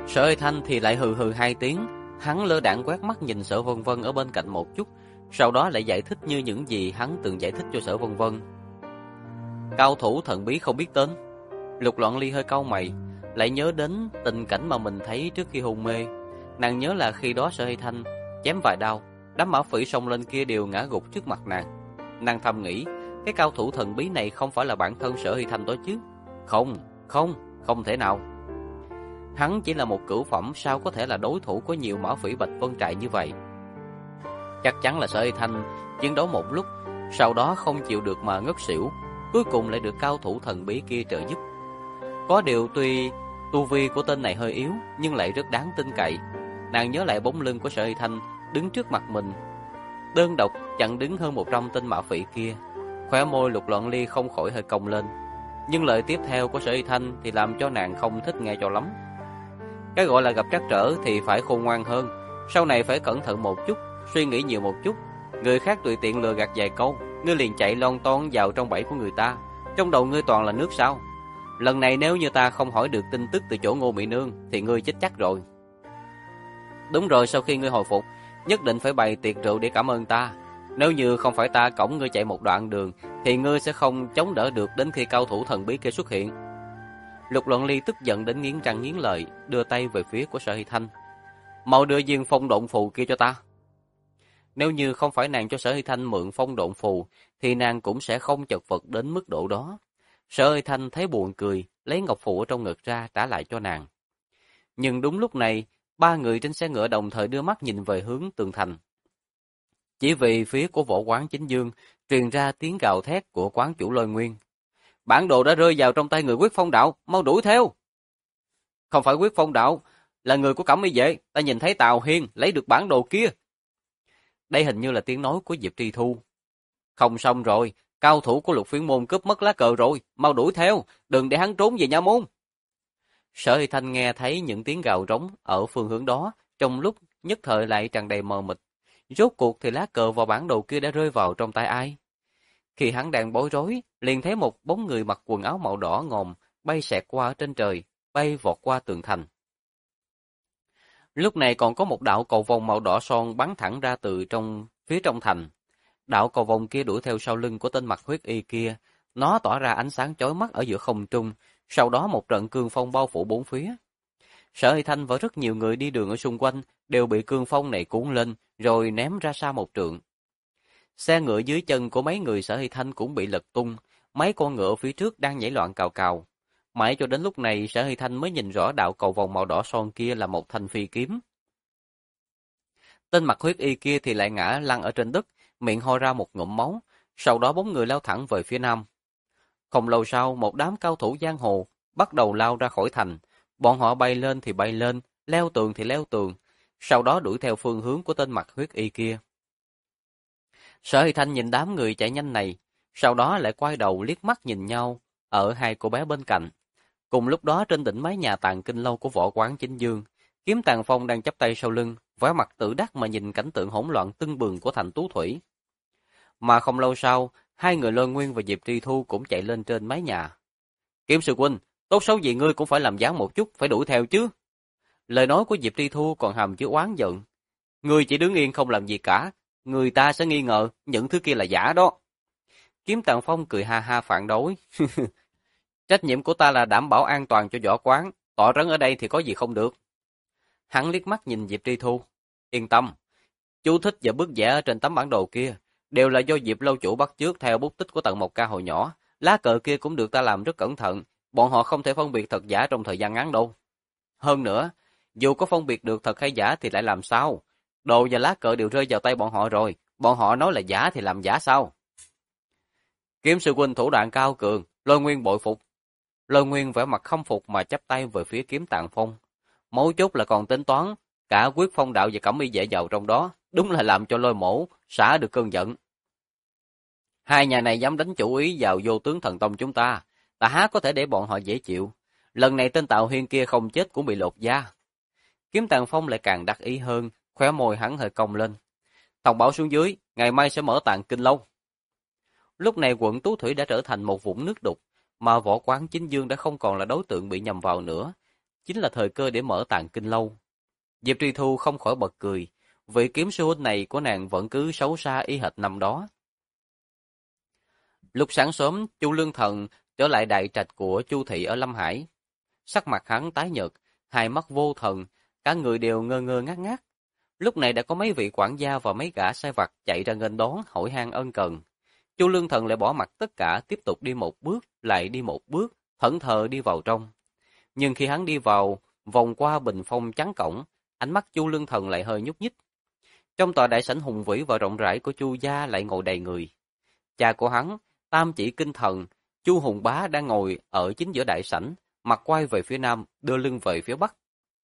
Sở Hơi Thanh thì lại hừ hừ hai tiếng, hắn lơ đãng quét mắt nhìn Sở Vân Vân ở bên cạnh một chút, sau đó lại giải thích như những gì hắn từng giải thích cho Sở Vân Vân. Cao thủ thần bí không biết tên. Lục Loạn Ly hơi cau mày, lại nhớ đến tình cảnh mà mình thấy trước khi hôn mê. Nàng nhớ là khi đó Sở Hơi Thanh chém vài đao, đám mã phỉ xông lên kia đều ngã gục trước mặt nàng. Nàng thầm nghĩ, cái cao thủ thần bí này không phải là bản thân Sở Hơi Thanh đó chứ? Không thể nào. Hắn chỉ là một cửu phẩm, sao có thể là đối thủ của nhiều mã phỉ Bạch Vân Trại như vậy? Chắc chắn là Sở Hơi Thanh chiến đấu một lúc, sau đó không chịu được mà ngất xỉu, cuối cùng lại được cao thủ thần bí kia trợ giúp. Có điều tuy tu vi của tên này hơi yếu, nhưng lại rất đáng tin cậy. Nàng nhớ lại bóng lưng của Sở Hơi Thanh đứng trước mặt mình, đơn độc chặn đứng hơn 100 tên mã phỉ kia. Khóe môi Lục Loạn Ly không khỏi hơi cong lên, nhưng lời tiếp theo của Sở Hơi Thanh thì làm cho nàng không thích nghe cho lắm. Cái gọi là gặp trắc trở thì phải khôn ngoan hơn, sau này phải cẩn thận một chút, suy nghĩ nhiều một chút. Người khác tùy tiện lừa gạt vài câu, ngươi liền chạy lon ton vào trong bẫy của người ta, trong đầu ngươi toàn là nước sao? Lần này nếu như ta không hỏi được tin tức từ chỗ Ngô Mỹ Nương thì ngươi chết chắc rồi. Đúng rồi, sau khi ngươi hồi phục, nhất định phải bày tiệc rượu để cảm ơn ta. Nếu như không phải ta cõng ngươi chạy một đoạn đường thì ngươi sẽ không chống đỡ được đến khi cao thủ thần bí kia xuất hiện. Lục Loạn Ly tức giận đến nghiến răng nghiến lợi, đưa tay về phía của Sở Hơi Thanh. Mau đưa viên phong độn phù kia cho ta. Nếu như không phải nàng cho Sở Hơi Thanh mượn phong độn phù thì nàng cũng sẽ không chật vật đến mức độ đó. Sở Hơi Thanh thấy buồn cười, lấy ngọc phù ở trong ngực ra trả lại cho nàng. Nhưng đúng lúc này, ba người trên xe ngựa đồng thời đưa mắt nhìn về hướng tường thành. Chỉ vì phía của võ quán Chính Dương truyền ra tiếng gào thét của quán chủ Lôi Nguyên. Bản đồ đã rơi vào trong tay người Quyết Phong Đạo, mau đuổi theo. Không phải Quyết Phong Đạo, là người của Cẩm Y Vệ, ta nhìn thấy Tào Hiên lấy được bản đồ kia. Đây hình như là tiếng nói của Diệp Tri Thu. Không xong rồi, cao thủ của Lục Phiến Môn cướp mất lá cờ rồi, mau đuổi theo, đừng để hắn trốn về nha môn. Sở Hơi Thanh nghe thấy những tiếng gào rống ở phương hướng đó, trong lúc nhất thời lại tràn đầy mờ mịt. Rốt cuộc thì lá cờ và bản đồ kia đã rơi vào trong tay ai? Khi hắn đang bối rối, liền thấy một bóng người mặc quần áo màu đỏ ngòm bay xẹt qua ở trên trời, bay vọt qua tường thành. Lúc này còn có một đạo cầu vồng màu đỏ son bắn thẳng ra từ phía trong thành. Đạo cầu vồng kia đuổi theo sau lưng của tên mặc huyết y kia, nó tỏa ra ánh sáng chói mắt ở giữa không trung, sau đó một trận cương phong bao phủ bốn phía. Sở Hơi Thanh và rất nhiều người đi đường ở xung quanh đều bị cương phong này cuốn lên rồi ném ra xa một trượng. Xe ngựa dưới chân của mấy người Sở Hơi Thanh cũng bị lật tung, mấy con ngựa phía trước đang nhảy loạn cào cào. Mãi cho đến lúc này Sở Hơi Thanh mới nhìn rõ đạo cầu vồng màu đỏ son kia là một thanh phi kiếm. Tên mặc huyết y kia thì lại ngã lăn ở trên đất, miệng ho ra một ngụm máu, sau đó bóng người lao thẳng về phía nam. Không lâu sau, một đám cao thủ giang hồ bắt đầu lao ra khỏi thành, bọn họ bay lên thì bay lên, leo tường thì leo tường, sau đó đuổi theo phương hướng của tên mặc huyết y kia. Sở Hơi Thanh nhìn đám người chạy nhanh này, sau đó lại quay đầu liếc mắt nhìn nhau ở hai cô bé bên cạnh. Cùng lúc đó trên đỉnh mái nhà Tàng Kinh Lâu của võ quán Chính Dương, Kiếm Tàng Phong đang chắp tay sau lưng, vẻ mặt tự đắc mà nhìn cảnh tượng hỗn loạn tưng bừng của thành Tú Thủy. Mà không lâu sau, hai người Lôi Nguyên và Diệp Tri Thu cũng chạy lên trên mái nhà. Kiếm sư huynh, tốt xấu gì ngươi cũng phải làm dáng một chút, phải đuổi theo chứ. Lời nói của Diệp Tri Thu còn hàm chứa oán giận. Ngươi chỉ đứng yên không làm gì cả, người ta sẽ nghi ngờ những thứ kia là giả đó. Kiếm Tàng Phong cười ha ha phản đối. Trách nhiệm của ta là đảm bảo an toàn cho võ quán, tọa trấn ở đây thì có gì không được. Hắn liếc mắt nhìn Diệp Tri Thu. Yên tâm, chú thích và bức vẽ trên tấm bản đồ kia đều là do Diệp lâu chủ bắt chước theo bút tích của Tần Mộc Ca hồi nhỏ. Lá cờ kia cũng được ta làm rất cẩn thận, bọn họ không thể phân biệt thật giả trong thời gian ngắn đâu. Hơn nữa, dù có phân biệt được thật hay giả thì lại làm sao? Đồ và lá cờ đều rơi vào tay bọn họ rồi, bọn họ nói là giả thì làm giả sao? Kiếm sư huynh thủ đoạn cao cường, Lôi Nguyên bội phục. Lôi Nguyên vẻ mặt khâm phục mà chắp tay về phía Kiếm Tàng Phong. Mấu chốt là còn tính toán, cả Quyết Phong Đạo và Cẩm Y Vệ vào trong đó, đúng là làm cho Lôi Mổ xả được cơn giận. Hai nhà này dám đánh chủ ý vào Vô Tướng Thần Tông chúng ta há có thể để bọn họ dễ chịu. Lần này tên Tào Hiên kia không chết cũng bị lột da. Kiếm Tàng Phong lại càng đắc ý hơn, khóe môi hắn hơi cong lên. Thông báo xuống dưới, ngày mai sẽ mở Tàng Kinh Lâu. Lúc này quận Tú Thủy đã trở thành một vũng nước đục, mà võ quán Chính Dương đã không còn là đối tượng bị nhầm vào nữa. chính là thời cơ để mở tàng kinh lâu. Diệp Tri Thu không khỏi bật cười, vị kiếm sư huynh này của nàng vẫn cứ xấu xa y hệt năm đó. Lúc sáng sớm, Chu Lương Thần trở lại đại trạch của Chu thị ở Lâm Hải. Sắc mặt hắn tái nhợt, hai mắt vô thần, cả người đều ngơ ngơ ngác ngác. Lúc này đã có mấy vị quản gia và mấy gã sai vặt chạy ra nghênh đón hỏi han ân cần. Chu Lương Thần lại bỏ mặc tất cả, tiếp tục đi một bước, lại đi một bước, thẫn thờ đi vào trong. Nhưng khi hắn đi vào, vòng qua bình phong trắng cổng, ánh mắt Chu Lương Thần lại hơi nhúc nhích. Trong tòa đại sảnh hùng vĩ và rộng rãi của Chu gia lại ngồi đầy người. Cha của hắn, Tam Chỉ Kinh Thần, Chu Hùng Bá đang ngồi ở chính giữa đại sảnh, mặt quay về phía nam, đưa lưng về phía bắc.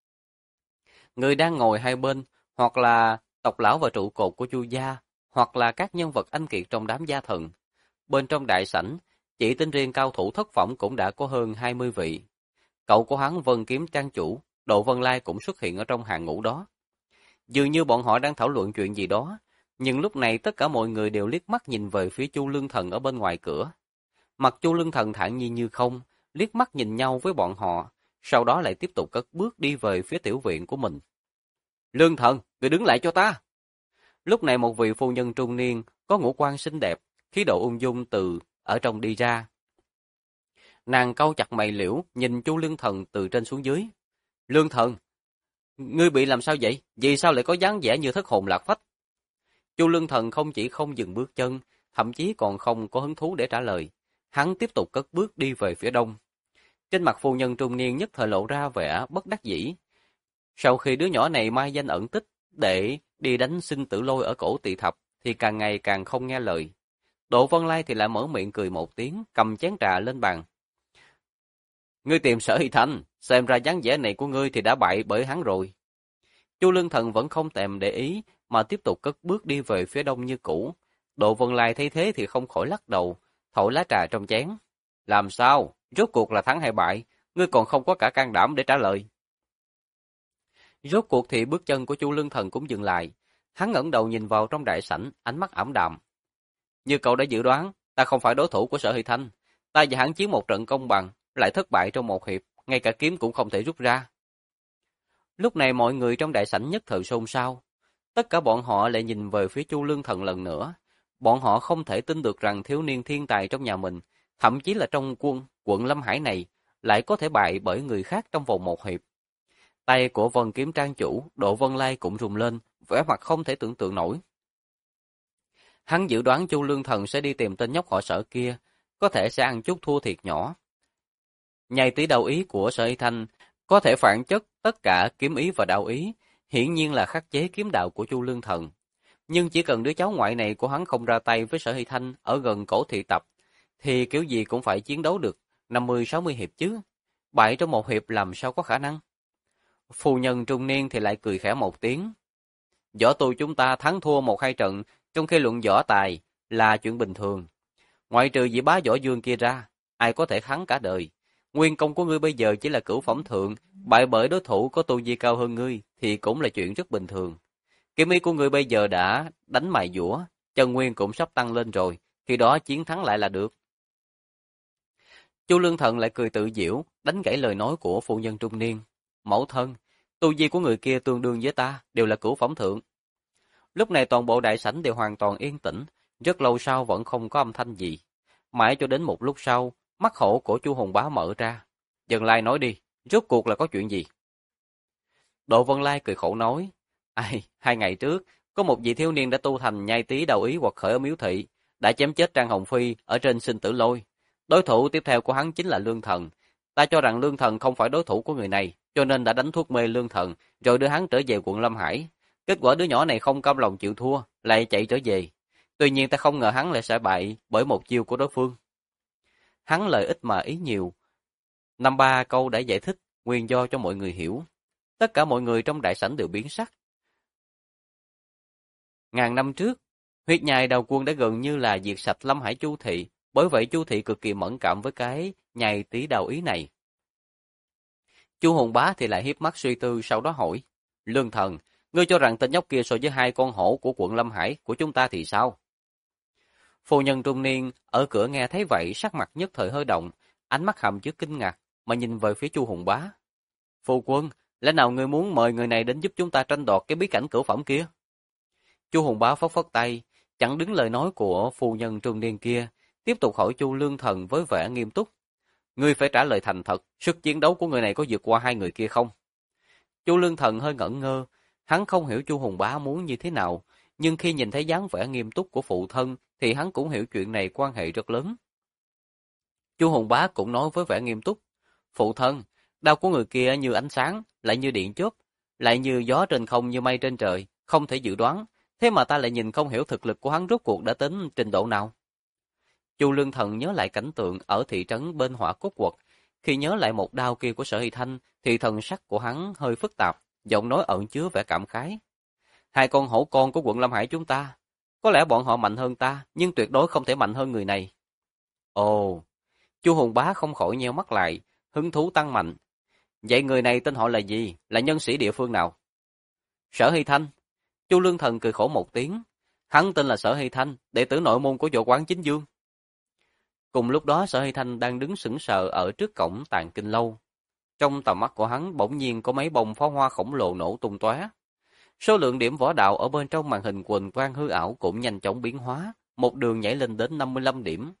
Người đang ngồi hai bên, hoặc là tộc lão và trụ cột của Chu gia, hoặc là các nhân vật anh kiệt trong đám gia thần. Bên trong đại sảnh, chỉ tính riêng cao thủ thất phẩm cũng đã có hơn 20 vị. Cậu của hắn Vân Kiếm trang chủ, Độ Vân Lai cũng xuất hiện ở trong hàng ngũ đó. Dường như bọn họ đang thảo luận chuyện gì đó, nhưng lúc này tất cả mọi người đều liếc mắt nhìn về phía Chu Lương Thần ở bên ngoài cửa. Mặt Chu Lương Thần thản nhiên như không, liếc mắt nhìn nhau với bọn họ, sau đó lại tiếp tục cất bước đi về phía tiểu viện của mình. Lương Thần, người đứng lại cho ta! Lúc này một vị phu nhân trung niên, có ngũ quan xinh đẹp, khí độ ung dung từ ở trong đi ra. Nàng cau chặt mày liễu, nhìn Chu Lương Thần từ trên xuống dưới. Lương Thần, ngươi bị làm sao vậy? Vì sao lại có dáng vẻ như thất hồn lạc phách? Chu Lương Thần không chỉ không dừng bước chân, thậm chí còn không có hứng thú để trả lời. Hắn tiếp tục cất bước đi về phía đông. Trên mặt phu nhân trung niên nhất thời lộ ra vẻ bất đắc dĩ. Sau khi đứa nhỏ này mai danh ẩn tích để đi đánh sinh tử lôi ở cổ Tỳ Thập thì càng ngày càng không nghe lời. Độ Vân Lai thì lại mở miệng cười một tiếng, cầm chén trà lên bàn. Ngươi tìm Sở Hy Thanh, xem ra dáng vẻ này của ngươi thì đã bại bởi hắn rồi. Chu Lương Thần vẫn không thèm để ý mà tiếp tục cất bước đi về phía đông như cũ. Độ Vân Lai thấy thế thì không khỏi lắc đầu, thổi lá trà trong chén. Làm sao? Rốt cuộc là thắng hay bại? Ngươi còn không có cả can đảm để trả lời. Rốt cuộc thì bước chân của Chu Lương Thần cũng dừng lại. Hắn ngẩng đầu nhìn vào trong đại sảnh, ánh mắt ảm đạm. Như cậu đã dự đoán, ta không phải đối thủ của Sở Hy Thanh. Ta và hắn chiến một trận công bằng, lại thất bại trong một hiệp, ngay cả kiếm cũng không thể rút ra. Lúc này mọi người trong đại sảnh nhất thời xôn xao. Tất cả bọn họ lại nhìn về phía Chu Lương Thần lần nữa. Bọn họ không thể tin được rằng thiếu niên thiên tài trong nhà mình, thậm chí là trong quận Lâm Hải này, lại có thể bại bởi người khác trong vòng một hiệp. Tay của Vân Kiếm trang chủ, Độ Vân Lai cũng rung lên, vẻ mặt không thể tưởng tượng nổi. Hắn dự đoán Chu Lương Thần sẽ đi tìm tên nhóc họ Sở kia, có thể sẽ ăn chút thua thiệt nhỏ. Nhai tí đạo ý của Sở Y Thanh có thể phản chất tất cả kiếm ý và đạo ý, hiển nhiên là khắc chế kiếm đạo của Chu Lương Thần. Nhưng chỉ cần đứa cháu ngoại này của hắn không ra tay với Sở Hy Thanh ở gần cổ thị tập, thì kiểu gì cũng phải chiến đấu được 50-60 hiệp chứ. Bại trong một hiệp làm sao có khả năng? Phu nhân trung niên thì lại cười khẽ một tiếng. Võ tu chúng ta thắng thua 1-2 trận, trong khi luận võ tài là chuyện bình thường. Ngoại trừ vị bá võ dương kia ra, ai có thể thắng cả đời. Nguyên công của ngươi bây giờ chỉ là cửu phẩm thượng, bại bởi đối thủ có tu vi cao hơn ngươi thì cũng là chuyện rất bình thường. Kiếm ý của ngươi bây giờ đã đánh mài dũa, chân nguyên cũng sắp tăng lên rồi, khi đó chiến thắng lại là được. Chu Lương Thần lại cười tự giễu, đánh gãy lời nói của phu nhân trung niên. Mẫu thân, tu vi của người kia tương đương với ta, đều là cửu phẩm thượng. Lúc này toàn bộ đại sảnh đều hoàn toàn yên tĩnh, rất lâu sau vẫn không có âm thanh gì. Mãi cho đến một lúc sau, mắt hổ của Chu Hùng Bá mở ra. Dần Lai nói đi, rốt cuộc là có chuyện gì? Độ Vân Lai cười khổ nói, 2 ngày trước, có một vị thiếu niên đã tu thành nhai tí đầu ý hoặc khởi ở miếu thị, đã chém chết Trang Hồng Phi ở trên sinh tử lôi. Đối thủ tiếp theo của hắn chính là Lương Thần. Ta cho rằng Lương Thần không phải đối thủ của người này, cho nên đã đánh thuốc mê Lương Thần, rồi đưa hắn trở về quận Lâm Hải. Kết quả đứa nhỏ này không cam lòng chịu thua, lại chạy trở về. Tuy nhiên ta không ngờ hắn lại sẽ bại bởi một chiêu của đối phương. Hắn lời ít mà ý nhiều. 5-3 câu đã giải thích nguyên do cho mọi người hiểu. Tất cả mọi người trong đại sảnh đều biến sắc. Ngàn năm trước, huyết nhai Đào Quân đã gần như là diệt sạch Lâm Hải Chu thị, bởi vậy Chu thị cực kỳ mẫn cảm với cái nhai tí đào ý này. Chu Hùng Bá thì lại hiếp mắt suy tư, sau đó hỏi: Lương Thần, ngươi cho rằng tên nhóc kia so với 2 con hổ của quận Lâm Hải của chúng ta thì sao? Phu nhân trung niên ở cửa nghe thấy vậy, sắc mặt nhất thời hơi động, ánh mắt hàm chứa kinh ngạc mà nhìn về phía Chu Hùng Bá. Phu quân, lẽ nào ngươi muốn mời người này đến giúp chúng ta tranh đoạt cái bí cảnh cửu phẩm kia? Chu Hùng Bá phất phất tay, chẳng đứng lời nói của phu nhân trung niên kia, tiếp tục hỏi Chu Lương Thần với vẻ nghiêm túc. Ngươi phải trả lời thành thật, sức chiến đấu của người này có vượt qua hai người kia không? Chu Lương Thần hơi ngẩn ngơ, hắn không hiểu Chu Hùng Bá muốn như thế nào, nhưng khi nhìn thấy dáng vẻ nghiêm túc của phụ thân thì hắn cũng hiểu chuyện này quan hệ rất lớn. Chu Hùng Bá cũng nói với vẻ nghiêm túc, phụ thân, đao của người kia như ánh sáng, lại như điện chớp, lại như gió trên không như mây trên trời, không thể dự đoán, thế mà ta lại nhìn không hiểu thực lực của hắn rốt cuộc đã đến trình độ nào. Chu Lương Thần nhớ lại cảnh tượng ở thị trấn bên Hỏa Cốt Quật, khi nhớ lại một đao kia của Sở Hy Thanh thì thần sắc của hắn hơi phức tạp, giọng nói ẩn chứa vẻ cảm khái. Hai con hổ con của quận Lâm Hải chúng ta, có lẽ bọn họ mạnh hơn ta, nhưng tuyệt đối không thể mạnh hơn người này. Ồ, Chu Hùng Bá không khỏi nheo mắt lại, hứng thú tăng mạnh. Vậy người này tên họ là gì? Là nhân sĩ địa phương nào? Sở Hy Thanh. Chu Lương Thần cười khổ một tiếng. Hắn tên là Sở Hy Thanh, đệ tử nội môn của Võ Quán Chính Dương. Cùng lúc đó Sở Hy Thanh đang đứng sững sờ ở trước cổng Tàng Kinh Lâu. Trong tầm mắt của hắn bỗng nhiên có mấy bông pháo hoa khổng lồ nổ tung tóe. Số lượng điểm võ đạo ở bên trong màn hình quần quang hư ảo cũng nhanh chóng biến hóa, một đường nhảy lên đến 55 điểm.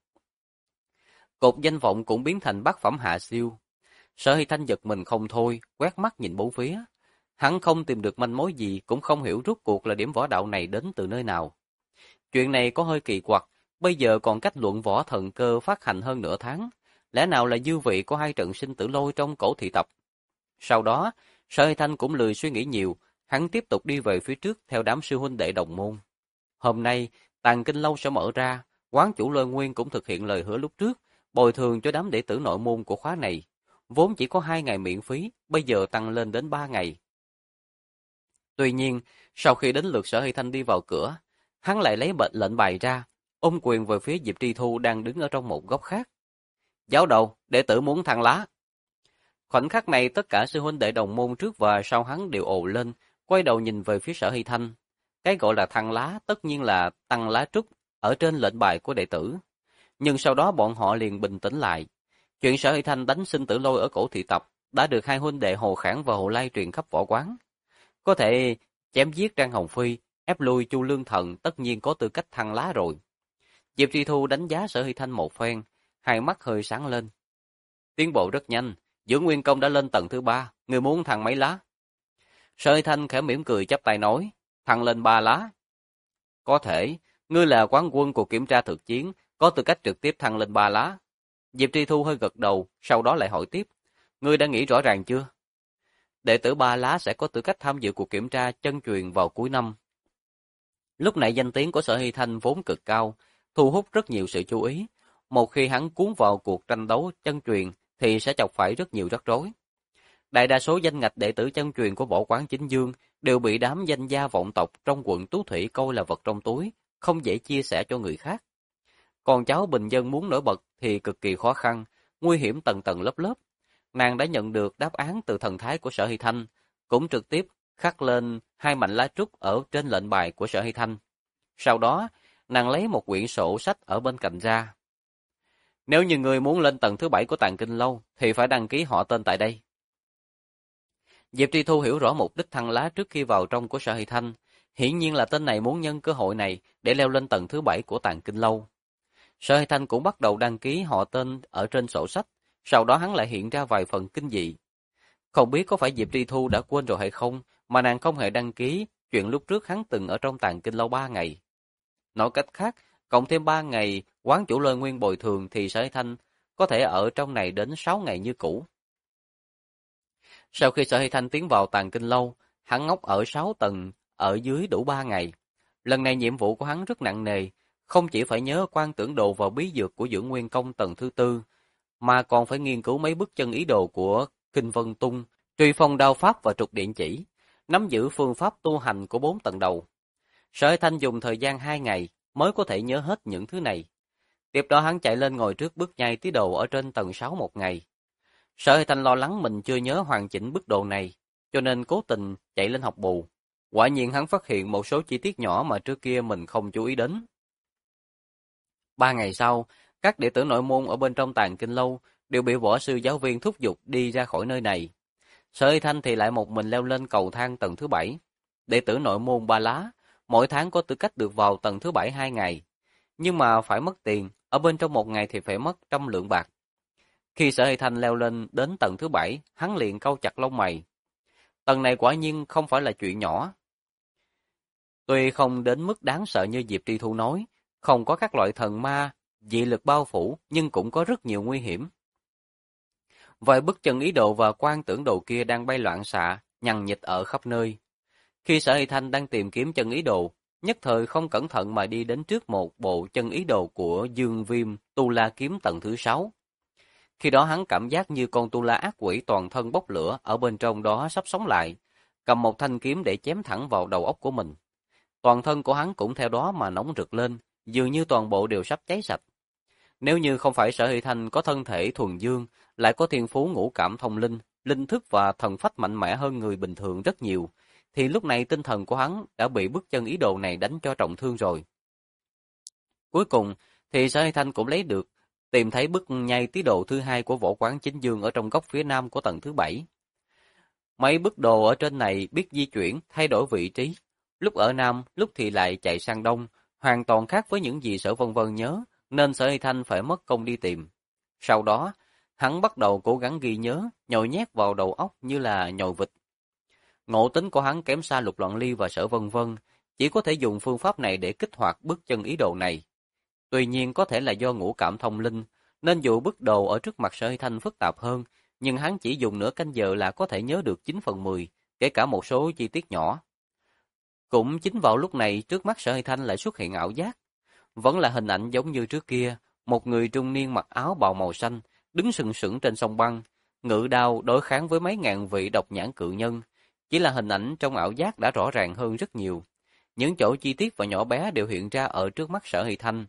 Cột danh vọng cũng biến thành bát phẩm hạ siêu. Sở Hy Thanh giật mình không thôi, quét mắt nhìn bốn phía. Hắn không tìm được manh mối gì, cũng không hiểu rốt cuộc là điểm võ đạo này đến từ nơi nào. Chuyện này có hơi kỳ quặc, bây giờ còn cách luận võ thần cơ phát hành hơn nửa tháng. Lẽ nào là dư vị của hai trận sinh tử lôi trong cổ thị tập? Sau đó, Sở Hy Thanh cũng lười suy nghĩ nhiều, hắn tiếp tục đi về phía trước theo đám sư huynh đệ đồng môn. Hôm nay, Tàng Kinh Lâu sẽ mở ra, quán chủ Lôi Nguyên cũng thực hiện lời hứa lúc trước, bồi thường cho đám đệ tử nội môn của khóa này. Vốn chỉ có 2 ngày miễn phí, bây giờ tăng lên đến 3 ngày. Tuy nhiên, sau khi đến lượt Sở Hy Thanh đi vào cửa, hắn lại lấy lệnh bài ra, ôm quyền về phía Diệp Tri Thu đang đứng ở trong một góc khác. Giáo đầu, đệ tử muốn thăng lá. Khoảnh khắc này tất cả sư huynh đệ đồng môn trước và sau hắn đều ồ lên, quay đầu nhìn về phía Sở Hy Thanh. Cái gọi là thăng lá tất nhiên là tăng lá trúc ở trên lệnh bài của đệ tử. Nhưng sau đó bọn họ liền bình tĩnh lại. Chuyện Sở Hy Thanh đánh sinh tử lôi ở cổ thị tập đã được hai huynh đệ Hồ Khảng và Hồ Lai truyền khắp võ quán. Có thể chém giết Trang Hồng Phi, ép lui Chu Lương Thần tất nhiên có tư cách thăng lá rồi. Diệp Tri Thu đánh giá Sở Hy Thanh một phen, hai mắt hơi sáng lên. Tiến bộ rất nhanh, Dưỡng Nguyên Công đã lên tầng thứ 3, người muốn thăng mấy lá? Sở Hy Thanh khẽ mỉm cười chắp tay nói, thăng lên 3 lá. Có thể, ngươi là quán quân của kiểm tra thực chiến, có tư cách trực tiếp thăng lên 3 lá. Diệp Tri Thu hơi gật đầu, sau đó lại hỏi tiếp, ngươi đã nghĩ rõ ràng chưa? Đệ tử 3 lá sẽ có tư cách tham dự cuộc kiểm tra chân truyền vào cuối năm. Lúc này danh tiếng của Sở Hy Thanh vốn cực cao, thu hút rất nhiều sự chú ý. Một khi hắn cuốn vào cuộc tranh đấu chân truyền thì sẽ chọc phải rất nhiều rắc rối. Đại đa số danh ngạch đệ tử chân truyền của Võ Quán Chính Dương đều bị đám danh gia vọng tộc trong quận Tú Thủy coi là vật trong túi, không dễ chia sẻ cho người khác. Còn cháu bình dân muốn nổi bật thì cực kỳ khó khăn, nguy hiểm tầng tầng lớp lớp. Nàng đã nhận được đáp án từ thần thái của Sở Hy Thanh, cũng trực tiếp khắc lên 2 mảnh lá trúc ở trên lệnh bài của Sở Hy Thanh. Sau đó, nàng lấy một quyển sổ sách ở bên cạnh ra. Nếu như người muốn lên tầng thứ 7 của Tàng Kinh Lâu, thì phải đăng ký họ tên tại đây. Diệp Tri Thu hiểu rõ mục đích thăng lá trước khi vào trong của Sở Hy Thanh. Hiển nhiên là tên này muốn nhân cơ hội này để leo lên tầng thứ 7 của Tàng Kinh Lâu. Sở Hy Thanh cũng bắt đầu đăng ký họ tên ở trên sổ sách, sau đó hắn lại hiện ra vài phần kinh dị. Không biết có phải Diệp Tri Thu đã quên rồi hay không, mà nàng không hề đăng ký chuyện lúc trước hắn từng ở trong Tàng Kinh Lâu 3 ngày. Nói cách khác, cộng thêm 3 ngày quán chủ Lôi Nguyên bồi thường thì Sở Hy Thanh có thể ở trong này đến 6 ngày như cũ. Sau khi Sở Hy Thanh tiến vào Tàng Kinh Lâu, hắn ngốc ở 6 tầng, ở dưới đủ 3 ngày. Lần này nhiệm vụ của hắn rất nặng nề, không chỉ phải nhớ quan tưởng đồ vào bí dược của Dưỡng Nguyên Công tầng thứ 4, mà còn phải nghiên cứu mấy bức chân ý đồ của Kinh Vân Tung, Truy Phong Đao Pháp và Trục Điện Chỉ, nắm giữ phương pháp tu hành của 4 tầng đầu. Sở Hy Thanh dùng thời gian 2 ngày mới có thể nhớ hết những thứ này. Tiếp đó hắn chạy lên ngồi trước bức nhai tí đồ ở trên tầng 6 một ngày. Sở Hy Thanh lo lắng mình chưa nhớ hoàn chỉnh bức đồ này, cho nên cố tình chạy lên học bù. Quả nhiên hắn phát hiện một số chi tiết nhỏ mà trước kia mình không chú ý đến. 3 ngày sau, các đệ tử nội môn ở bên trong Tàng Kinh Lâu đều bị võ sư giáo viên thúc giục đi ra khỏi nơi này. Sở Hy Thanh thì lại một mình leo lên cầu thang tầng thứ 7. Đệ tử nội môn Ba Lá, mỗi tháng có tư cách được vào tầng thứ 7 2 ngày. Nhưng mà phải mất tiền, ở bên trong một ngày thì phải mất 100 lượng bạc. Khi Sở Hy Thanh leo lên đến tầng thứ 7, hắn liền cau chặt lông mày. Tầng này quả nhiên không phải là chuyện nhỏ. Tuy không đến mức đáng sợ như Diệp Tri Thu nói, không có các loại thần ma, dị lực bao phủ, nhưng cũng có rất nhiều nguy hiểm. Vài bức chân ý đồ và quan tưởng đồ kia đang bay loạn xạ, nhằng nhịt ở khắp nơi. Khi Sở Hy Thanh đang tìm kiếm chân ý đồ, nhất thời không cẩn thận mà đi đến trước một bộ chân ý đồ của Dương Viêm Tu La kiếm tầng thứ 6. Khi đó hắn cảm giác như con Tu La ác quỷ toàn thân bốc lửa ở bên trong đó sắp sống lại, cầm một thanh kiếm để chém thẳng vào đầu óc của mình. Toàn thân của hắn cũng theo đó mà nóng rực lên, dường như toàn bộ đều sắp cháy sạch. Nếu như không phải Sở Hy Thanh có thân thể thuần dương, lại có thiên phú ngũ cảm thông linh, linh thức và thần phách mạnh mẽ hơn người bình thường rất nhiều, thì lúc này tinh thần của hắn đã bị bức chân ý đồ này đánh cho trọng thương rồi. Cuối cùng thì Sở Hy Thanh cũng tìm thấy bức nhai tí đồ thứ hai của võ quán chính dương ở trong góc phía nam của tầng thứ 7. Mấy bức đồ ở trên này biết di chuyển, thay đổi vị trí, lúc ở nam, lúc thì lại chạy sang đông, hoàn toàn khác với những gì Sở Vân Vân nhớ, nên Sở Hy Thanh phải mất công đi tìm. Sau đó, hắn bắt đầu cố gắng ghi nhớ, nhồi nhét vào đầu óc như là nhồi vịt. Ngộ tính của hắn kém xa Lục Loạn Ly và Sở Vân Vân, chỉ có thể dùng phương pháp này để kích hoạt bức chân ý đồ này. Tuy nhiên có thể là do ngũ cảm thông linh, nên dù bức đồ ở trước mặt Sở Hy Thanh phức tạp hơn, nhưng hắn chỉ dùng nửa canh giờ là có thể nhớ được 9/10, kể cả một số chi tiết nhỏ. Cũng chính vào lúc này, trước mắt Sở Hy Thanh lại xuất hiện ảo giác. Vẫn là hình ảnh giống như trước kia, một người trung niên mặc áo bào màu xanh, đứng sừng sững trên sông băng, ngự đao đối kháng với mấy ngàn vị độc nhãn cự nhân. Chỉ là hình ảnh trong ảo giác đã rõ ràng hơn rất nhiều. Những chỗ chi tiết và nhỏ bé đều hiện ra ở trước mắt Sở Hy Thanh.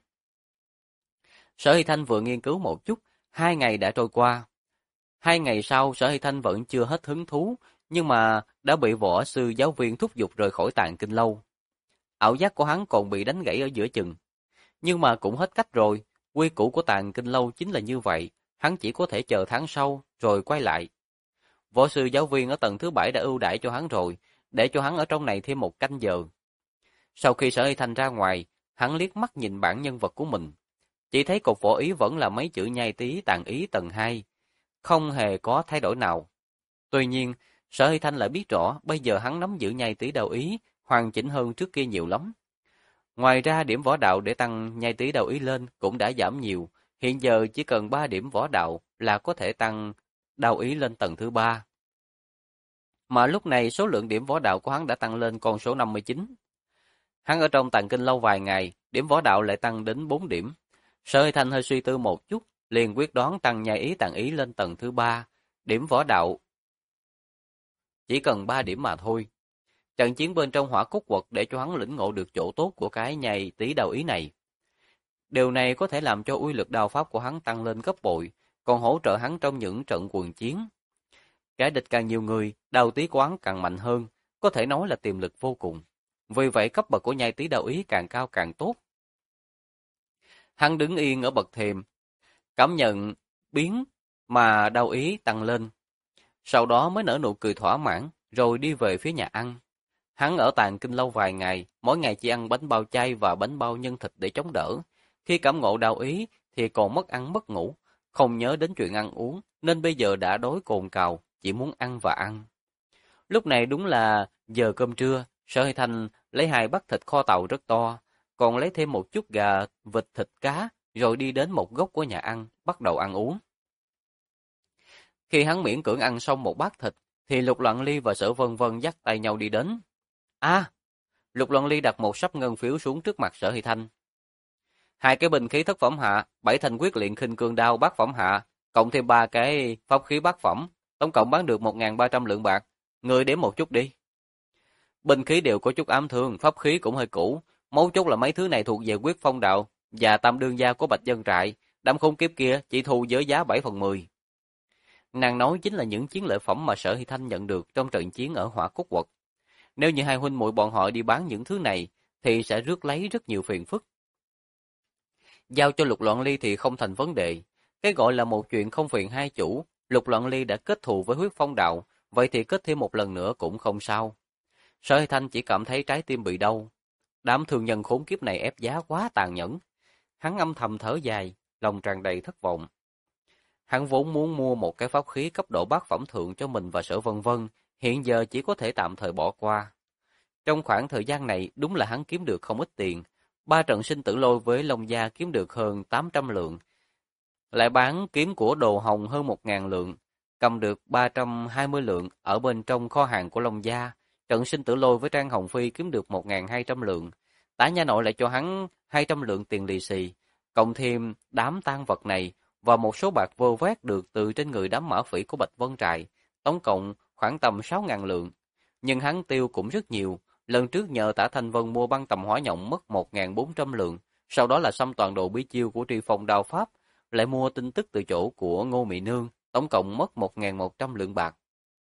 Sở Hy Thanh vừa nghiên cứu một chút, 2 ngày đã trôi qua. 2 ngày sau, Sở Hy Thanh vẫn chưa hết hứng thú, nhưng mà đã bị võ sư giáo viên thúc giục rời khỏi Tàng Kinh Lâu. Ảo giác của hắn còn bị đánh gãy ở giữa chừng. Nhưng mà cũng hết cách rồi, quy củ của Tàng Kinh Lâu chính là như vậy, hắn chỉ có thể chờ tháng sau, rồi quay lại. Võ sư giáo viên ở tầng thứ 7 đã ưu đãi cho hắn rồi, để cho hắn ở trong này thêm 1 canh giờ. Sau khi Sở Hy Thanh ra ngoài, hắn liếc mắt nhìn bản nhân vật của mình. Chỉ thấy cột võ ý vẫn là mấy chữ nhai tí tàn ý tầng 2, không hề có thay đổi nào. Tuy nhiên, Sở Hy Thanh lại biết rõ bây giờ hắn nắm giữ nhai tí đạo ý, hoàn chỉnh hơn trước kia nhiều lắm. Ngoài ra điểm võ đạo để tăng nhai tí đạo ý lên cũng đã giảm nhiều, hiện giờ chỉ cần 3 điểm võ đạo là có thể tăng đạo ý lên tầng thứ 3. Mà lúc này số lượng điểm võ đạo của hắn đã tăng lên con số 59. Hắn ở trong Tàng Kinh Lâu vài ngày, điểm võ đạo lại tăng đến 4 điểm. Sở Hy Thanh hơi suy tư một chút, liền quyết đoán tăng nhai ý tàng ý lên tầng thứ 3, điểm võ đạo chỉ cần 3 điểm mà thôi. Trận chiến bên trong Hỏa Cốt Quật để cho hắn lĩnh ngộ được chỗ tốt của cái nhai tí đạo ý này. Điều này có thể làm cho uy lực đao pháp của hắn tăng lên gấp bội, còn hỗ trợ hắn trong những trận quần chiến. Kẻ địch càng nhiều người, đao tí của hắn càng mạnh hơn, có thể nói là tiềm lực vô cùng. Vì vậy cấp bậc của nhai tí đạo ý càng cao càng tốt. Hắn đứng yên ở bậc thềm, cảm nhận biến mà đao ý tăng lên. Sau đó mới nở nụ cười thỏa mãn, rồi đi về phía nhà ăn. Hắn ở Tàng Kinh Lâu vài ngày, mỗi ngày chỉ ăn bánh bao chay và bánh bao nhân thịt để chống đỡ. Khi cảm ngộ đao ý thì còn mất ăn mất ngủ, không nhớ đến chuyện ăn uống, nên bây giờ đã đói cồn cào, chỉ muốn ăn và ăn. Lúc này đúng là giờ cơm trưa, Sở Hy Thanh lấy 2 bát thịt kho tàu rất to, còn lấy thêm một chút gà, vịt, thịt cá, rồi đi đến một góc của nhà ăn, bắt đầu ăn uống. Khi hắn miễn cưỡng ăn xong một bát thịt, thì Lục Loạn Ly và Sở Vân Vân dắt tay nhau đi đến. Lục Loạn Ly đặt một sấp ngân phiếu xuống trước mặt Sở Hy Thanh. 2 cái binh khí thất phẩm hạ, 7 thanh quyết luyện khinh cương đao bát phẩm hạ, cộng thêm 3 cái pháp khí bát phẩm, tổng cộng bán được 1.300 lượng bạc. Ngươi đếm một chút đi. Binh khí đều có chút ám thương, pháp khí cũng hơi cũ, mấu chốt là mấy thứ này thuộc về quyết phong đạo và tam đương gia của Bạch Dân Trại, đám khốn kiếp kia chỉ thu với giá 7/10. Nàng nói chính là những chiến lợi phẩm mà Sở Hy Thanh nhận được trong trận chiến ở Hỏa Cốt Quật. Nếu như hai huynh muội bọn họ đi bán những thứ này, thì sẽ rước lấy rất nhiều phiền phức. Giao cho Lục Loạn Ly thì không thành vấn đề. Cái gọi là một chuyện không phiền hai chủ, Lục Loạn Ly đã kết thù với huyết phong đạo, vậy thì kết thêm một lần nữa cũng không sao. Sở Hy Thanh chỉ cảm thấy trái tim bị đau. Đám thương nhân khốn kiếp này ép giá quá tàn nhẫn. Hắn âm thầm thở dài, lòng tràn đầy thất vọng. Hắn vốn muốn mua một cái pháp khí cấp độ bát phẩm thượng cho mình và Sở Vân Vân, hiện giờ chỉ có thể tạm thời bỏ qua. Trong khoảng thời gian này, đúng là hắn kiếm được không ít tiền. 3 trận sinh tử lôi với Long Gia kiếm được hơn 800 lượng. Lại bán kiếm của Đồ Hồng hơn 1.000 lượng, cầm được 320 lượng ở bên trong kho hàng của Long Gia. Trận sinh tử lôi với Trang Hồng Phi kiếm được 1.200 lượng. Tả Nha Nội lại cho hắn 200 lượng tiền lì xì, cộng thêm đám tang vật này và một số bạc vơ vét được từ trên người đám mã phỉ của Bạch Vân Trại, tổng cộng khoảng tầm 6.000 lượng. Nhưng hắn tiêu cũng rất nhiều, lần trước nhờ Tả Thanh Vân mua băng tầm hỏa nhộng mất 1.400 lượng, sau đó là xăm toàn đồ bí chiêu của Tri Phong Đao Pháp, lại mua tin tức từ chỗ của Ngô Mị Nương, tổng cộng mất 1.100 lượng bạc.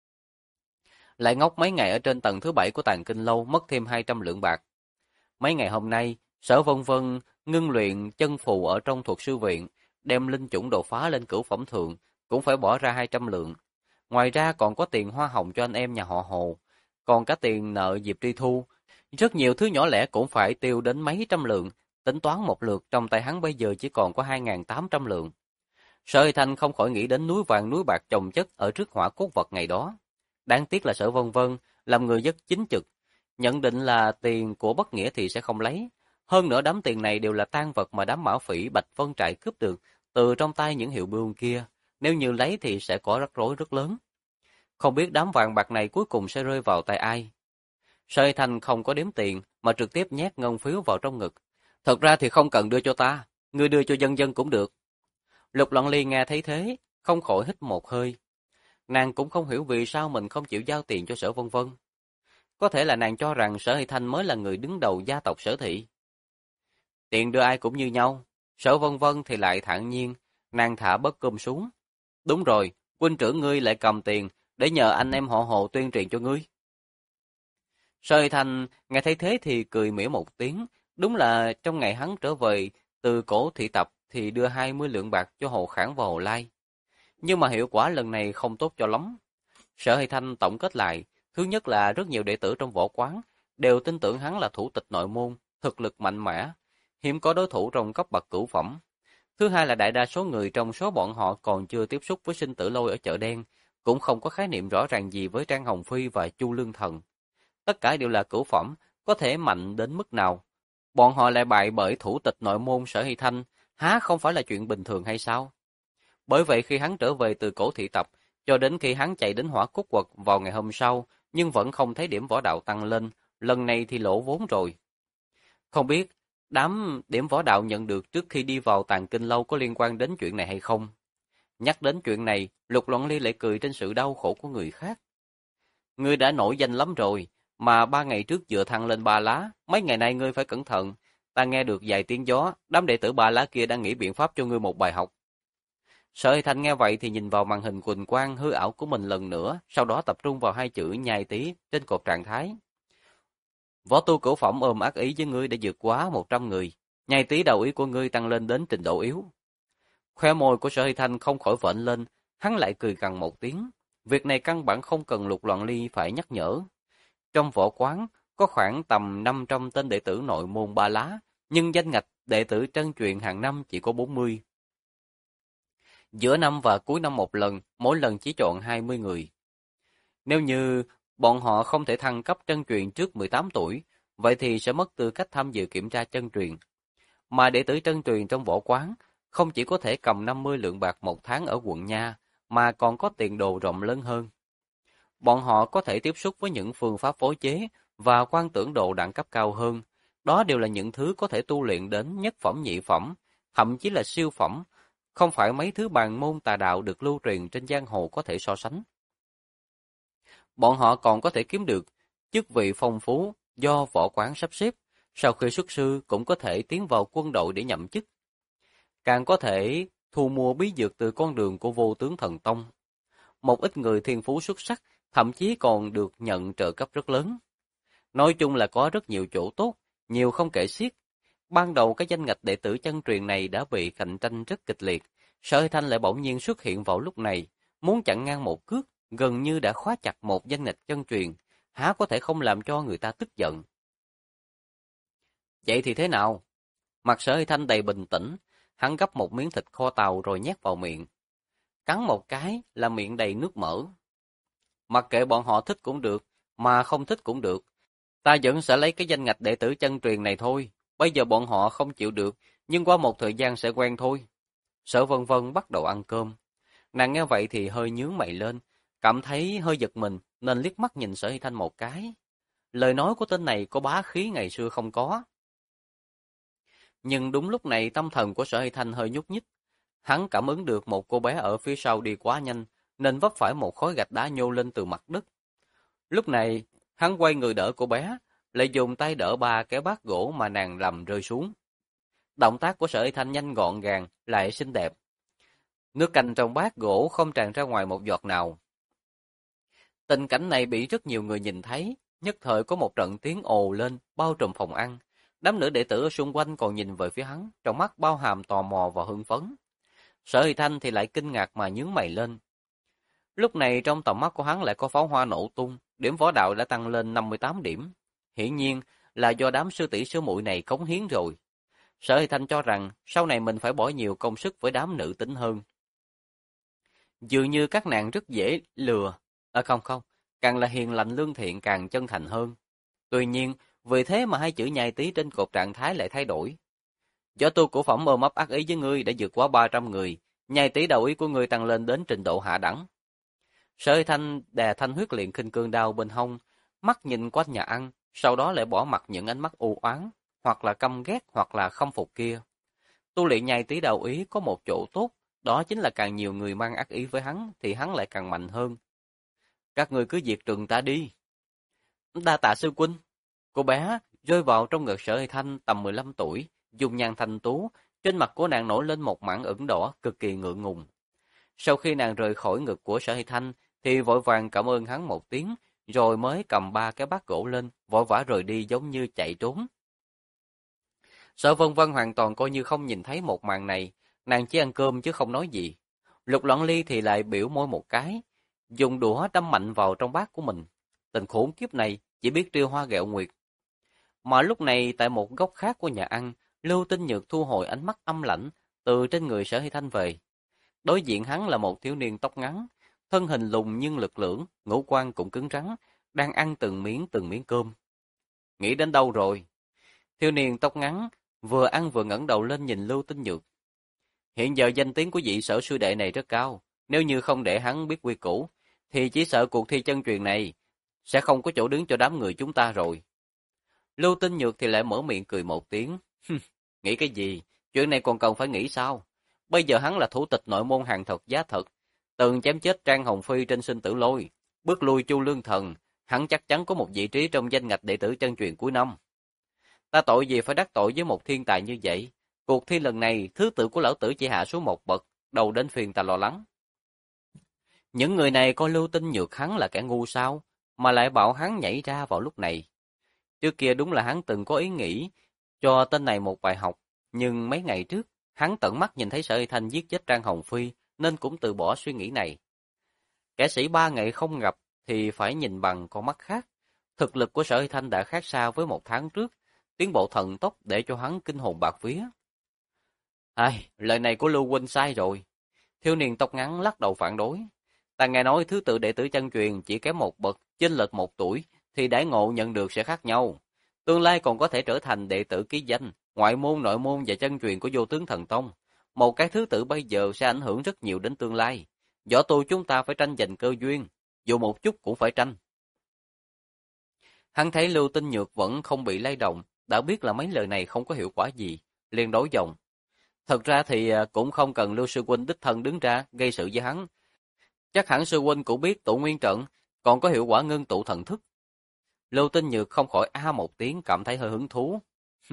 Lại ngốc mấy ngày ở trên tầng thứ 7 của Tàng Kinh Lâu mất thêm 200 lượng bạc. Mấy ngày hôm nay, Sở Vân Vân ngưng luyện chân phù ở trong thuật sư viện, đem linh chủng đột phá lên cửu phẩm thượng, cũng phải bỏ ra 200 lượng. Ngoài ra còn có tiền hoa hồng cho anh em nhà họ Hồ, còn cả tiền nợ Diệp Tri Thu. Rất nhiều thứ nhỏ lẻ cũng phải tiêu đến mấy trăm lượng, tính toán một lượt trong tay hắn bây giờ chỉ còn có 2.800 lượng. Sở Hy Thanh không khỏi nghĩ đến núi vàng núi bạc chồng chất ở trước hỏa cốt vật ngày đó. Đáng tiếc là Sở Vân Vân làm người rất chính trực, nhận định là tiền của bất nghĩa thì sẽ không lấy. Hơn nữa đám tiền này đều là tang vật mà đám mã phỉ Bạch Vân Trại cướp được từ trong tay những hiệu buôn kia. Nếu như lấy thì sẽ có rắc rối rất lớn. Không biết đám vàng bạc này cuối cùng sẽ rơi vào tay ai. Sở Hy Thanh không có đếm tiền mà trực tiếp nhét ngân phiếu vào trong ngực. Thật ra thì không cần đưa cho ta, ngươi đưa cho dân dân cũng được. Lục Loan Ly nghe thấy thế, không khỏi hít một hơi. Nàng cũng không hiểu vì sao mình không chịu giao tiền cho Sở Vân Vân. Có thể là nàng cho rằng Sở Hy Thanh mới là người đứng đầu gia tộc Sở Thị. Tiền đưa ai cũng như nhau. Sở Vân Vân thì lại thản nhiên, nàng thả bớt cơm xuống. Đúng rồi, huynh trưởng ngươi lại cầm tiền để nhờ anh em họ Hồ tuyên truyền cho ngươi. Sở Hy Thanh nghe thấy thế thì cười mỉa một tiếng. Đúng là trong ngày hắn trở về từ cổ thị tập thì đưa 20 lượng bạc cho Hồ Khảng và Hồ Lai. Nhưng mà hiệu quả lần này không tốt cho lắm. Sở Hy Thanh tổng kết lại, thứ nhất là rất nhiều đệ tử trong võ quán đều tin tưởng hắn là thủ tịch nội môn, thực lực mạnh mẽ, hiếm có đối thủ trong cấp bậc cửu phẩm. Thứ hai là đại đa số người trong số bọn họ còn chưa tiếp xúc với sinh tử lôi ở chợ đen, cũng không có khái niệm rõ ràng gì với Trang Hồng Phi và Chu Lương Thần. Tất cả đều là cửu phẩm, có thể mạnh đến mức nào. Bọn họ lại bại bởi thủ tịch nội môn Sở Hy Thanh, há không phải là chuyện bình thường hay sao? Bởi vậy khi hắn trở về từ cổ thị tập, cho đến khi hắn chạy đến hỏa cốt quật vào ngày hôm sau, nhưng vẫn không thấy điểm võ đạo tăng lên, lần này thì lỗ vốn rồi. Không biết, đám điểm võ đạo nhận được trước khi đi vào Tàng Kinh Lâu có liên quan đến chuyện này hay không? Nhắc đến chuyện này, Lục Loan Ly lại cười trên sự đau khổ của người khác. Ngươi đã nổi danh lắm rồi, mà 3 ngày trước vừa thăng lên 3 lá, mấy ngày nay ngươi phải cẩn thận. Ta nghe được vài tiếng gió, đám đệ tử 3 lá kia đang nghĩ biện pháp cho ngươi một bài học. Sở Hy Thanh nghe vậy thì nhìn vào màn hình quỳnh quang hư ảo của mình lần nữa, sau đó tập trung vào hai chữ nhai tí trên cột trạng thái. Võ tu cửu phẩm ôm ác ý với ngươi đã vượt quá 100 người, nhai tí đầu ý của ngươi tăng lên đến trình độ yếu. Khoe môi của Sở Hy Thanh không khỏi vểnh lên, hắn lại cười gằn một tiếng. Việc này căn bản không cần Lục Loan Ly phải nhắc nhở. Trong võ quán có khoảng tầm 500 tên đệ tử nội môn 3 lá, nhưng danh ngạch đệ tử chân truyền hàng năm chỉ có 40. Giữa năm và cuối năm một lần, mỗi lần chỉ chọn 20 người. Nếu như bọn họ không thể thăng cấp chân truyền trước 18 tuổi, vậy thì sẽ mất tư cách tham dự kiểm tra chân truyền. Mà đệ tử chân truyền trong võ quán không chỉ có thể cầm 50 lượng bạc một tháng ở quận Nha, mà còn có tiền đồ rộng lớn hơn. Bọn họ có thể tiếp xúc với những phương pháp phối chế và quan tưởng độ đẳng cấp cao hơn. Đó đều là những thứ có thể tu luyện đến nhất phẩm nhị phẩm, thậm chí là siêu phẩm. Không phải mấy thứ bàn môn tà đạo được lưu truyền trên giang hồ có thể so sánh. Bọn họ còn có thể kiếm được chức vị phong phú do võ quán sắp xếp, sau khi xuất sư cũng có thể tiến vào quân đội để nhậm chức. Càng có thể thu mua bí dược từ con đường của vô tướng thần tông. Một ít người thiên phú xuất sắc, thậm chí còn được nhận trợ cấp rất lớn. Nói chung là có rất nhiều chỗ tốt, nhiều không kể xiết. Ban đầu cái danh ngạch đệ tử chân truyền này đã bị cạnh tranh rất kịch liệt, Sở Hy Thanh lại bỗng nhiên xuất hiện vào lúc này, muốn chặn ngang một cước, gần như đã khóa chặt một danh nghịch chân truyền, há có thể không làm cho người ta tức giận. Vậy thì thế nào? Mặt Sở Hy Thanh đầy bình tĩnh, hắn gấp một miếng thịt kho tàu rồi nhét vào miệng. Cắn một cái là miệng đầy nước mỡ. Mặc kệ bọn họ thích cũng được, mà không thích cũng được. Ta vẫn sẽ lấy cái danh ngạch đệ tử chân truyền này thôi. Bây giờ bọn họ không chịu được, nhưng qua một thời gian sẽ quen thôi. Sở Vân Vân bắt đầu ăn cơm. Nàng nghe vậy thì hơi nhướng mày lên, cảm thấy hơi giật mình nên liếc mắt nhìn Sở Hy Thanh một cái. Lời nói của tên này có bá khí ngày xưa không có. Nhưng đúng lúc này tâm thần của Sở Hy Thanh hơi nhúc nhích. Hắn cảm ứng được một cô bé ở phía sau đi quá nhanh, nên vấp phải một khối gạch đá nhô lên từ mặt đất. Lúc này, hắn quay người đỡ cô bé, lại dùng tay đỡ ba cái bát gỗ mà nàng làm rơi xuống. Động tác của Sở Hy Thanh nhanh gọn gàng, lại xinh đẹp. Nước canh trong bát gỗ không tràn ra ngoài một giọt nào. Tình cảnh này bị rất nhiều người nhìn thấy, nhất thời có một trận tiếng ồ lên, bao trùm phòng ăn. Đám nữ đệ tử ở xung quanh còn nhìn về phía hắn, trong mắt bao hàm tò mò và hưng phấn. Sở Hy Thanh thì lại kinh ngạc mà nhướng mày lên. Lúc này trong tầm mắt của hắn lại có pháo hoa nổ tung, điểm võ đạo đã tăng lên 58 điểm. Hiển nhiên là do đám sư tỷ sư muội này cống hiến rồi. Sở Hy Thanh cho rằng sau này mình phải bỏ nhiều công sức với đám nữ tính hơn. Dường như các nàng rất dễ lừa. Không, càng là hiền lành lương thiện càng chân thành hơn. Tuy nhiên, vì thế mà hai chữ nhai tí trên cột trạng thái lại thay đổi. Võ tu của phẩm ôm ấp ác ý với ngươi đã vượt quá 300 người, nhai tí đầu ý của ngươi tăng lên đến trình độ hạ đẳng. Sở Hy Thanh đè thanh huyết luyện khinh cương đao bên hông, mắt nhìn quanh nhà ăn, sau đó lại bỏ mặc những ánh mắt u oán, hoặc là căm ghét hoặc là không phục kia. Tu luyện nhai tí đầu ý có một chỗ tốt, đó chính là càng nhiều người mang ác ý với hắn thì hắn lại càng mạnh hơn. Các ngươi cứ diệt trừng ta đi. Đa tạ sư huynh. Cô bé rơi vào trong ngực Sở Hy Thanh tầm 15 tuổi, dung nhan thanh tú, trên mặt của nàng nổi lên một mảng ửng đỏ cực kỳ ngượng ngùng. Sau khi nàng rời khỏi ngực của Sở Hy Thanh thì vội vàng cảm ơn hắn một tiếng, rồi mới cầm ba cái bát gỗ lên, vội vã rời đi giống như chạy trốn. Sở Vân Vân hoàn toàn coi như không nhìn thấy một màn này, nàng chỉ ăn cơm chứ không nói gì. Lục Loan Ly thì lại biểu môi một cái, dùng đũa đâm mạnh vào trong bát của mình. Tình khốn kiếp này chỉ biết trêu hoa ghẹo nguyệt. Mà lúc này tại một góc khác của nhà ăn, Lưu Tinh Nhược thu hồi ánh mắt âm lãnh từ trên người Sở Hy Thanh về. Đối diện hắn là một thiếu niên tóc ngắn, thân hình lùn nhưng lực lưỡng, ngũ quan cũng cứng rắn, đang ăn từng miếng cơm. Nghĩ đến đâu rồi? Thiếu niên tóc ngắn vừa ăn vừa ngẩng đầu lên nhìn Lưu Tinh Nhược. Hiện giờ danh tiếng của vị Sở sư đệ này rất cao, nếu như không để hắn biết quy củ, thì chỉ sợ cuộc thi chân truyền này sẽ không có chỗ đứng cho đám người chúng ta rồi. Lưu Tinh Nhược thì lại mở miệng cười một tiếng. Nghĩ cái gì? Chuyện này còn cần phải nghĩ sao? Bây giờ hắn là thủ tịch nội môn hàng thật giá thật, từng chém chết Trang Hồng Phi trên sinh tử lôi, bước lui Chu Lương Thần, hắn chắc chắn có một vị trí trong danh ngạch đệ tử chân truyền cuối năm. Ta tội gì phải đắc tội với một thiên tài như vậy? Cuộc thi lần này, thứ tự của lão tử chỉ hạ xuống một bậc, đầu đến phiền ta lo lắng. Những người này coi Lưu Tinh Nhược hắn là kẻ ngu sao, mà lại bảo hắn nhảy ra vào lúc này. Trước kia đúng là hắn từng có ý nghĩ cho tên này một bài học, nhưng mấy ngày trước, hắn tận mắt nhìn thấy Sở Hy Thanh giết chết Trang Hồng Phi, nên cũng từ bỏ suy nghĩ này. Kẻ sĩ 3 ngày không gặp thì phải nhìn bằng con mắt khác. Thực lực của Sở Hy Thanh đã khác xa với một tháng trước, tiến bộ thần tốc để cho hắn kinh hồn bạc vía. Lời này của Lưu huynh sai rồi. Thiếu niên tóc ngắn lắc đầu phản đối. Ta nghe nói thứ tự đệ tử chân truyền chỉ kém một bậc, chênh lệch 1 tuổi, thì đãi ngộ nhận được sẽ khác nhau. Tương lai còn có thể trở thành đệ tử ký danh, ngoại môn, nội môn và chân truyền của Vô Tướng Thần Tông. Một cái thứ tự bây giờ sẽ ảnh hưởng rất nhiều đến tương lai. Võ tu chúng ta phải tranh giành cơ duyên, dù một chút cũng phải tranh. Hắn thấy Lưu Tinh Nhược vẫn không bị lay động, đã biết là mấy lời này không có hiệu quả gì, liền đối giọng. Thật ra thì cũng không cần Lưu sư huynh đích thân đứng ra gây sự với hắn. Chắc hẳn sư huynh cũng biết tụ nguyên trận còn có hiệu quả ngưng tụ thần thức. Lưu Tinh Nhược không khỏi một tiếng, cảm thấy hơi hứng thú.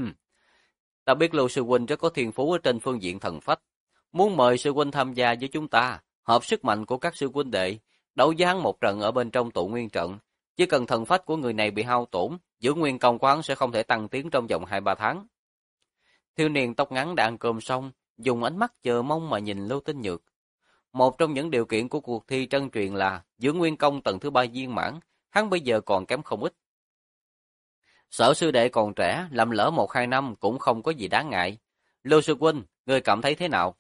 Ta biết Lưu sư huynh rất có thiên phú ở trên phương diện thần phách, muốn mời sư huynh tham gia với chúng ta, hợp sức mạnh của các sư huynh đệ, đấu với hắn một trận ở bên trong tụ nguyên trận. Chỉ cần thần phách của người này bị hao tổn, giữ nguyên công của hắn sẽ không thể tăng tiến trong vòng 2-3 tháng. Thiếu niên tóc ngắn đã ăn cơm xong, dùng ánh mắt chờ mong mà nhìn Lưu Tinh Nhược. Một trong những điều kiện của cuộc thi trân truyền là giữ nguyên công tầng thứ 3 viên mãn, hắn bây giờ còn kém không ít. Sở sư đệ còn trẻ, làm lỡ 1-2 năm cũng không có gì đáng ngại. Lưu sư huynh, ngươi cảm thấy thế nào?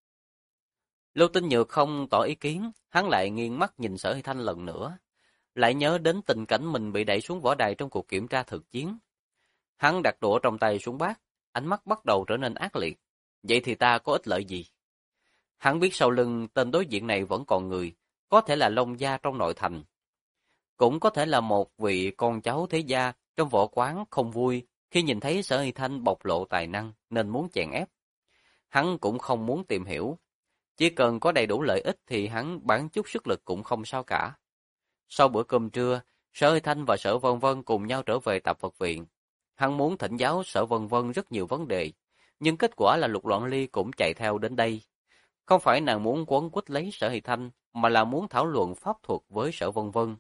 Lưu Tinh Nhược không tỏ ý kiến, hắn lại nghiêng mắt nhìn Sở Hy Thanh lần nữa, lại nhớ đến tình cảnh mình bị đẩy xuống võ đài trong cuộc kiểm tra thực chiến. Hắn đặt đũa trong tay xuống bát, ánh mắt bắt đầu trở nên ác liệt. Vậy thì ta có ích lợi gì? Hắn biết sau lưng tên đối diện này vẫn còn người, có thể là Long gia trong nội thành, cũng có thể là một vị con cháu thế gia trong võ quán không vui khi nhìn thấy Sở Hy Thanh bộc lộ tài năng nên muốn chèn ép. Hắn cũng không muốn tìm hiểu, chỉ cần có đầy đủ lợi ích thì hắn bán chút sức lực cũng không sao cả. Sau bữa cơm trưa, Sở Hy Thanh và Sở Vân Vân cùng nhau trở về Tạp Vật viện. Hắn muốn thỉnh giáo Sở Vân Vân rất nhiều vấn đề, nhưng kết quả là Lục Loạn Ly cũng chạy theo đến đây. Không phải nàng muốn quấn quýt lấy Sở Hy Thanh, mà là muốn thảo luận pháp thuật với Sở Vân Vân.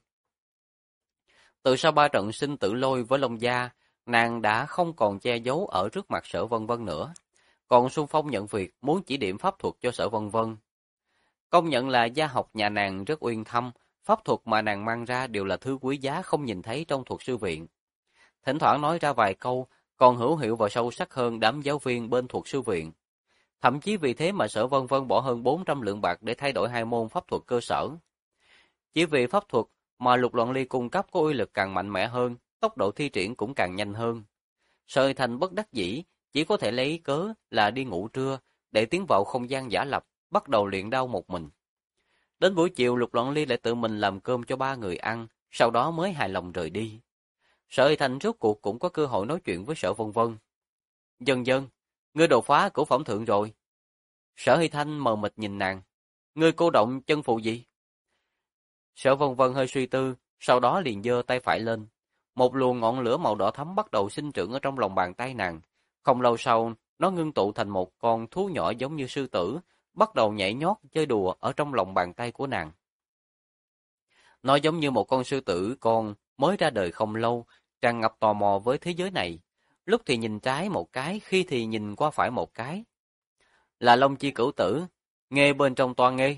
Từ sau 3 trận sinh tử lôi với Long gia, nàng đã không còn che giấu ở trước mặt Sở Vân Vân nữa, còn xung phong nhận việc muốn chỉ điểm pháp thuật cho Sở Vân Vân. Công nhận là gia học nhà nàng rất uyên thâm, pháp thuật mà nàng mang ra đều là thứ quý giá không nhìn thấy trong thuật sư viện. Thỉnh thoảng nói ra vài câu, còn hữu hiệu và sâu sắc hơn đám giáo viên bên thuật sư viện. Thậm chí vì thế mà Sở Vân Vân bỏ hơn 400 lượng bạc để thay đổi 2 môn pháp thuật cơ sở. Chỉ vì pháp thuật mà Lục Loạn Ly cung cấp có uy lực càng mạnh mẽ hơn, tốc độ thi triển cũng càng nhanh hơn. Sở Hy Thanh bất đắc dĩ, chỉ có thể lấy cớ là đi ngủ trưa, để tiến vào không gian giả lập, bắt đầu luyện đao một mình. Đến buổi chiều Lục Loạn Ly lại tự mình làm cơm cho 3 người ăn, sau đó mới hài lòng rời đi. Sở Hy Thanh rốt cuộc cũng có cơ hội nói chuyện với Sở Vân Vân. Dần dần, ngươi đột phá cửu phẩm thượng rồi. Sở Hy Thanh mờ mịt nhìn nàng. Ngươi cô động chân phụ gì? Sở Vân Vân hơi suy tư, sau đó liền giơ tay phải lên. Một luồng ngọn lửa màu đỏ thắm bắt đầu sinh trưởng ở trong lòng bàn tay nàng. Không lâu sau, nó ngưng tụ thành một con thú nhỏ giống như sư tử, bắt đầu nhảy nhót chơi đùa ở trong lòng bàn tay của nàng. Nó giống như một con sư tử con mới ra đời không lâu, tràn ngập tò mò với thế giới này. Lúc thì nhìn trái một cái, khi thì nhìn qua phải một cái. Là Long Chi cửu tử, nghe bên trong toa nghe.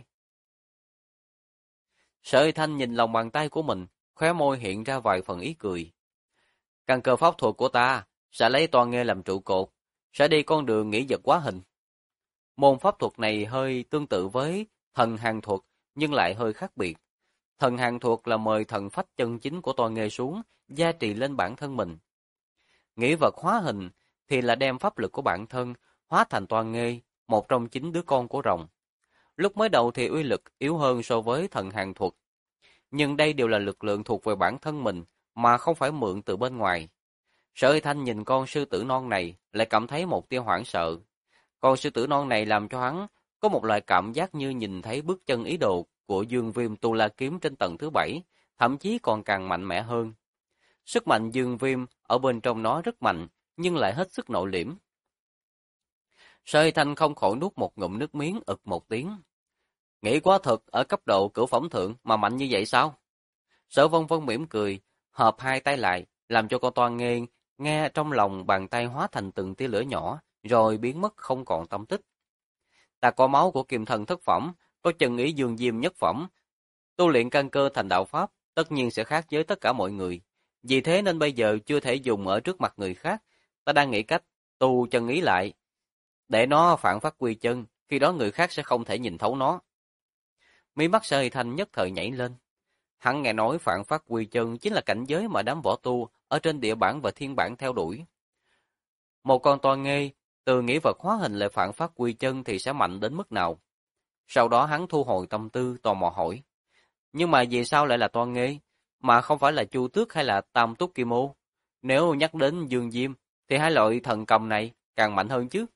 Sở Hy Thanh nhìn lòng bàn tay của mình, khóe môi hiện ra vài phần ý cười. Căn cơ pháp thuật của ta sẽ lấy toa nghe làm trụ cột, sẽ đi con đường nghĩ vật hóa hình. Môn pháp thuật này hơi tương tự với thần hàng thuật, nhưng lại hơi khác biệt. Thần hàng thuật là mời thần phách chân chính của toa nghe xuống, gia trì lên bản thân mình. Nghĩ vật hóa hình thì là đem pháp lực của bản thân hóa thành toa nghe, một trong 9 đứa con của rồng. Lúc mới đầu thì uy lực yếu hơn so với thần hàng thuật, nhưng đây đều là lực lượng thuộc về bản thân mình, mà không phải mượn từ bên ngoài. Sở Hy Thanh nhìn con sư tử non này, lại cảm thấy một tia hoảng sợ. Con sư tử non này làm cho hắn có một loại cảm giác như nhìn thấy bước chân ý đồ của Dương Viêm Tu La Kiếm trên tầng thứ 7, thậm chí còn càng mạnh mẽ hơn. Sức mạnh Dương Viêm ở bên trong nó rất mạnh, nhưng lại hết sức nội liễm. Sở Hy Thanh không khỏi nuốt một ngụm nước miếng, ực một tiếng. Nghĩ quá thật, ở cấp độ cửu phẩm thượng mà mạnh như vậy sao? Sở Vân Vân mỉm cười, hợp hai tay lại, làm cho con toan nghe trong lòng bàn tay hóa thành từng tia lửa nhỏ, rồi biến mất không còn tâm tích. Ta có máu của kiềm thần thất phẩm, có chân ý dương diêm nhất phẩm. Tu luyện căn cơ thành đạo pháp, tất nhiên sẽ khác với tất cả mọi người. Vì thế nên bây giờ chưa thể dùng ở trước mặt người khác. Ta đang nghĩ cách tu chân ý lại, để nó phản phát quy chân, khi đó người khác sẽ không thể nhìn thấu nó. Mí mắt Sở Hy Thanh nhất thời nhảy lên. Hắn nghe nói phản phát quy chân chính là cảnh giới mà đám võ tu ở trên địa bản và thiên bản theo đuổi. Một con toa nghê từ nghĩ vật hóa hình lại phản phát quy chân thì sẽ mạnh đến mức nào? Sau đó hắn thu hồi tâm tư, tò mò hỏi. Nhưng mà vì sao lại là toa nghê, mà không phải là Chu Tước hay là Tam Túc Kim Ô? Nếu nhắc đến Dương Diêm, thì hai loại thần cầm này càng mạnh hơn chứ.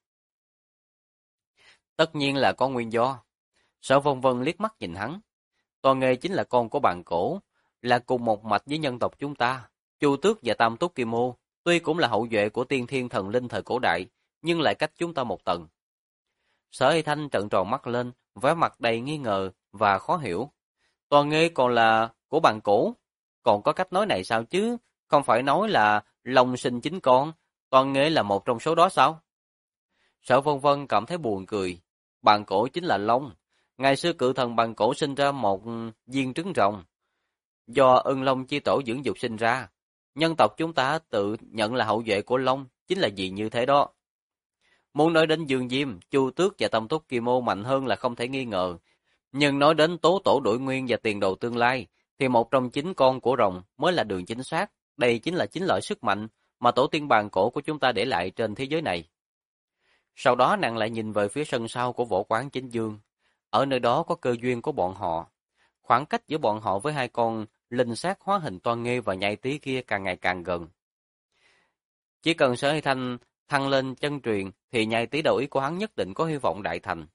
Tất nhiên là có nguyên do. Sở Vân Vân liếc mắt nhìn hắn. Toa nghê chính là con của Bàn Cổ, là cùng một mạch với nhân tộc chúng ta. Chu Tước và Tam Túc Kim Ô tuy cũng là hậu duệ của tiên thiên thần linh thời cổ đại, nhưng lại cách chúng ta một tầng. Sở Hy Thanh trợn tròn mắt lên, vẻ mặt đầy nghi ngờ và khó hiểu. Toa nghê còn là của Bàn Cổ, còn có cách nói này sao chứ? Không phải nói là Long sinh 9 con, toa nghê là một trong số đó sao? Sở Vân Vân cảm thấy buồn cười. Bàn Cổ chính là Long, Ngày xưa cự thần bằng cổ sinh ra một viên trứng rồng, do Ưng Long chi tổ dưỡng dục sinh ra. Nhân tộc chúng ta tự nhận là hậu duệ của Long, chính là gì như thế đó. Muốn nói đến Dương Diêm, Chu Tước và Tâm Túc Kim Ô mạnh hơn là không thể nghi ngờ. Nhưng nói đến tố tổ đổi nguyên và tiền đồ tương lai, thì một trong 9 con của rồng mới là đường chính xác. Đây chính là chính loại sức mạnh mà tổ tiên bàn cổ của chúng ta để lại trên thế giới này. Sau đó nàng lại nhìn về phía sân sau của võ quán Chính Dương. Ở nơi đó có cơ duyên của bọn họ. Khoảng cách giữa bọn họ với hai con linh sát hóa hình toan nghê và nhai tí kia càng ngày càng gần. Chỉ cần Sở Hy Thanh thăng lên chân truyền thì nhai tí đầu ý của hắn nhất định có hy vọng đại thành.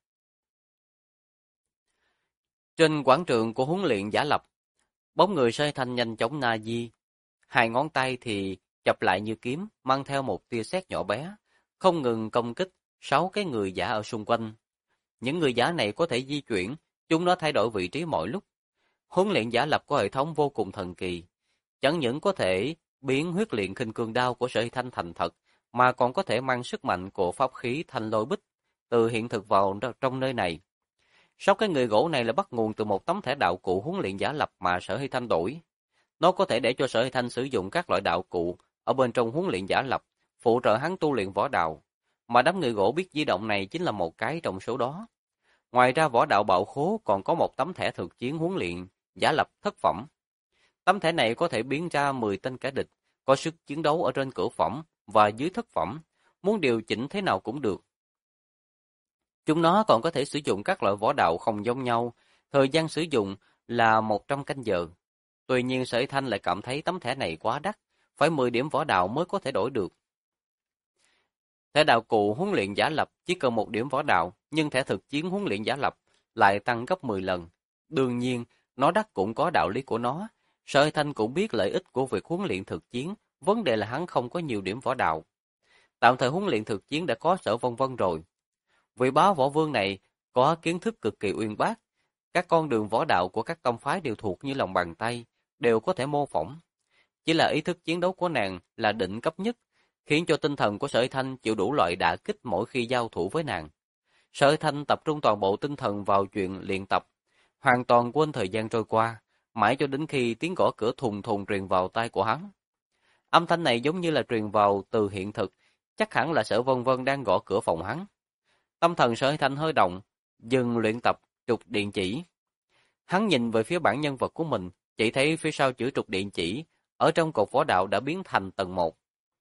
Trên quảng trường của huấn luyện giả lập, bóng người Sở Hy Thanh nhanh chóng na di. Hai ngón tay thì chập lại như kiếm, mang theo một tia sét nhỏ bé, không ngừng công kích 6 cái người giả ở xung quanh. Những người giả này có thể di chuyển, chúng nó thay đổi vị trí mọi lúc. Huấn luyện giả lập có hệ thống vô cùng thần kỳ, chẳng những có thể biến huyết luyện khinh cương đao của Sở Hy Thanh thành thật, mà còn có thể mang sức mạnh của pháp khí thanh lôi bích từ hiện thực vào trong nơi này. 6 cái người gỗ này là bắt nguồn từ một tấm thẻ đạo cụ huấn luyện giả lập mà Sở Hy Thanh đổi. Nó có thể để cho Sở Hy Thanh sử dụng các loại đạo cụ ở bên trong huấn luyện giả lập, phụ trợ hắn tu luyện võ đạo, mà đám người gỗ biết di động này chính là một cái trong số đó. Ngoài ra võ đạo bạo khố còn có một tấm thẻ thực chiến huấn luyện giả lập thất phẩm. Tấm thẻ này có thể biến ra 10 tên kẻ địch, có sức chiến đấu ở trên cửu phẩm và dưới thất phẩm, muốn điều chỉnh thế nào cũng được. Chúng nó còn có thể sử dụng các loại võ đạo không giống nhau, thời gian sử dụng là 100 canh giờ. Tuy nhiên Sở Hy Thanh lại cảm thấy tấm thẻ này quá đắt, phải 10 điểm võ đạo mới có thể đổi được. Thẻ đạo cụ huấn luyện giả lập chỉ cần 1 điểm võ đạo, nhưng thẻ thực chiến huấn luyện giả lập lại tăng gấp 10 lần. Đương nhiên, nó đắt cũng có đạo lý của nó. Sở Hy Thanh cũng biết lợi ích của việc huấn luyện thực chiến, vấn đề là hắn không có nhiều điểm võ đạo. Tạm thời huấn luyện thực chiến đã có Sở Vân Vân rồi. Vị bá võ vương này có kiến thức cực kỳ uyên bác, các con đường võ đạo của các tông phái đều thuộc như lòng bàn tay, đều có thể mô phỏng. Chỉ là ý thức chiến đấu của nàng là đỉnh cấp nhất, khiến cho tinh thần của Sở Hy Thanh chịu đủ loại đả kích mỗi khi giao thủ với nàng. Sở Hy Thanh tập trung toàn bộ tinh thần vào chuyện luyện tập, hoàn toàn quên thời gian trôi qua, mãi cho đến khi tiếng gõ cửa thùng thùng truyền vào tai của hắn. Âm thanh này giống như là truyền vào từ hiện thực, chắc hẳn là Sở Vân Vân đang gõ cửa phòng hắn. Tâm thần Sở Hy Thanh hơi động, dừng luyện tập trục điện chỉ. Hắn nhìn về phía bản nhân vật của mình, chỉ thấy phía sau chữ trục điện chỉ, ở trong cột võ đạo đã biến thành tầng 1.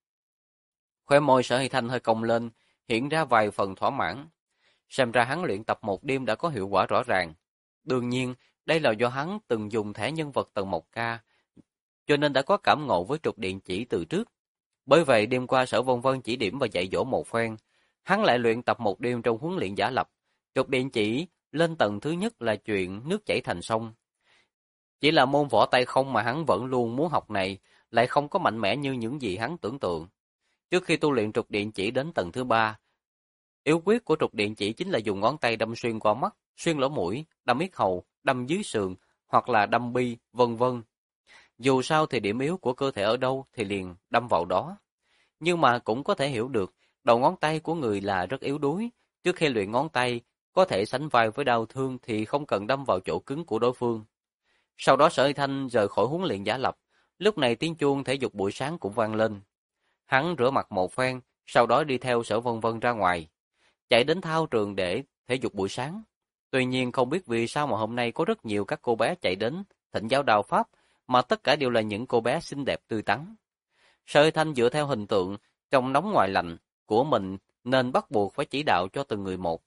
Khóe môi Sở Hy Thanh hơi cong lên, hiện ra vài phần thỏa mãn. Xem ra hắn luyện tập một đêm đã có hiệu quả rõ ràng. Đương nhiên, đây là do hắn từng dùng thẻ nhân vật tầng 1K, cho nên đã có cảm ngộ với trục điện chỉ từ trước. Bởi vậy đêm qua Sở Vân Vân chỉ điểm và dạy dỗ một phen, hắn lại luyện tập một đêm trong huấn luyện giả lập. Trục điện chỉ lên tầng thứ nhất là chuyện nước chảy thành sông. Chỉ là môn võ tay không mà hắn vẫn luôn muốn học này, lại không có mạnh mẽ như những gì hắn tưởng tượng. Trước khi tu luyện trục điện chỉ đến tầng thứ 3, yếu quyết của trục điện chỉ chính là dùng ngón tay đâm xuyên qua mắt, xuyên lỗ mũi, đâm yết hầu, đâm dưới sườn, hoặc là đâm bi, vân vân. Dù sao thì điểm yếu của cơ thể ở đâu thì liền đâm vào đó. Nhưng mà cũng có thể hiểu được, đầu ngón tay của người là rất yếu đuối. Trước khi luyện ngón tay, có thể sánh vai với đau thương thì không cần đâm vào chỗ cứng của đối phương. Sau đó Sở Hy Thanh rời khỏi huấn luyện giả lập. Lúc này tiếng chuông thể dục buổi sáng cũng vang lên. Hắn rửa mặt một phen, sau đó đi theo Sở Vân Vân ra ngoài, chạy đến thao trường để thể dục buổi sáng. Tuy nhiên không biết vì sao mà hôm nay có rất nhiều các cô bé chạy đến thỉnh giáo đạo pháp, mà tất cả đều là những cô bé xinh đẹp tươi tắn. Sở Hy Thanh dựa theo hình tượng trong nóng ngoài lạnh của mình nên bắt buộc phải chỉ đạo cho từng người một.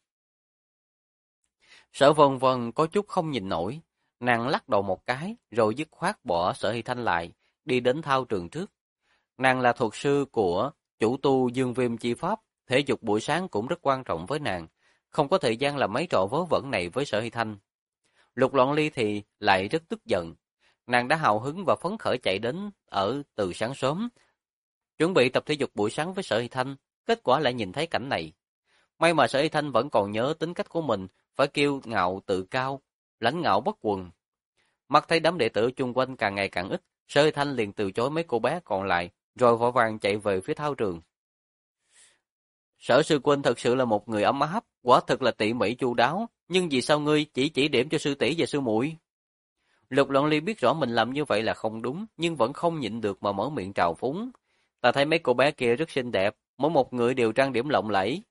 Sở Vân Vân có chút không nhìn nổi, nàng lắc đầu một cái rồi dứt khoát bỏ Sở Hy Thanh lại, đi đến thao trường trước. Nàng là thuật sư của chủ tu Dương Viêm chi pháp, thể dục buổi sáng cũng rất quan trọng với nàng, không có thời gian làm mấy trò vớ vẩn này với Sở Hy Thanh. Lục Loan Ly thì lại rất tức giận, nàng đã hào hứng và phấn khởi chạy đến ở từ sáng sớm, chuẩn bị tập thể dục buổi sáng với Sở Hy Thanh, kết quả lại nhìn thấy cảnh này. May mà Sở Hy Thanh vẫn còn nhớ tính cách của mình, phải kiêu ngạo tự cao, lãnh ngạo bất quần. Mắt thấy đám đệ tử chung quanh càng ngày càng ít, Sở Hy Thanh liền từ chối mấy cô bé còn lại, rồi vội vàng chạy về phía thao trường. Sở sư huynh thật sự là một người ấm áp, quả thực là tỉ mỉ chu đáo, Nhưng vì sao ngươi chỉ điểm cho sư tỷ và sư muội? Lục Loan Ly biết rõ mình làm như vậy là không đúng, nhưng vẫn không nhịn được mà mở miệng trào phúng. Ta thấy mấy cô bé kia rất xinh đẹp, mỗi một người đều trang điểm lộng lẫy.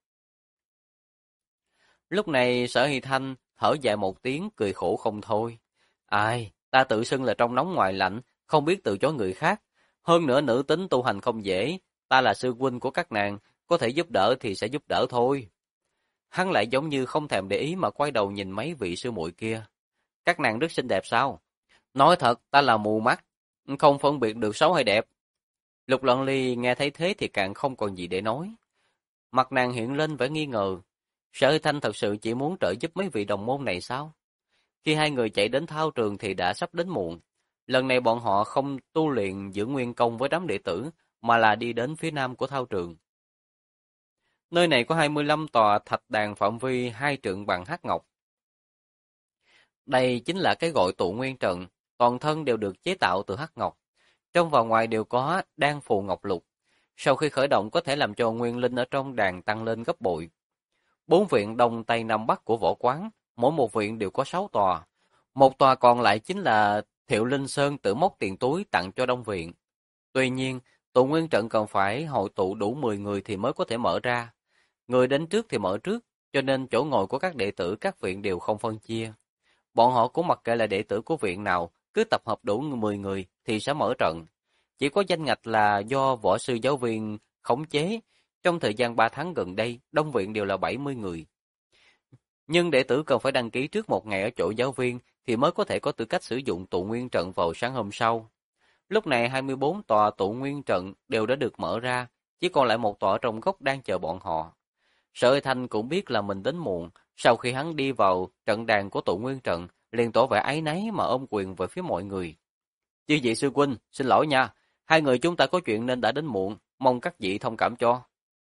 Lúc này Sở Hy Thanh thở dài một tiếng, cười khổ không thôi. Ai, ta tự xưng là trong nóng ngoài lạnh, không biết từ chối người khác. Hơn nữa nữ tính tu hành không dễ, ta là sư huynh của các nàng, có thể giúp đỡ thì sẽ giúp đỡ thôi. Hắn lại giống như không thèm để ý mà quay đầu nhìn mấy vị sư muội kia. Các nàng rất xinh đẹp sao? Nói thật, ta là mù mắt, không phân biệt được xấu hay đẹp. Lục Loan Ly nghe thấy thế thì càng không còn gì để nói. Mặt nàng hiện lên vẻ nghi ngờ. Sở Hy Thanh thật sự chỉ muốn trợ giúp mấy vị đồng môn này sao? Khi hai người chạy đến thao trường thì đã sắp đến muộn. Lần này bọn họ không tu luyện giữ nguyên công với đám đệ tử, mà là đi đến phía nam của thao trường. Nơi này có 25 tòa thạch đàn phạm vi 2 trượng bằng hắc ngọc. Đây chính là cái gọi tụ nguyên trận, toàn thân đều được chế tạo từ hắc ngọc. Trong và ngoài đều có đan phù ngọc lục. Sau khi khởi động có thể làm cho nguyên linh ở trong đàn tăng lên gấp bội. 4 viện Đông Tây Nam Bắc của võ quán, mỗi một viện đều có 6 tòa. Một tòa còn lại chính là Thiệu Linh Sơn tự móc tiền túi tặng cho Đông viện. Tuy nhiên, tụ nguyên trận cần phải hội tụ đủ 10 người thì mới có thể mở ra. Người đến trước thì mở trước, cho nên chỗ ngồi của các đệ tử các viện đều không phân chia. Bọn họ cũng mặc kệ là đệ tử của viện nào, cứ tập hợp đủ 10 người thì sẽ mở trận. Chỉ có danh ngạch là do võ sư giáo viên khống chế. Trong thời gian 3 tháng gần đây, Đông viện đều là 70 người. Nhưng đệ tử cần phải đăng ký trước một ngày ở chỗ giáo viên thì mới có thể có tư cách sử dụng tụ nguyên trận vào sáng hôm sau. Lúc này 24 tòa tụ nguyên trận đều đã được mở ra, chỉ còn lại một tòa trong góc đang chờ bọn họ. Sở Hy Thanh cũng biết là mình đến muộn, sau khi hắn đi vào trận đàn của tụ nguyên trận, liền tỏ vẻ áy náy mà ôm quyền về phía mọi người. Chư vị sư huynh, xin lỗi nha, hai người chúng ta có chuyện nên đã đến muộn, mong các vị thông cảm cho.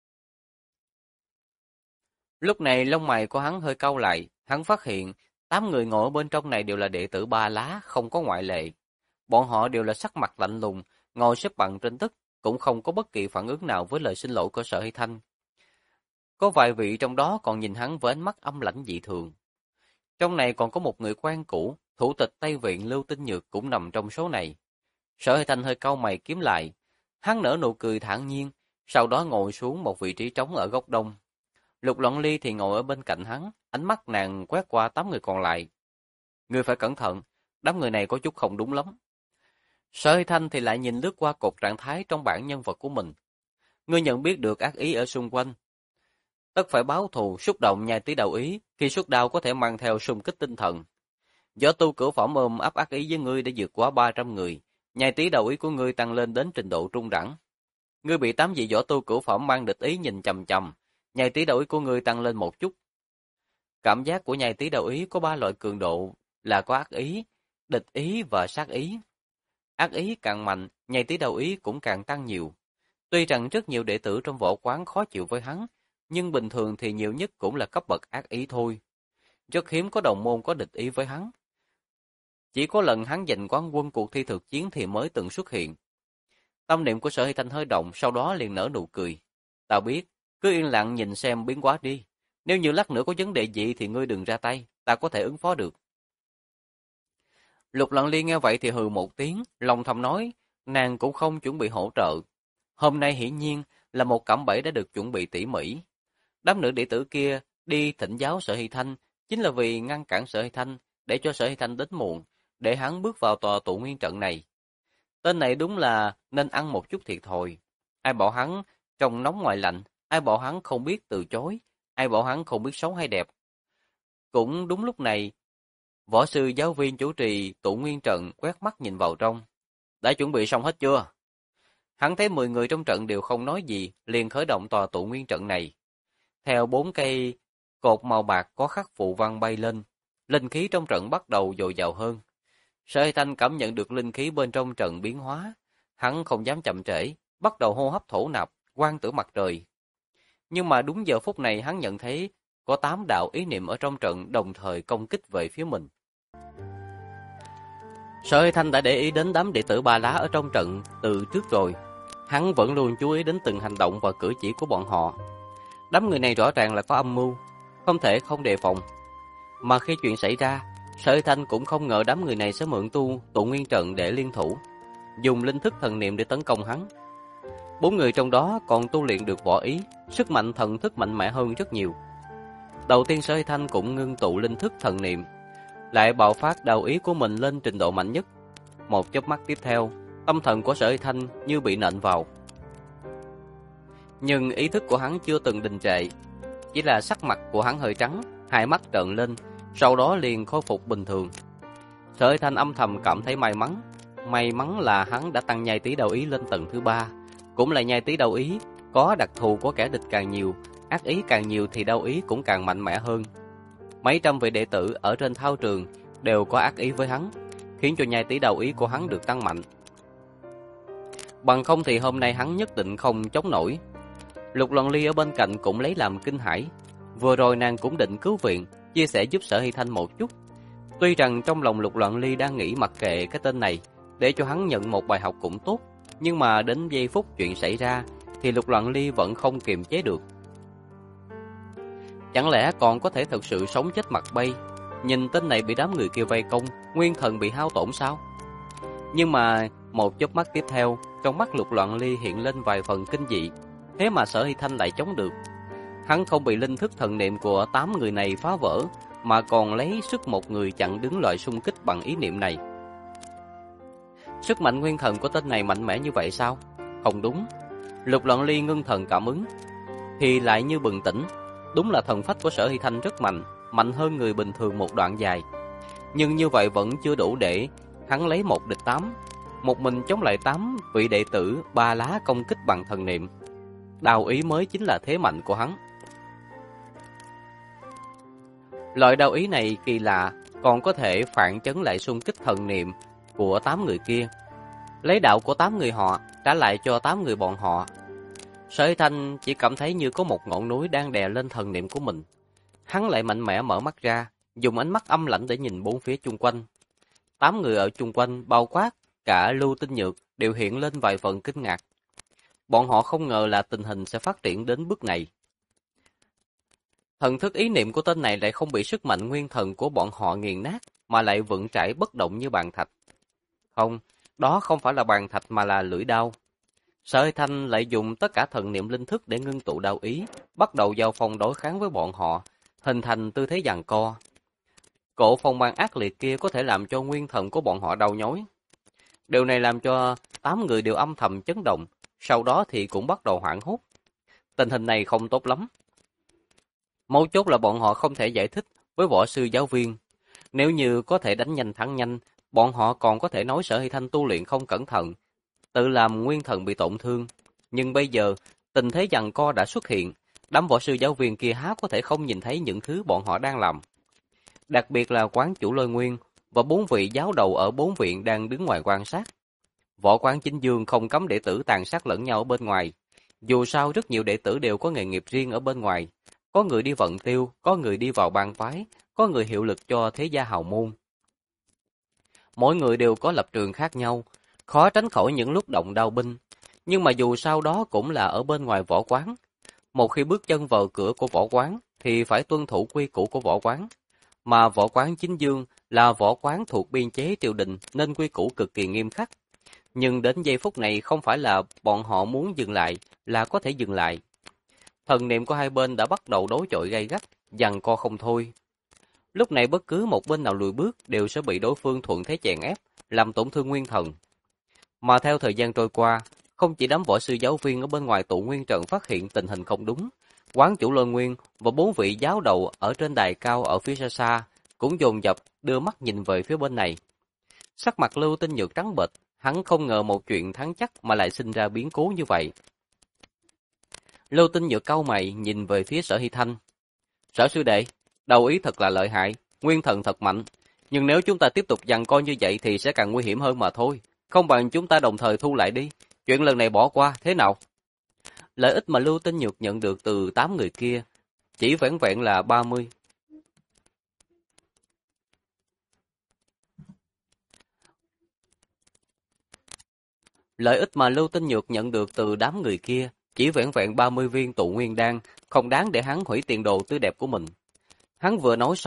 Lúc này lông mày của hắn hơi cau lại, hắn phát hiện 8 người ngồi ở bên trong này đều là đệ tử Ba Lá, không có ngoại lệ. Bọn họ đều là sắc mặt lạnh lùng, ngồi xếp bằng trên đất, cũng không có bất kỳ phản ứng nào với lời xin lỗi của Sở Hy Thanh. Có vài vị trong đó còn nhìn hắn với ánh mắt âm lãnh dị thường. Trong này còn có một người quen cũ, thủ tịch Tây Viện Lưu Tinh Nhược cũng nằm trong số này. Sở Hy Thanh hơi cau mày kiếm lại, hắn nở nụ cười thản nhiên, sau đó ngồi xuống một vị trí trống ở góc đông. Lục Loan Ly thì ngồi ở bên cạnh hắn, ánh mắt nàng quét qua 8 người còn lại. Ngươi phải cẩn thận, đám người này có chút không đúng lắm. Sở Hy Thanh thì lại nhìn lướt qua cột trạng thái trong bảng nhân vật của mình. Ngươi nhận biết được ác ý ở xung quanh. Tất phải báo thù, xúc động nhai tí đầu ý, khi xuất đao có thể mang theo xung kích tinh thần. Võ tu cửu phẩm ôm ấp ác ý với ngươi để vượt qua 300 người, nhai tí đầu ý của ngươi tăng lên đến trình độ trung đẳng. Ngươi bị 8 vị võ tu cửu phẩm mang địch ý nhìn chằm chằm, nhai tí đầu ý của ngươi tăng lên một chút. Cảm giác của nhai tí đầu ý có 3 loại cường độ là có ác ý, địch ý và sát ý. Ác ý càng mạnh, nhai tí đầu ý cũng càng tăng nhiều. Tuy rằng rất nhiều đệ tử trong võ quán khó chịu với hắn, nhưng bình thường thì nhiều nhất cũng là cấp bậc ác ý thôi. Rất hiếm có đồng môn có địch ý với hắn. Chỉ có lần hắn giành quán quân cuộc thi thực chiến thì mới từng xuất hiện. Tâm niệm của Sở Hy Thanh hơi động, sau đó liền nở nụ cười. Ta biết, cứ yên lặng nhìn xem biến hóa đi. Nếu như lát nữa có vấn đề gì thì ngươi đừng ra tay, ta có thể ứng phó được. Lục Lặng Liên nghe vậy thì hừ một tiếng, lòng thầm nói, nàng cũng không chuẩn bị hỗ trợ. Hôm nay hiển nhiên là một cạm bẫy đã được chuẩn bị tỉ mỉ. Đám nữ đệ tử kia đi thỉnh giáo Sở Hy Thanh chính là vì ngăn cản Sở Hy Thanh, để cho Sở Hy Thanh đến muộn, để hắn bước vào tòa tụ nguyên trận này. Tên này đúng là nên ăn một chút thiệt thòi. Ai bảo hắn trong nóng ngoài lạnh, ai bảo hắn không biết từ chối, ai bảo hắn không biết xấu hay đẹp. Cũng đúng lúc này, võ sư giáo viên chủ trì tụ nguyên trận quét mắt nhìn vào trong. Đã chuẩn bị xong hết chưa? Hắn thấy 10 người trong trận đều không nói gì, liền khởi động tòa tụ nguyên trận này. Theo 4 cây cột màu bạc có khắc phù văn bay lên, linh khí trong trận bắt đầu dồi dào hơn. Sở Hy Thanh cảm nhận được linh khí bên trong trận biến hóa, hắn không dám chậm trễ, bắt đầu hô hấp thổ nạp, quang tử mặt trời. Nhưng mà đúng giờ phút này hắn nhận thấy có 8 đạo ý niệm ở trong trận đồng thời công kích về phía mình. Sở Hy Thanh đã để ý đến đám đệ tử Ba Lá ở trong trận từ trước rồi. Hắn vẫn luôn chú ý đến từng hành động và cử chỉ của bọn họ. Đám người này rõ ràng là có âm mưu, không thể không đề phòng. Mà khi chuyện xảy ra, Sở Hy Thanh cũng không ngờ đám người này sẽ mượn tụ nguyên trận để liên thủ, dùng linh thức thần niệm để tấn công hắn. 4 người trong đó còn tu luyện được võ ý, sức mạnh thần thức mạnh mẽ hơn rất nhiều. Đầu tiên Sở Hy Thanh cũng ngưng tụ linh thức thần niệm, lại bạo phát đạo ý của mình lên trình độ mạnh nhất. Một chớp mắt tiếp theo, tâm thần của Sở Hy Thanh như bị nện vào. Nhưng ý thức của hắn chưa từng đình trệ, chỉ là sắc mặt của hắn hơi trắng, hai mắt trợn lên, sau đó liền khôi phục bình thường. Sở Hy Thanh âm thầm cảm thấy may mắn là hắn đã tăng nhai tí đạo ý lên tầng thứ 3, cũng là nhai tí đạo ý, có đặc thù của kẻ địch càng nhiều, ác ý càng nhiều thì đạo ý cũng càng mạnh mẽ hơn. Mấy trăm vị đệ tử ở trên thao trường đều có ác ý với hắn, khiến cho nhai tí đạo ý của hắn được tăng mạnh. Bằng không thì hôm nay hắn nhất định không chống nổi. Lục Loan Ly ở bên cạnh cũng lấy làm kinh hãi. Vừa rồi nàng cũng định cứu viện, chia sẻ giúp Sở Hy Thanh một chút. Tuy rằng trong lòng Lục Loan Ly đang nghĩ mặc kệ cái tên này, để cho hắn nhận một bài học cũng tốt, nhưng mà đến giây phút chuyện xảy ra thì Lục Loan Ly vẫn không kiềm chế được. Chẳng lẽ còn có thể thực sự sống chết mặt bay? Nhìn tên này bị đám người kia vây công, nguyên thần bị hao tổn sao? Nhưng mà một chớp mắt tiếp theo, trong mắt Lục Loan Ly hiện lên vài phần kinh dị. Thế mà Sở Hy Thanh lại chống được. Hắn không bị linh thức thần niệm của 8 người này phá vỡ, mà còn lấy sức một người chặn đứng loại xung kích bằng ý niệm này. Sức mạnh nguyên thần của tên này mạnh mẽ như vậy sao? Không đúng. Lục Loan Ly ngưng thần cảm ứng, thì lại như bừng tỉnh. Đúng là thần phách của Sở Hy Thanh rất mạnh, mạnh hơn người bình thường một đoạn dài. Nhưng như vậy vẫn chưa đủ để hắn lấy 1 địch 8, một mình chống lại 8 vị đệ tử 3 lá công kích bằng thần niệm. Đạo ý mới chính là thế mạnh của hắn. Loại đạo ý này kỳ lạ, còn có thể phản chấn lại xung kích thần niệm của 8 người kia, lấy đạo của 8 người họ trả lại cho 8 người bọn họ. Sở Hy Thanh chỉ cảm thấy như có một ngọn núi đang đè lên thần niệm của mình. Hắn lại mạnh mẽ mở mắt ra, dùng ánh mắt âm lãnh để nhìn bốn phía chung quanh. 8 người ở chung quanh, bao quát cả Lưu Tinh Nhược, đều hiện lên vài phần kinh ngạc. Bọn họ không ngờ là tình hình sẽ phát triển đến bước này. Thần thức ý niệm của tên này lại không bị sức mạnh nguyên thần của bọn họ nghiền nát, mà lại vững chãi bất động như bàn thạch. Không, đó không phải là bàn thạch mà là lưỡi đao. Sở Hy Thanh lại dùng tất cả thần niệm linh thức để ngưng tụ đạo ý, bắt đầu giao phong đối kháng với bọn họ, hình thành tư thế giằng co. Cỗ phong mang ác liệt kia có thể làm cho nguyên thần của bọn họ đau nhói. Điều này làm cho 8 người đều âm thầm chấn động, sau đó thì cũng bắt đầu hoảng hốt. Tình hình này không tốt lắm. Mấu chốt là bọn họ không thể giải thích với võ sư giáo viên. Nếu như có thể đánh nhanh thắng nhanh, bọn họ còn có thể nói Sở Hy Thanh tu luyện không cẩn thận, tự làm nguyên thần bị tổn thương. Nhưng bây giờ, tình thế giằng co đã xuất hiện, đám võ sư giáo viên kia há có thể không nhìn thấy những thứ bọn họ đang làm. Đặc biệt là quán chủ Lôi Nguyên và 4 vị giáo đầu ở 4 viện đang đứng ngoài quan sát. Võ quán Chính Dương không cấm đệ tử tàn sát lẫn nhau ở bên ngoài. Dù sao rất nhiều đệ tử đều có nghề nghiệp riêng ở bên ngoài. Có người đi vận tiêu, có người đi vào bang phái, có người hiệu lực cho thế gia hào môn. Mỗi người đều có lập trường khác nhau, khó tránh khỏi những lúc động đao binh. Nhưng mà dù sao đó cũng là ở bên ngoài võ quán. Một khi bước chân vào cửa của võ quán thì phải tuân thủ quy củ của võ quán. Mà võ quán Chính Dương là võ quán thuộc biên chế triều đình nên quy củ cực kỳ nghiêm khắc. Nhưng đến giây phút này không phải là bọn họ muốn dừng lại là có thể dừng lại. Thần niệm của hai bên đã bắt đầu đối chọi gay gắt, giằng co không thôi. Lúc này bất cứ một bên nào lùi bước đều sẽ bị đối phương thuận thế chèn ép, làm tổn thương nguyên thần. Mà theo thời gian trôi qua, không chỉ đám võ sư giáo viên ở bên ngoài tụ nguyên trận phát hiện tình hình không đúng, quán chủ Lôi Nguyên và 4 vị giáo đầu ở trên đài cao ở phía xa xa cũng dồn dập đưa mắt nhìn về phía bên này. Sắc mặt Lưu Tinh Nhược trắng bệch, hắn không ngờ một chuyện thắng chắc mà lại sinh ra biến cố như vậy. Lưu Tinh Nhược cau mày nhìn về phía Sở Hy Thanh. Sở sư đệ, đầu ý thật là lợi hại, nguyên thần thật mạnh, nhưng nếu chúng ta tiếp tục giằng co như vậy thì sẽ càng nguy hiểm hơn mà thôi. Không bằng chúng ta đồng thời thu lại đi, chuyện lần này bỏ qua, thế nào? Lợi ích mà Lưu Tinh Nhược nhận được từ 8 người kia chỉ vẻn vẹn là 30. Lợi ích mà Lưu Tinh Nhược nhận được từ đám người kia chỉ vẻn vẹn 30 viên tụ nguyên đan, không đáng để hắn hủy tiền đồ tươi đẹp của mình. Hắn vừa nói xong,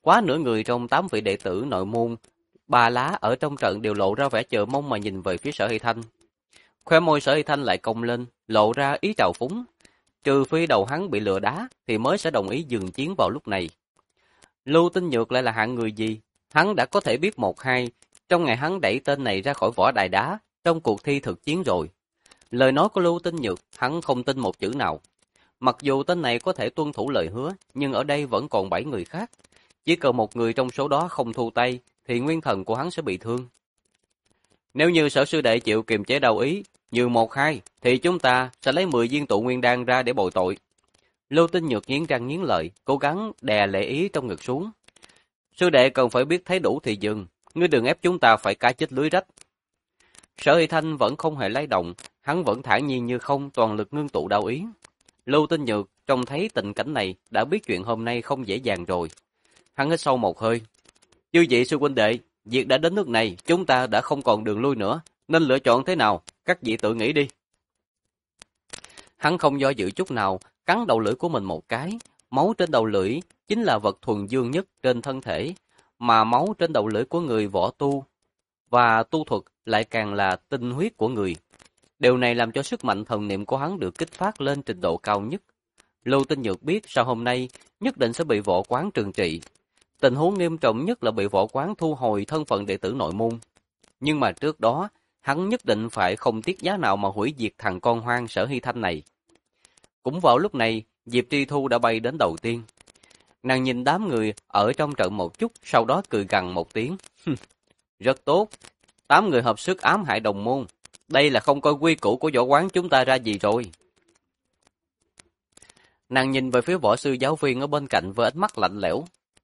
Quá nửa người trong 8 vị đệ tử nội môn Ba Lá ở trong trận đều lộ ra vẻ chờ mong mà nhìn về phía Sở Hy Thanh. Khóe môi Sở Hy Thanh lại cong lên, lộ ra ý trào phúng. Trừ phi đầu hắn bị lừa đá thì mới sẽ đồng ý dừng chiến vào lúc này. Lưu Tinh Nhược lại là hạng người gì? Hắn đã có thể biết một hai trong ngày hắn đẩy tên này ra khỏi vỏ đài đá trong cuộc thi thực chiến rồi. Lời nói của Lưu Tinh Nhược hắn không tin một chữ nào. Mặc dù tên này có thể tuân thủ lời hứa, nhưng ở đây vẫn còn 7 người khác. Chỉ cần một người trong số đó không thu tay thì nguyên thần của hắn sẽ bị thương. Nếu như Sở sư đệ chịu kiềm chế đầu ý, như 1-2 thì chúng ta sẽ lấy 10 viên tụ nguyên đan ra để bồi tội. Lưu Tinh Nhược nghiến răng nghiến lợi, cố gắng đè lệ ý trong ngực xuống. Sư đệ cần phải biết thấy đủ thì dừng, ngươi đừng ép chúng ta phải cá chết lưới rách. Sở Hy Thanh vẫn không hề lay động, hắn vẫn thản nhiên như không, toàn lực ngưng tụ đạo ý. Lưu Tinh Nhược trông thấy tình cảnh này đã biết chuyện hôm nay không dễ dàng rồi. Hắn hít sâu một hơi. Chư vị sư huynh đệ, việc đã đến nước này, chúng ta đã không còn đường lui nữa, nên lựa chọn thế nào, các vị tự nghĩ đi. Hắn không do dự chút nào, cắn đầu lưỡi của mình một cái. Máu trên đầu lưỡi chính là vật thuần dương nhất trên thân thể, mà máu trên đầu lưỡi của người võ tu và tu thuật lại càng là tinh huyết của người. Điều này làm cho sức mạnh thần niệm của hắn được kích phát lên trình độ cao nhất. Lưu Tinh Nhược biết sau hôm nay nhất định sẽ bị võ quán trừng trị. Tình huống nghiêm trọng nhất là bị võ quán thu hồi thân phận đệ tử nội môn. Nhưng mà trước đó, hắn nhất định phải không tiếc giá nào mà hủy diệt thằng con hoang Sở Hy Thanh này. Cũng vào lúc này, Diệp Tri Thu đã bay đến đầu tiên. Nàng nhìn đám người ở trong trận một chút, sau đó cười gằn một tiếng. Rất tốt, 8 người hợp sức ám hại đồng môn. Đây là không coi quy củ của võ quán chúng ta ra gì rồi. Nàng nhìn về phía võ sư giáo viên ở bên cạnh với ánh mắt lạnh lẽo.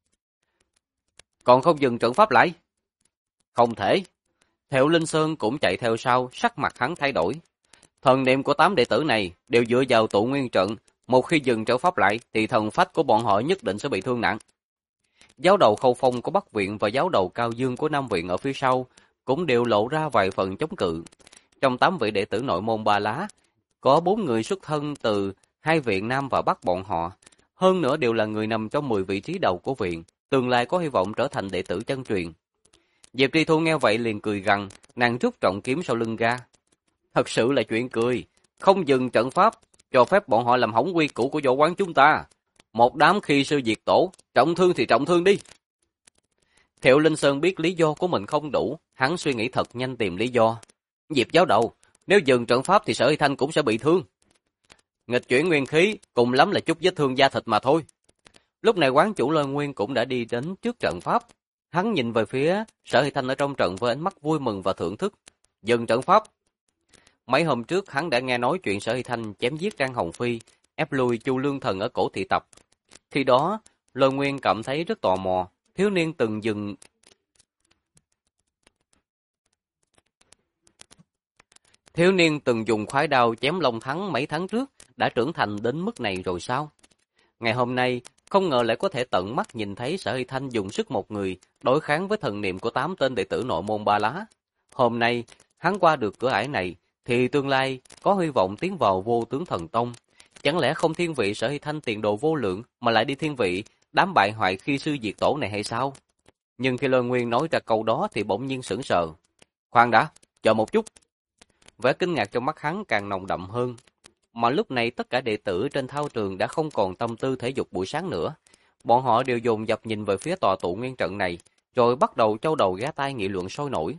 Còn không dừng trận pháp lại? Không thể. Theo Linh Sơn cũng chạy theo sau, sắc mặt hắn thay đổi. Thần niệm của 8 đệ tử này đều dựa vào tụ nguyên trận. Một khi dừng trận pháp lại thì thần phách của bọn họ nhất định sẽ bị thương nặng. Giáo đầu Khâu Phong của Bắc Viện và giáo đầu Cao Dương của Nam Viện ở phía sau cũng đều lộ ra vài phần chống cự. Trong 8 vị đệ tử nội môn Ba Lá, có 4 người xuất thân từ 2 viện Nam và Bắc bọn họ. Hơn nữa đều là người nằm trong 10 vị trí đầu của viện, tương lai có hy vọng trở thành đệ tử chân truyền. Diệp Tri Thu nghe vậy liền cười gằn, nàng rút trọng kiếm sau lưng ra. Thật sự là chuyện cười, không dừng trận pháp, cho phép bọn họ làm hỏng quy củ của võ quán chúng ta. Một đám khi sư diệt tổ, trọng thương thì trọng thương đi. Thiệu Linh Sơn biết lý do của mình không đủ, hắn suy nghĩ thật nhanh tìm lý do. Diệp giáo đầu, nếu dừng trận pháp thì Sở Hy Thanh cũng sẽ bị thương. Nghịch chuyển nguyên khí, cùng lắm là chút vết thương da thịt mà thôi. Lúc này quán chủ Lôi Nguyên cũng đã đi đến trước trận pháp. Hắn nhìn về phía Sở Hy Thanh ở trong trận với ánh mắt vui mừng và thưởng thức. Dừng trận pháp. Mấy hôm trước hắn đã nghe nói chuyện Sở Hy Thanh chém giết Trang Hồng Phi, ép lui Chu Lương Thần ở cổ thị tập. Khi đó, Lôi Nguyên cảm thấy rất tò mò, thiếu niên từng dùng khoái đao chém Long Thắng mấy tháng trước, đã trưởng thành đến mức này rồi sao? Ngày hôm nay, không ngờ lại có thể tận mắt nhìn thấy Sở Hy Thanh dùng sức một người, đối kháng với thần niệm của 8 tên đệ tử nội môn Ba Lá. Hôm nay, hắn qua được cửa ải này, thì tương lai có hy vọng tiến vào Vô Tướng Thần Tông. Chẳng lẽ không thiên vị Sở Hy Thanh tiền đồ vô lượng, mà lại đi thiên vị đám bại hoại khi sư diệt tổ này hay sao? Nhưng khi Lôi Nguyên nói ra câu đó thì bỗng nhiên sững sờ. Khoan đã, chờ một chút. Vẻ kinh ngạc trong mắt hắn càng nồng đậm hơn. Mà lúc này tất cả đệ tử trên thao trường đã không còn tâm tư thể dục buổi sáng nữa. Bọn họ đều dồn dập nhìn về phía tòa tụ nguyên trận này, rồi bắt đầu châu đầu ghé tai nghị luận sôi nổi.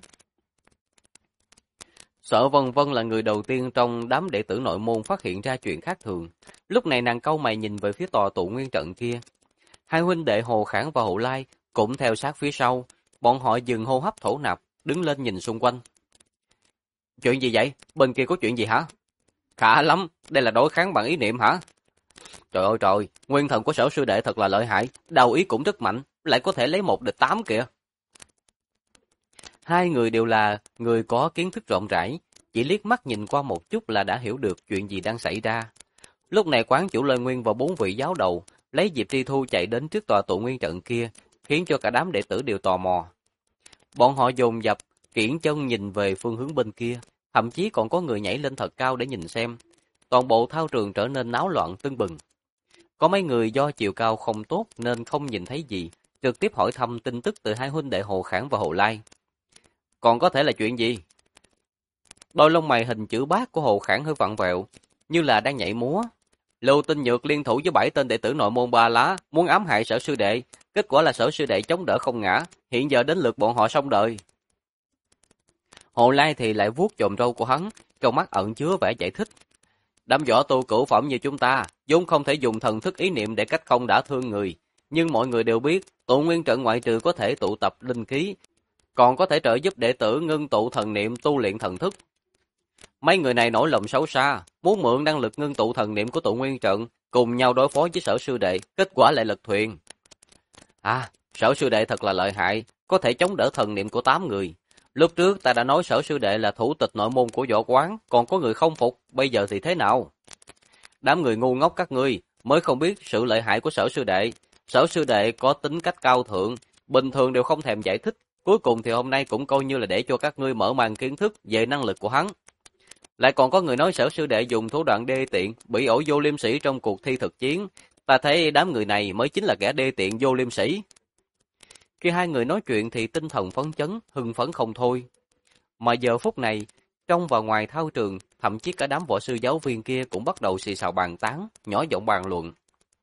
Sở Vân Vân là người đầu tiên trong đám đệ tử nội môn phát hiện ra chuyện khác thường. Lúc này nàng cau mày nhìn về phía tòa tụ nguyên trận kia. Hai huynh đệ Hồ Khảng và Hồ Lai cũng theo sát phía sau. Bọn họ dừng hô hấp thổ nạp, đứng lên nhìn xung quanh. Chuyện gì vậy? Bên kia có chuyện gì hả? Khá lắm, đây là đối kháng bằng ý niệm hả? Trời ơi trời, nguyên thần của Sở sư đệ thật là lợi hại, đầu ý cũng rất mạnh, lại có thể lấy 1 địch 8 kìa. Hai người đều là người có kiến thức rộng rãi, chỉ liếc mắt nhìn qua một chút là đã hiểu được chuyện gì đang xảy ra. Lúc này quán chủ Lôi Nguyên và 4 vị giáo đầu lấy Diệp Tri Thu chạy đến trước tòa tụ nguyên trận kia, khiến cho cả đám đệ tử đều tò mò. Bọn họ dồn dập kiễng chân nhìn về phương hướng bên kia, thậm chí còn có người nhảy lên thật cao để nhìn xem. Toàn bộ thao trường trở nên náo loạn tưng bừng. Có mấy người do chiều cao không tốt nên không nhìn thấy gì, trực tiếp hỏi thăm tin tức từ hai huynh đệ Hồ Khảng và Hồ Lai. Còn có thể là chuyện gì? Đôi lông mày hình chữ bát của Hồ Khảng hơi vặn vẹo, như là đang nhảy múa. Lưu Tinh Nhược liên thủ với 7 tên đệ tử nội môn Ba Lá, muốn ám hại Sở sư đệ, kết quả là Sở sư đệ chống đỡ không ngã, hiện giờ đến lượt bọn họ xong đời. Hồ Lai thì lại vuốt chòm râu của hắn, trong mắt ẩn chứa vẻ giải thích. Đám võ tu cửu phẩm như chúng ta, vốn không thể dùng thần thức ý niệm để cách không đả thương người, nhưng mọi người đều biết, tụ nguyên trận ngoại trừ có thể tụ tập linh khí, còn có thể trợ giúp đệ tử ngưng tụ thần niệm tu luyện thần thức. Mấy người này nổi lòng xấu xa, muốn mượn năng lực ngưng tụ thần niệm của tụ nguyên trận, cùng nhau đối phó với Sở sư đệ, kết quả lại lật thuyền. Sở sư đệ thật là lợi hại, có thể chống đỡ thần niệm của 8 người. Lúc trước ta đã nói Sở sư đệ là thủ tịch nội môn của võ quán, còn có người không phục, bây giờ thì thế nào? Đám người ngu ngốc các ngươi mới không biết sự lợi hại của Sở sư đệ. Sở sư đệ có tính cách cao thượng, bình thường đều không thèm giải thích, cuối cùng thì hôm nay cũng coi như là để cho các ngươi mở màn kiến thức về năng lực của hắn. Lại còn có người nói Sở sư đệ dùng thủ đoạn đê tiện, bị ổi vô liêm sĩ trong cuộc thi thực chiến. Ta thấy đám người này mới chính là kẻ đê tiện vô liêm sĩ. Khi hai người nói chuyện thì tinh thần phấn chấn, hưng phấn không thôi. Mà giờ phút này, trong và ngoài thao trường, thậm chí cả đám võ sư giáo viên kia cũng bắt đầu xì xào bàn tán, nhỏ giọng bàn luận.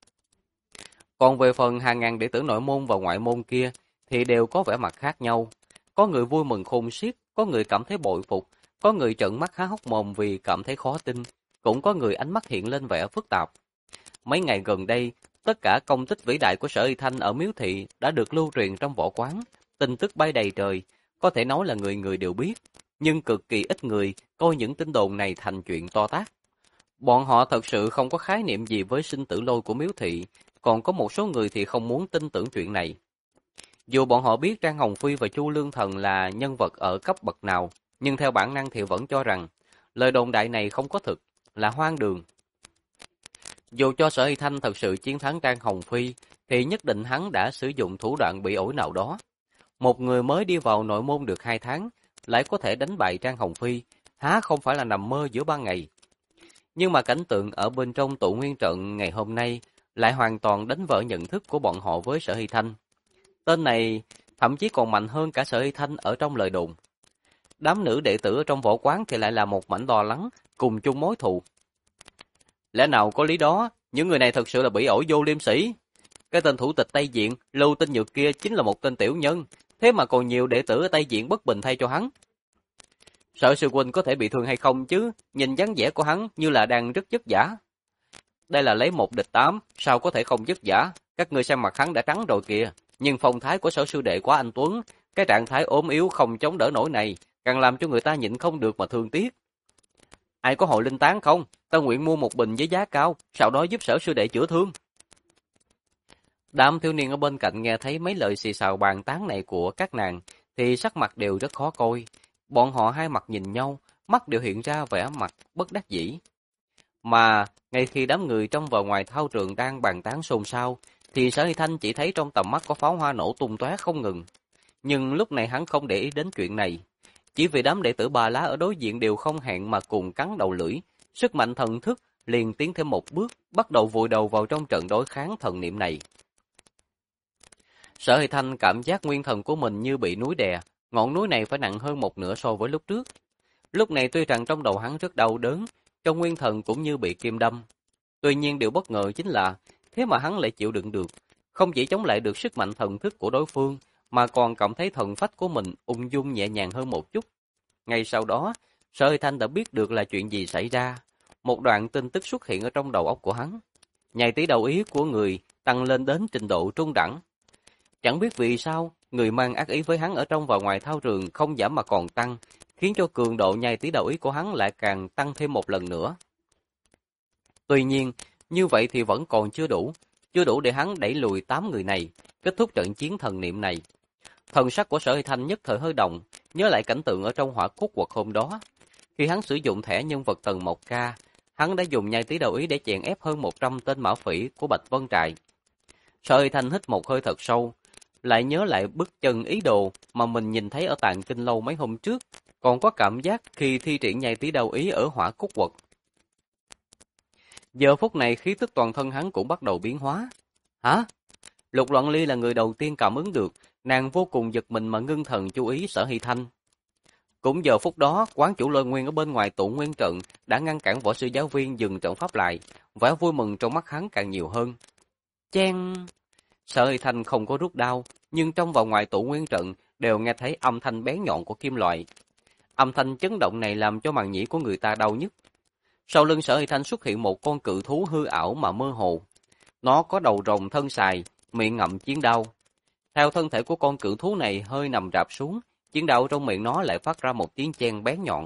Còn về phần hàng ngàn đệ tử nội môn và ngoại môn kia, thì đều có vẻ mặt khác nhau. Có người vui mừng khôn xiết, có người cảm thấy bội phục, có người trợn mắt há hốc mồm vì cảm thấy khó tin, cũng có người ánh mắt hiện lên vẻ phức tạp. Mấy ngày gần đây, tất cả công tích vĩ đại của Sở Y Thanh ở Miếu Thị đã được lưu truyền trong võ quán, tin tức bay đầy trời, có thể nói là người người đều biết, nhưng cực kỳ ít người coi những tin đồn này thành chuyện to tát. Bọn họ thật sự không có khái niệm gì với sinh tử lôi của Miếu Thị, còn có một số người thì không muốn tin tưởng chuyện này. Dù bọn họ biết Trang Hồng Phi và Chu Lương Thần là nhân vật ở cấp bậc nào, nhưng theo bản năng thì vẫn cho rằng lời đồn đại này không có thực, là hoang đường. Dù cho Sở Y Thanh thật sự chiến thắng Trang Hồng Phi, thì nhất định hắn đã sử dụng thủ đoạn bị ổi nào đó. Một người mới đi vào nội môn được 2 tháng, lại có thể đánh bại Trang Hồng Phi, há không phải là nằm mơ giữa ban ngày. Nhưng mà cảnh tượng ở bên trong tụ nguyên trận ngày hôm nay lại hoàn toàn đánh vỡ nhận thức của bọn họ với Sở Y Thanh. Tên này thậm chí còn mạnh hơn cả Sở Y Thanh ở trong lời đồn. Đám nữ đệ tử ở trong võ quán thì lại là một mảnh lo lắng, cùng chung mối thù. Lẽ nào có lý đó, những người này thật sự là bị ổi vô liêm sĩ. Cái tên thủ tịch Tây Diện, Lưu Tinh Nhược kia chính là một tên tiểu nhân, thế mà còn nhiều đệ tử ở Tây Diện bất bình thay cho hắn. Sở sư huynh có thể bị thương hay không chứ, nhìn dáng vẻ của hắn như là đang rất vất vả. Đây là lấy 1 địch 8, sao có thể không vất vả, các ngươi xem mặt hắn đã trắng rồi kìa. Nhưng phong thái của Sở sư đệ quá anh tuấn, cái trạng thái ốm yếu không chống đỡ nổi này, càng làm cho người ta nhịn không được mà thương tiếc. Ai có hội linh tán không? Ta nguyện mua một bình với giá cao, sau đó giúp Sở sư đệ chữa thương. Đám thiếu niên ở bên cạnh nghe thấy mấy lời xì xào bàn tán này của các nàng, thì sắc mặt đều rất khó coi. Bọn họ hai mặt nhìn nhau, mắt đều hiện ra vẻ mặt bất đắc dĩ. Mà, ngay khi đám người trong và ngoài thao trường đang bàn tán xôn xao, thì Sở Y Thanh chỉ thấy trong tầm mắt có pháo hoa nổ tung tóe không ngừng. Nhưng lúc này hắn không để ý đến chuyện này. Chỉ vì đám đệ tử Ba Lá ở đối diện đều không hẹn mà cùng cắn đầu lưỡi, sức mạnh thần thức liền tiến thêm một bước, bắt đầu vùi đầu vào trong trận đối kháng thần niệm này. Sở Y Thanh cảm giác nguyên thần của mình như bị núi đè, ngọn núi này phải nặng hơn 1/2 so với lúc trước. Lúc này tuy rằng trong đầu hắn rất đau đớn, trong nguyên thần cũng như bị kim đâm. Tuy nhiên điều bất ngờ chính là, thế mà hắn lại chịu đựng được, không chỉ chống lại được sức mạnh thần thức của đối phương, mà còn cảm thấy thần phách của mình ung dung nhẹ nhàng hơn một chút. Ngay sau đó, Sở Y Thanh đã biết được là chuyện gì xảy ra. Một đoạn tin tức xuất hiện ở trong đầu óc của hắn. Nhai tí đầu ý của người tăng lên đến trình độ trung đẳng. Chẳng biết vì sao, người mang ác ý với hắn ở trong và ngoài thao trường không giảm mà còn tăng, khiến cho cường độ nhai tí đầu ý của hắn lại càng tăng thêm một lần nữa. Tuy nhiên, như vậy thì vẫn còn chưa đủ để hắn đẩy lùi 8 người này, kết thúc trận chiến thần niệm này. Thần sắc của Sở Y Thanh nhất thời hơi động, nhớ lại cảnh tượng ở trong hỏa cốt quật hôm đó. Khi hắn sử dụng thẻ nhân vật tầng 1K, hắn đã dùng nhai tí đầu ý để chèn ép hơn 100 tên mã phỉ của Bạch Vân Trại. Sở Y Thanh hít một hơi thật sâu, lại nhớ lại bức chân ý đồ mà mình nhìn thấy ở Tàng Kinh Lâu mấy hôm trước, còn có cảm giác khi thi triển nhai tí đầu ý ở hỏa cốt quật. Giờ phút này khí tức toàn thân hắn cũng bắt đầu biến hóa. Hả? Lục Loạn Ly là người đầu tiên cảm ứng được, nàng vô cùng giật mình mà ngưng thần chú ý Sở Hy Thanh. Cũng giờ phút đó, quán chủ Lôi Nguyên ở bên ngoài tụ nguyên trận đã ngăn cản võ sư giáo viên dừng trận pháp lại, vẻ vui mừng trong mắt hắn càng nhiều hơn. Chen! Sở Hy Thanh không có rút đao, nhưng trong và ngoài tụ nguyên trận đều nghe thấy âm thanh bén nhọn của kim loại. Âm thanh chấn động này làm cho màng nhĩ của người ta đau nhức. Sau lưng Sở Hy Thanh xuất hiện một con cự thú hư ảo mà mơ hồ. Nó có đầu rồng thân xài, miệng ngậm chiến đao. Theo thân thể của con cự thú này hơi nằm rạp xuống, chiến đao trong miệng nó lại phát ra một tiếng chen bén nhọn.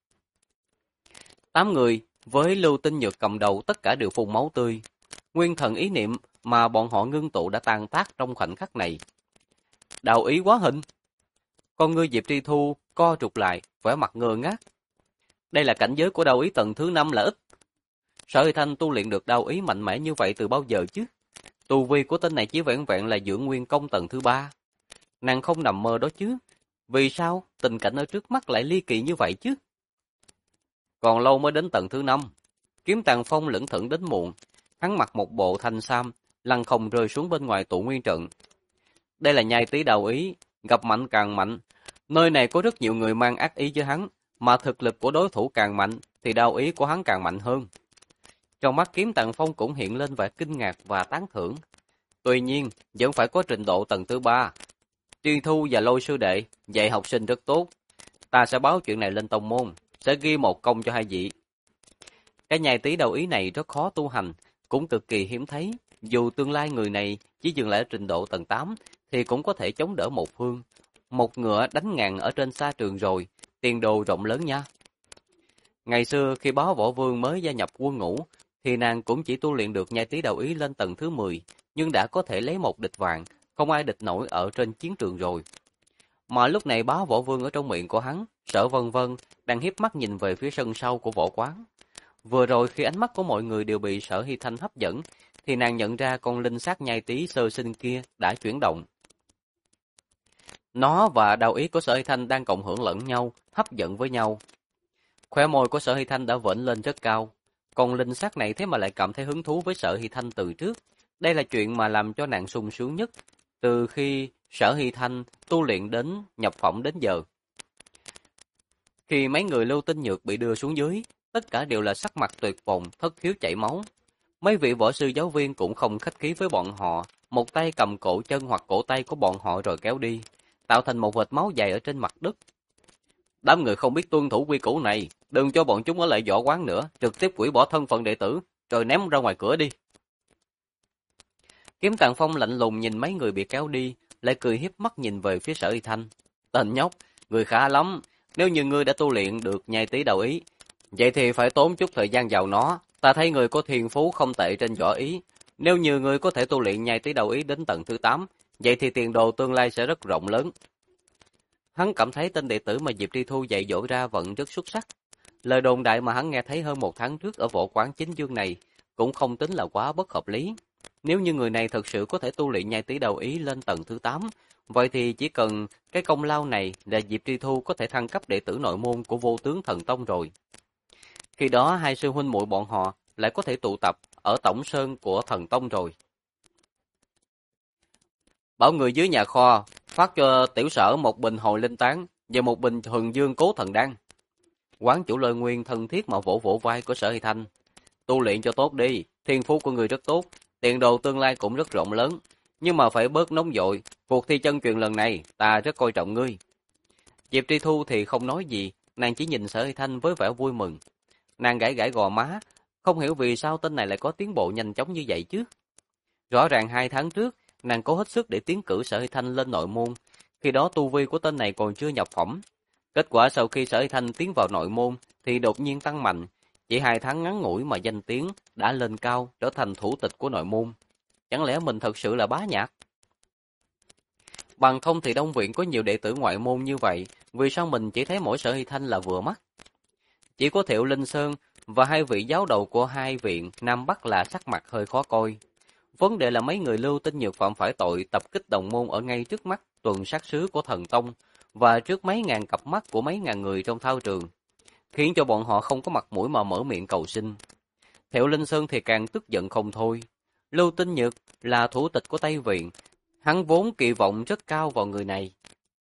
8 người, với Lưu Tinh Nhược cầm đầu tất cả đều phun máu tươi. Nguyên thần ý niệm mà bọn họ ngưng tụ đã tan tác trong khoảnh khắc này. Đạo ý quá hình. Con ngươi Diệp Tri Thu co trục lại, vẻ mặt ngơ ngác. Đây là cảnh giới của đạo ý tầng thứ 5 là ít. Sở Hy Thanh tu luyện được đạo ý mạnh mẽ như vậy từ bao giờ chứ? Tu vi của tên này chỉ vẹn vẹn là dưỡng nguyên công tầng thứ 3. Nàng không nằm mơ đó chứ. Vì sao tình cảnh ở trước mắt lại ly kỳ như vậy chứ? Còn lâu mới đến tầng thứ 5. Kiếm Tàng Phong lững thững đến muộn. Hắn mặc một bộ thanh sam, lăn không rơi xuống bên ngoài tụ nguyên trận. Đây là nhai tí đạo ý, gặp mạnh càng mạnh. Nơi này có rất nhiều người mang ác ý với hắn, mà thực lực của đối thủ càng mạnh, thì đạo ý của hắn càng mạnh hơn. Trong mắt Kiếm Tàng Phong cũng hiện lên vẻ kinh ngạc và tán thưởng. Tuy nhiên, vẫn phải có trình độ tầng thứ 3. Tri Thu và Lôi sư đệ, dạy học sinh rất tốt. Ta sẽ báo chuyện này lên tông môn, sẽ ghi một công cho hai vị. Cái nhai tí đạo ý này rất khó tu hành, cũng cực kỳ hiếm thấy. Dù tương lai người này chỉ dừng lại ở trình độ tầng 8, thì cũng có thể chống đỡ một phương. Một ngựa đánh ngàn ở trên sa trường rồi, tiền đồ rộng lớn nha. Ngày xưa khi Bá Võ Vương mới gia nhập quân ngũ, thì nàng cũng chỉ tu luyện được nhai tí đạo ý lên tầng thứ 10, nhưng đã có thể lấy một địch vạn, không ai địch nổi ở trên chiến trường rồi. Mà lúc này Bá Võ Vương ở trong miệng của hắn, Sở Vân Vân, đang hiếp mắt nhìn về phía sân sau của võ quán. Vừa rồi khi ánh mắt của mọi người đều bị Sở Hy Thanh hấp dẫn, thì nàng nhận ra con linh sát nhai tí sơ sinh kia đã chuyển động. Nó và đạo ý của Sở Hy Thanh đang cộng hưởng lẫn nhau, hấp dẫn với nhau. Khóe môi của Sở Hy Thanh đã vểnh lên rất cao. Con linh sát này thế mà lại cảm thấy hứng thú với Sở Hy Thanh từ trước. Đây là chuyện mà làm cho nàng sung sướng nhất, từ khi Sở Hy Thanh tu luyện đến nhập phỏng đến giờ. Khi mấy người Lưu Tinh Nhược bị đưa xuống dưới, tất cả đều là sắc mặt tuyệt vọng, thất khiếu chảy máu. Mấy vị võ sư giáo viên cũng không khách khí với bọn họ, một tay cầm cổ chân hoặc cổ tay của bọn họ rồi kéo đi, tạo thành một vệt máu dài ở trên mặt đất. Đám người không biết tuân thủ quy củ này, đừng cho bọn chúng ở lại võ quán nữa, trực tiếp hủy bỏ thân phận đệ tử, rồi ném ra ngoài cửa đi. Kiếm Tàng Phong lạnh lùng nhìn mấy người bị kéo đi, lại cười hiếp mắt nhìn về phía Sở Hy Thanh. Tên nhóc, người khá lắm, nếu như ngươi đã tu luyện được nhai tí đạo ý, vậy thì phải tốn chút thời gian vào nó. Ta thấy người có thiên phú không tệ trên võ ý, nếu như ngươi có thể tu luyện nhai tí đạo ý đến tầng thứ 8, vậy thì tiền đồ tương lai sẽ rất rộng lớn. Hắn cảm thấy tên đệ tử mà Diệp Tri Thu dạy dỗ ra vẫn rất xuất sắc. Lời đồn đại mà hắn nghe thấy hơn một tháng trước ở võ quán chính dương này cũng không tính là quá bất hợp lý. Nếu như người này thật sự có thể tu luyện nhai tí đạo ý lên tầng thứ 8, vậy thì chỉ cần cái công lao này là Diệp Tri Thu có thể thăng cấp đệ tử nội môn của Vô Tướng Thần Tông rồi. Khi đó hai sư huynh muội bọn họ lại có thể tụ tập ở tổng sơn của Thần Tông rồi. Bảo người dưới nhà kho phát cho tiểu Sở một bình hồi linh tán và một bình thuần dương cố thần đan. Quán chủ Lôi Nguyên thân thiết mà vỗ vỗ vai của Sở Hy Thanh. Tu luyện cho tốt đi, thiên phú của người rất tốt, tiền đồ tương lai cũng rất rộng lớn, nhưng mà phải bớt nóng vội, cuộc thi chân truyền lần này ta rất coi trọng ngươi. Diệp Tri Thu thì không nói gì, nàng chỉ nhìn Sở Hy Thanh với vẻ vui mừng. Nàng gãi gãi gò má, không hiểu vì sao tên này lại có tiến bộ nhanh chóng như vậy chứ. Rõ ràng 2 tháng trước, nàng cố hết sức để tiến cử Sở Hy Thanh lên nội môn, khi đó tu vi của tên này còn chưa nhập phẩm. Kết quả sau khi Sở Hy Thanh tiến vào nội môn thì đột nhiên tăng mạnh, chỉ 2 tháng ngắn ngủi mà danh tiếng đã lên cao, trở thành thủ tịch của nội môn. Chẳng lẽ mình thật sự là bá nhạc? Bằng không thì Đông Viện có nhiều đệ tử ngoại môn như vậy, vì sao mình chỉ thấy mỗi Sở Hy Thanh là vừa mắt? Chỉ có Thiệu Linh Sơn và hai vị giáo đầu của hai viện Nam Bắc là sắc mặt hơi khó coi. Vấn đề là mấy người Lưu Tinh Nhược phạm phải tội tập kích đồng môn ở ngay trước mắt tuần sát sứ của Thần Tông và trước mấy ngàn cặp mắt của mấy ngàn người trong thao trường, khiến cho bọn họ không có mặt mũi mà mở miệng cầu xin. Thiệu Linh Sơn thì càng tức giận không thôi. Lưu Tinh Nhược là thủ tịch của Tây Viện, hắn vốn kỳ vọng rất cao vào người này.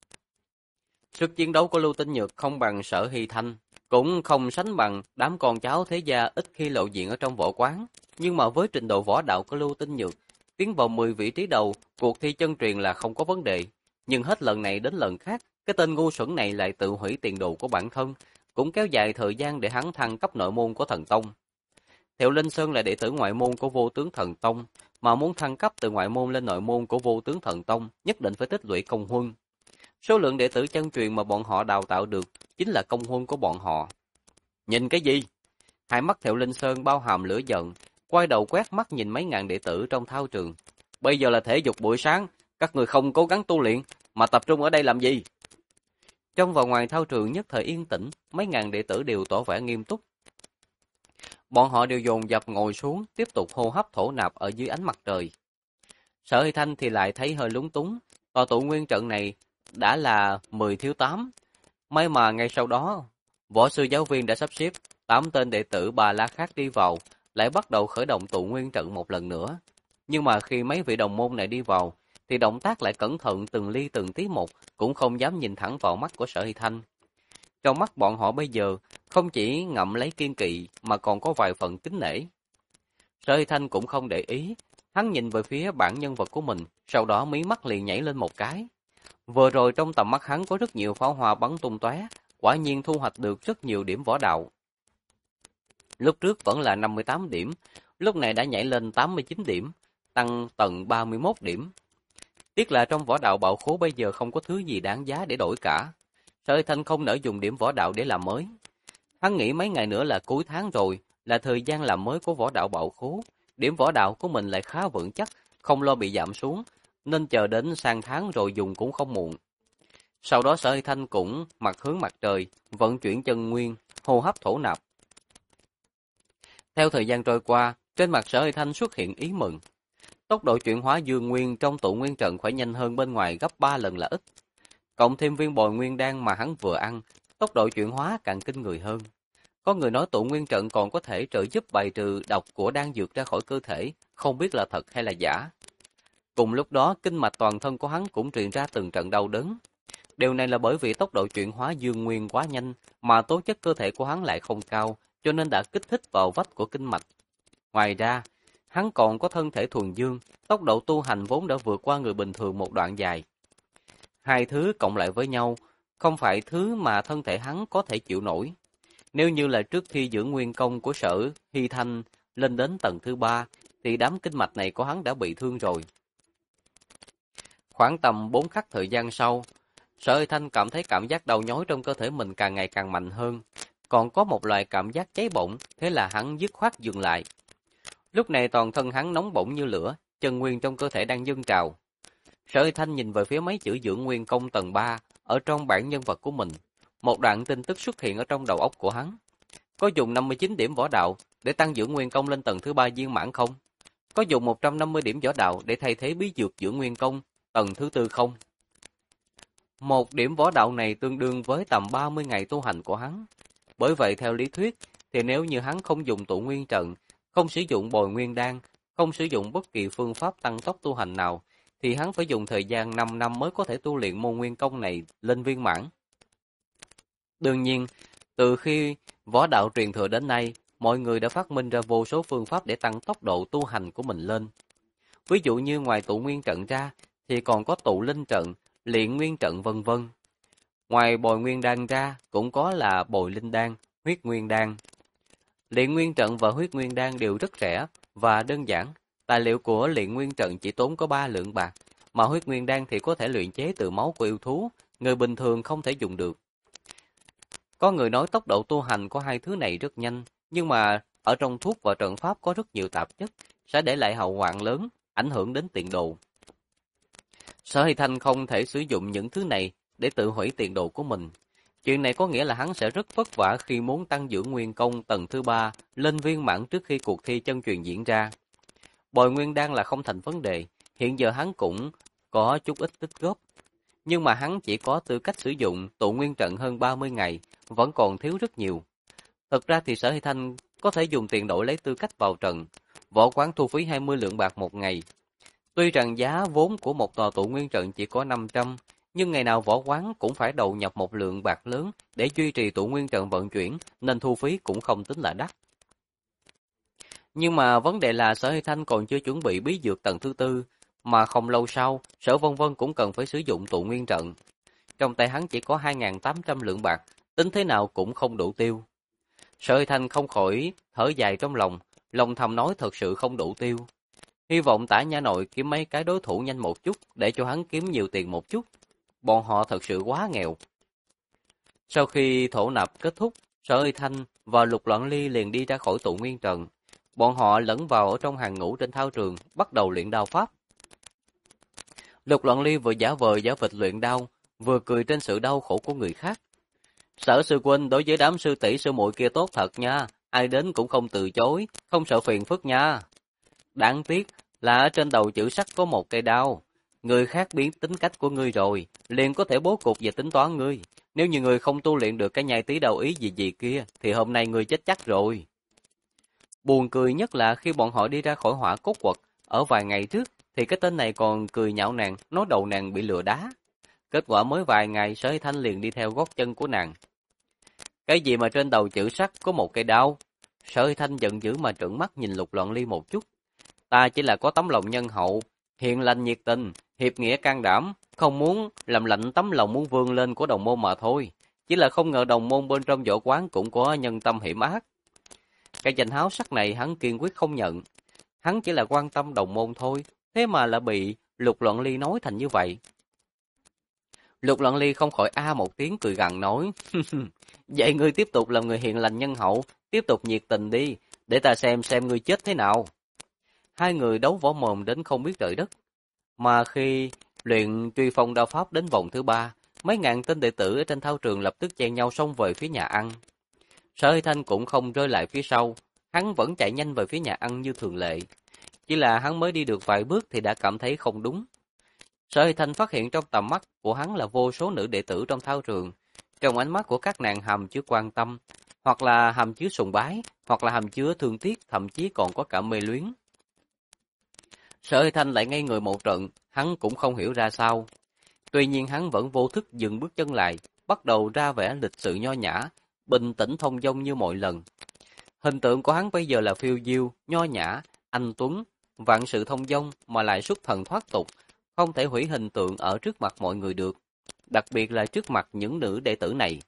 Sức chiến đấu của Lưu Tinh Nhược không bằng Sở Hy Thanh, cũng không sánh bằng đám con cháu thế gia ít khi lộ diện ở trong võ quán. Nhưng mà với trình độ võ đạo của Lưu Tinh Nhược, tiến vào 10 vị trí đầu, cuộc thi chân truyền là không có vấn đề. Nhưng hết lần này đến lần khác, cái tên ngu xuẩn này lại tự hủy tiền đồ của bản thân, cũng kéo dài thời gian để hắn thăng cấp nội môn của Thần Tông. Thiệu Linh Sơn là đệ tử ngoại môn của Vô Tướng Thần Tông, mà muốn thăng cấp từ ngoại môn lên nội môn của Vô Tướng Thần Tông, nhất định phải tích lũy công huân. Số lượng đệ tử chân truyền mà bọn họ đào tạo được chính là công huân của bọn họ. Nhìn cái gì? Hai mắt Thiệu Linh Sơn bao hàm lửa giận, quay đầu quét mắt nhìn mấy ngàn đệ tử trong thao trường. Bây giờ là thể dục buổi sáng, các người không cố gắng tu luyện, mà tập trung ở đây làm gì? Trong và ngoài thao trường nhất thời yên tĩnh, mấy ngàn đệ tử đều tỏ vẻ nghiêm túc. Bọn họ đều dồn dập ngồi xuống, tiếp tục hô hấp thổ nạp ở dưới ánh mặt trời. Sở Hy Thanh thì lại thấy hơi lúng túng, tòa tụ nguyên trận này đã là 10 thiếu 8. May mà ngay sau đó, võ sư giáo viên đã sắp xếp 8 tên đệ tử Bà La khác đi vào, lại bắt đầu khởi động tụ nguyên trận một lần nữa. Nhưng mà khi mấy vị đồng môn này đi vào, thì động tác lại cẩn thận từng ly từng tí một, cũng không dám nhìn thẳng vào mắt của Sở Hy Thanh. Trong mắt bọn họ bây giờ, không chỉ ngậm lấy kiên kỵ mà còn có vài phần kính nể. Sở Hy Thanh cũng không để ý, hắn nhìn về phía bản nhân vật của mình, sau đó mí mắt liền nhảy lên một cái. Vừa rồi trong tầm mắt hắn có rất nhiều pháo hoa bắn tung tóe, quả nhiên thu hoạch được rất nhiều điểm võ đạo. Lúc trước vẫn là 58 điểm, lúc này đã nhảy lên 89 điểm, tăng tận 31 điểm. Tiếc là trong võ đạo bảo khố bây giờ không có thứ gì đáng giá để đổi cả. Sở Hy Thanh không nỡ dùng điểm võ đạo để làm mới. Hắn nghĩ mấy ngày nữa là cuối tháng rồi, là thời gian làm mới của võ đạo bảo khố. Điểm võ đạo của mình lại khá vững chắc, không lo bị giảm xuống, nên chờ đến sang tháng rồi dùng cũng không muộn. Sau đó Sở Hy Thanh cũng mặt hướng mặt trời, vận chuyển chân nguyên, hô hấp thổ nạp. Theo thời gian trôi qua, trên mặt Sở Hy Thanh xuất hiện ý mừng. Tốc độ chuyển hóa dương nguyên trong tụ nguyên trận phải nhanh hơn bên ngoài gấp 3 lần là ít. Cộng thêm viên bồi nguyên đan mà hắn vừa ăn, tốc độ chuyển hóa càng kinh người hơn. Có người nói tụ nguyên trận còn có thể trợ giúp bài trừ độc của đan dược ra khỏi cơ thể, không biết là thật hay là giả. Cùng lúc đó, kinh mạch toàn thân của hắn cũng truyền ra từng trận đau đớn. Điều này là bởi vì tốc độ chuyển hóa dương nguyên quá nhanh, mà tố chất cơ thể của hắn lại không cao, cho nên đã kích thích vào vách của kinh mạch. Ngoài ra, hắn còn có thân thể thuần dương, tốc độ tu hành vốn đã vượt qua người bình thường một đoạn dài. Hai thứ cộng lại với nhau, không phải thứ mà thân thể hắn có thể chịu nổi. Nếu như là trước khi dưỡng nguyên công của Sở Hy Thanh lên đến tầng thứ 3, thì đám kinh mạch này của hắn đã bị thương rồi. Khoảng tầm 4 khắc thời gian sau, Sở Hy Thanh cảm thấy cảm giác đau nhói trong cơ thể mình càng ngày càng mạnh hơn. Còn có một loại cảm giác cháy bỏng, thế là hắn dứt khoát dừng lại. Lúc này toàn thân hắn nóng bỏng như lửa, chân nguyên trong cơ thể đang dâng trào. Sở Hy Thanh nhìn về phía mấy chữ dưỡng nguyên công tầng 3 ở trong bản nhân vật của mình. Một đoạn tin tức xuất hiện ở trong đầu óc của hắn. Có dùng 59 điểm võ đạo để tăng dưỡng nguyên công lên tầng thứ 3 viên mãn không? Có dùng 150 điểm võ đạo để thay thế bí dược dưỡng nguyên công tầng thứ 4 không? Một điểm võ đạo này tương đương với tầm 30 ngày tu hành của hắn. Bởi vậy theo lý thuyết, thì nếu như hắn không dùng tụ nguyên trận, không sử dụng bồi nguyên đan, không sử dụng bất kỳ phương pháp tăng tốc tu hành nào, thì hắn phải dùng thời gian 5 năm mới có thể tu luyện môn nguyên công này lên viên mãn. Đương nhiên, từ khi võ đạo truyền thừa đến nay, mọi người đã phát minh ra vô số phương pháp để tăng tốc độ tu hành của mình lên. Ví dụ như ngoài tụ nguyên trận ra, thì còn có tụ linh trận, luyện nguyên trận vân vân. Ngoài bồi nguyên đan ra, cũng có là bồi linh đan, huyết nguyên đan. Luyện nguyên trận và huyết nguyên đan đều rất rẻ và đơn giản. Tài liệu của luyện nguyên trận chỉ tốn có 3 lượng bạc, mà huyết nguyên đan thì có thể luyện chế từ máu của yêu thú, người bình thường không thể dùng được. Có người nói tốc độ tu hành của hai thứ này rất nhanh, nhưng mà ở trong thuốc và trận pháp có rất nhiều tạp chất, sẽ để lại hậu hoạn lớn, ảnh hưởng đến tiền đồ. Sở Hy Thanh không thể sử dụng những thứ này để tự hủy tiền đồ của mình. Chuyện này có nghĩa là hắn sẽ rất vất vả khi muốn tăng dưỡng nguyên công tầng thứ 3 lên viên mãn trước khi cuộc thi chân truyền diễn ra. Bồi nguyên đan là không thành vấn đề, hiện giờ hắn cũng có chút ít tích góp. Nhưng mà hắn chỉ có tư cách sử dụng tụ nguyên trận hơn 30 ngày, vẫn còn thiếu rất nhiều. Thực ra thì Sở Hy Thanh có thể dùng tiền đổi lấy tư cách vào trận. võ quán thu phí 20 lượng bạc một ngày. Tuy rằng giá vốn của một tòa tụ nguyên trận chỉ có 500, nhưng ngày nào võ quán cũng phải đầu nhập một lượng bạc lớn để duy trì tụ nguyên trận vận chuyển, nên thu phí cũng không tính là đắt. Nhưng mà vấn đề là Sở Hy Thanh còn chưa chuẩn bị bí dược tầng thứ tư, mà không lâu sau, Sở Vân Vân cũng cần phải sử dụng tụ nguyên trận. Trong tay hắn chỉ có 2.800 lượng bạc, tính thế nào cũng không đủ tiêu. Sở Hy Thanh không khỏi thở dài trong lòng, lòng thầm nói thật sự không đủ tiêu. Hy vọng Tả Nhã Nội kiếm mấy cái đối thủ nhanh một chút để cho hắn kiếm nhiều tiền một chút. Bọn họ thật sự quá nghèo. Sau khi thổ nạp kết thúc, Sở Hy Thanh và Lục Loạn Ly liền đi ra khỏi tụ nguyên trận. Bọn họ lẫn vào ở trong hàng ngũ trên thao trường, bắt đầu luyện đao pháp. Lục Loạn Ly vừa giả vờ giả vịt luyện đao, vừa cười trên sự đau khổ của người khác. Sở sư huynh đối với đám sư tỷ sư muội kia tốt thật nha, ai đến cũng không từ chối, không sợ phiền phức nha. Đáng tiếc là ở trên đầu chữ sắt có một cây đao. Người khác biết tính cách của ngươi rồi, liền có thể bố cục và tính toán ngươi. Nếu như ngươi không tu luyện được cái nhai tí đầu ý gì gì kia, thì hôm nay ngươi chết chắc rồi. Buồn cười nhất là khi bọn họ đi ra khỏi Hỏa Cốt Quật, ở vài ngày trước, thì cái tên này còn cười nhạo nàng, nói đầu nàng bị lừa đá. Kết quả mới vài ngày, Sở Hy Thanh liền đi theo gót chân của nàng. Cái gì mà trên đầu chữ sắt có một cây đao? Sở Hy Thanh giận dữ mà trợn mắt nhìn Lục Loạn Ly một chút. Ta chỉ là có tấm lòng nhân hậu, hiền lành nhiệt tình, hiệp nghĩa can đảm, không muốn làm lạnh tấm lòng muốn vươn lên của đồng môn mà thôi. Chỉ là không ngờ đồng môn bên trong võ quán cũng có nhân tâm hiểm ác. Cái danh háo sắc này hắn kiên quyết không nhận. Hắn chỉ là quan tâm đồng môn thôi, thế mà lại bị Lục Loạn Ly nói thành như vậy. Lục Loạn Ly không khỏi một tiếng cười gằn nói, vậy ngươi tiếp tục làm người hiền lành nhân hậu, tiếp tục nhiệt tình đi, để ta xem ngươi chết thế nào. Hai người đấu võ mồm đến không biết trời đất. Mà khi luyện truy phong đao pháp đến vòng thứ 3, mấy ngàn tên đệ tử ở trên thao trường lập tức chen nhau xông về phía nhà ăn. Sở Hy Thanh cũng không rơi lại phía sau, hắn vẫn chạy nhanh về phía nhà ăn như thường lệ. Chỉ là hắn mới đi được vài bước thì đã cảm thấy không đúng. Sở Hy Thanh phát hiện trong tầm mắt của hắn là vô số nữ đệ tử trong thao trường. Trong ánh mắt của các nàng hàm chứa quan tâm, hoặc là hàm chứa sùng bái, hoặc là hàm chứa thương tiếc, thậm chí còn có cả mê luyến. Sở Hy Thanh lại ngây người một trận, hắn cũng không hiểu ra sao. Tuy nhiên hắn vẫn vô thức dừng bước chân lại, bắt đầu ra vẻ lịch sự nho nhã, bình tĩnh thông dong như mọi lần. Hình tượng của hắn bây giờ là phiêu diêu, nho nhã, anh tuấn, vạn sự thông dong mà lại xuất thần thoát tục, không thể hủy hình tượng ở trước mặt mọi người được, đặc biệt là trước mặt những nữ đệ tử này.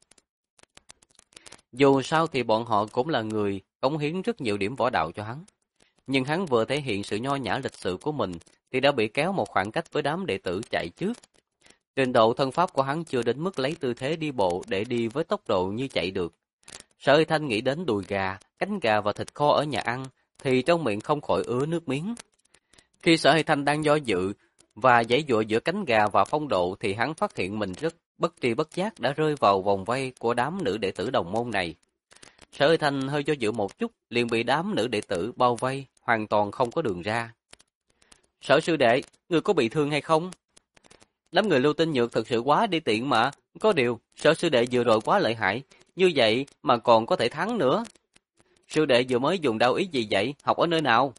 Dù sao thì bọn họ cũng là người cống hiến rất nhiều điểm võ đạo cho hắn. Nhưng hắn vừa thể hiện sự nho nhã lịch sự của mình thì đã bị kéo một khoảng cách với đám đệ tử chạy trước. Trình độ thân pháp của hắn chưa đến mức lấy tư thế đi bộ để đi với tốc độ như chạy được. Sở Hy Thanh nghĩ đến đùi gà, cánh gà và thịt kho ở nhà ăn thì trong miệng không khỏi ứa nước miếng. Khi Sở Hy Thanh đang do dự và giãy giụa giữa cánh gà và phong độ thì hắn phát hiện mình rất bất tri bất giác đã rơi vào vòng vây của đám nữ đệ tử đồng môn này. Sở Hy Thanh hơi do dự một chút, liền bị đám nữ đệ tử bao vây, hoàn toàn không có đường ra. Sở sư đệ, người có bị thương hay không? Đám người Lưu Tinh Nhược thật sự quá đi tiện mà, có điều, sở sư đệ vừa rồi quá lợi hại, như vậy mà còn có thể thắng nữa. Sư đệ vừa mới dùng đao ý gì vậy, học ở nơi nào?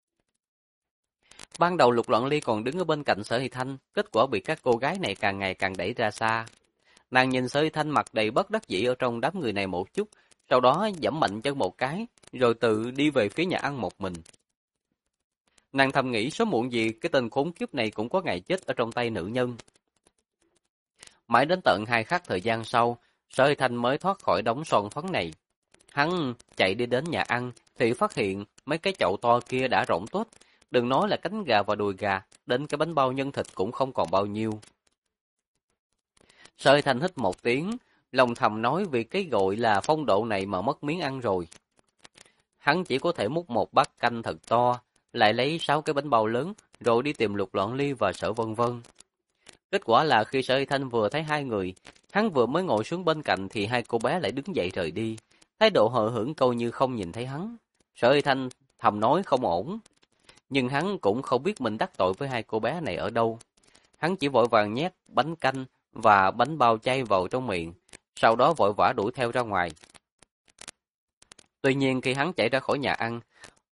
Ban đầu Lục Loạn Ly còn đứng ở bên cạnh Sở Hy Thanh, kết quả bị các cô gái này càng ngày càng đẩy ra xa. Nàng nhìn Sở Hy Thanh mặt đầy bất đắc dĩ ở trong đám người này một chút, sau đó giẫm mạnh chân một cái, rồi tự đi về phía nhà ăn một mình. Nàng thầm nghĩ sớm muộn gì cái tên khốn kiếp này cũng có ngày chết ở trong tay nữ nhân. Mãi đến tận 2 khắc thời gian sau, Sở Hy Thanh mới thoát khỏi đống son phấn này. Hắn chạy đi đến nhà ăn thì phát hiện mấy cái chậu to kia đã rỗng tuếch, đừng nói là cánh gà và đùi gà, đến cái bánh bao nhân thịt cũng không còn bao nhiêu. Sở Hy Thanh hít một tiếng, lòng thầm nói vì cái gọi là phong độ này mà mất miếng ăn rồi. Hắn chỉ có thể múc một bát canh thật to, lại lấy 6 cái bánh bao lớn, rồi đi tìm Lục Loạn Ly và Sở Vân Vân. Kết quả là khi Sở Hy Thanh vừa thấy hai người, hắn vừa mới ngồi xuống bên cạnh thì hai cô bé lại đứng dậy rời đi, thái độ hờ hững câu như không nhìn thấy hắn. Sở Hy Thanh thầm nói không ổn, nhưng hắn cũng không biết mình đắc tội với hai cô bé này ở đâu. Hắn chỉ vội vàng nhét bánh canh và bánh bao chay vào trong miệng, sau đó vội vã đuổi theo ra ngoài. Tuy nhiên khi hắn chạy ra khỏi nhà ăn,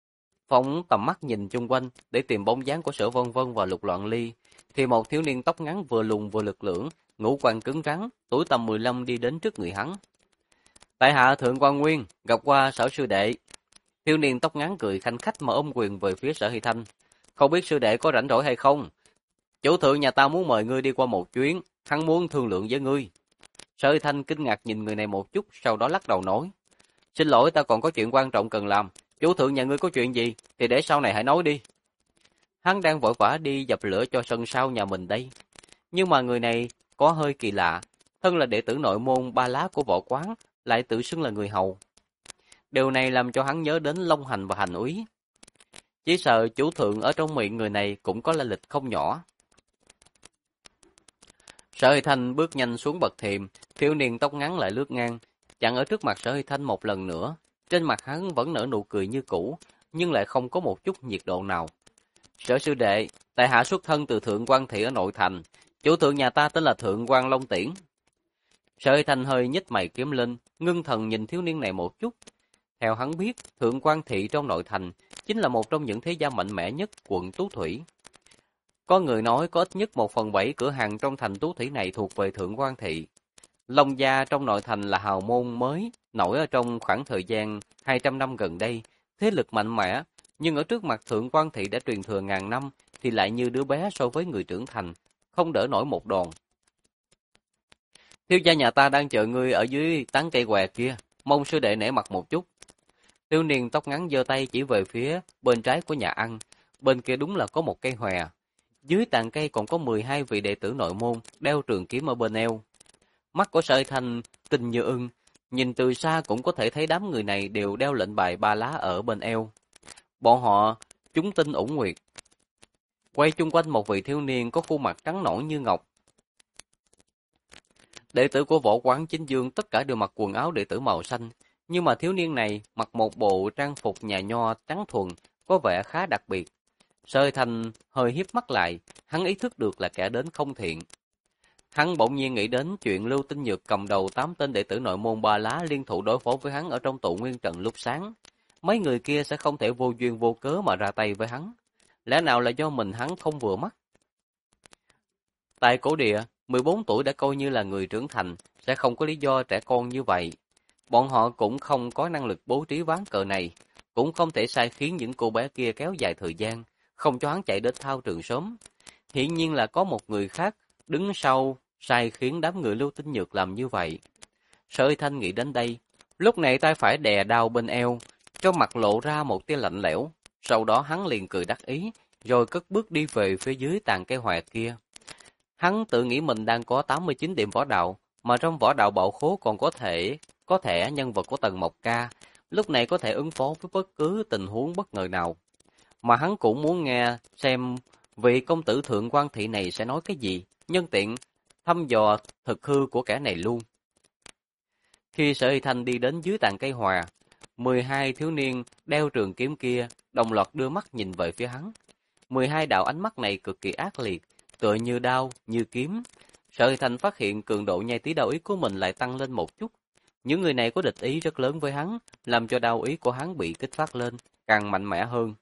Phóng tầm mắt nhìn chung quanh để tìm bóng dáng của Sở Vân Vân và Lục Loạn Ly, thì một thiếu niên tóc ngắn vừa lùn vừa lực lưỡng, ngũ quan cứng rắn, tuổi tầm 15 đi đến trước người hắn. Tại hạ Thượng Quan Nguyên, gặp qua Sở sư đệ. Thiếu niên tóc ngắn cười khanh khách mà ôm quyền về phía Sở Hy Thanh. Không biết sư đệ có rảnh rỗi hay không? Chủ thượng nhà ta muốn mời ngươi đi qua một chuyến, hắn muốn thương lượng với ngươi. Sở Hy Thanh kinh ngạc nhìn người này một chút, sau đó lắc đầu nói. Xin lỗi, ta còn có chuyện quan trọng cần làm. Chủ thượng nhà ngươi có chuyện gì, thì để sau này hãy nói đi. Hắn đang vội vã đi dập lửa cho sân sau nhà mình đây. Nhưng mà người này có hơi kỳ lạ, thân là đệ tử nội môn Ba Lá của võ quán, lại tự xưng là người hầu. Điều này làm cho hắn nhớ đến Long Hành và Hành Úy. Chỉ sợ chủ thượng ở trong miệng người này cũng có lai lịch không nhỏ. Sở Hy Thanh bước nhanh xuống bậc thềm, thiếu niên tóc ngắn lại lướt ngang, chặn ở trước mặt Sở Hy Thanh một lần nữa. Trên mặt hắn vẫn nở nụ cười như cũ, nhưng lại không có một chút nhiệt độ nào. Sở sư đệ, tại hạ xuất thân từ Thượng Quan thị ở nội thành, chủ thượng nhà ta tên là Thượng Quan Long Tiễn. Sở Hy Thanh hơi nhếch mày kiếm lên, ngưng thần nhìn thiếu niên này một chút. Theo hắn biết, Thượng Quan thị trong nội thành chính là một trong những thế gia mạnh mẽ nhất quận Tú Thủy. Có người nói có ít nhất 1/7 cửa hàng trong thành Tú Thủy này thuộc về Thượng Quan thị. Long gia trong nội thành là hào môn mới, nổi ở trong khoảng thời gian 200 năm gần đây, thế lực mạnh mẽ, nhưng ở trước mặt Thượng Quan thị đã truyền thừa ngàn năm thì lại như đứa bé so với người trưởng thành, không đỡ nổi một đòn. Thiếu gia nhà ta đang chờ ngươi ở dưới tán cây què kia, mong sư đệ nể mặt một chút. Thiếu niên tóc ngắn giơ tay chỉ về phía bên trái của nhà ăn, bên kia đúng là có một cây hòe. Dưới tàn cây còn có 12 vị đệ tử nội môn đeo trường kiếm ở bên eo. Mắt của Sở Hy Thanh tinh như ưng, nhìn từ xa cũng có thể thấy đám người này đều đeo lệnh bài Ba Lá ở bên eo. Bọn họ chúng tinh ủng nguyệt. Quay chung quanh một vị thiếu niên có khuôn mặt trắng nõn như ngọc. Đệ tử của võ quán Chính Dương tất cả đều mặc quần áo đệ tử màu xanh, nhưng mà thiếu niên này mặc một bộ trang phục nhà nho trắng thuần, có vẻ khá đặc biệt. Sở Hy Thanh hơi hiếp mắt lại, hắn ý thức được là kẻ đến không thiện. Hắn bỗng nhiên nghĩ đến chuyện Lưu Tinh Nhược cầm đầu 8 tên đệ tử nội môn Ba Lá liên thủ đối phó với hắn ở trong tụ nguyên trận lúc sáng. Mấy người kia sẽ không thể vô duyên vô cớ mà ra tay với hắn. Lẽ nào là do mình hắn không vừa mắt? Tại cổ địa, 14 tuổi đã coi như là người trưởng thành, sẽ không có lý do trẻ con như vậy. Bọn họ cũng không có năng lực bố trí ván cờ này, cũng không thể sai khiến những cô bé kia kéo dài thời gian, không cho hắn chạy đến thao trường sớm. Hiển nhiên là có một người khác đứng sau sai khiến đám người Lưu Tinh Nhược làm như vậy. Sở Hy Thanh nghĩ đến đây, lúc này tay phải đè đau bên eo, trong mặt lộ ra một tia lạnh lẽo, sau đó hắn liền cười đắc ý, rồi cất bước đi về phía dưới tàn cây hòe kia. Hắn tự nghĩ mình đang có 89 điểm võ đạo, mà trong võ đạo bảo khố còn có thể nhân vật của Tần Mộc Ca, lúc này có thể ứng phó với bất cứ tình huống bất ngờ nào. Mà hắn cũng muốn nghe xem vị công tử Thượng Quan thị này sẽ nói cái gì, nhân tiện thăm dò thực hư của kẻ này luôn. Khi Sở Hy Thanh đi đến dưới tàn cây hòe, 12 thiếu niên đeo trường kiếm kia đồng loạt đưa mắt nhìn về phía hắn. 12 đạo ánh mắt này cực kỳ ác liệt, tựa như đao, như kiếm. Sở Hy Thanh phát hiện cường độ nhai tí đao ý của mình lại tăng lên một chút. Những người này có địch ý rất lớn với hắn, làm cho đao ý của hắn bị kích phát lên, càng mạnh mẽ hơn.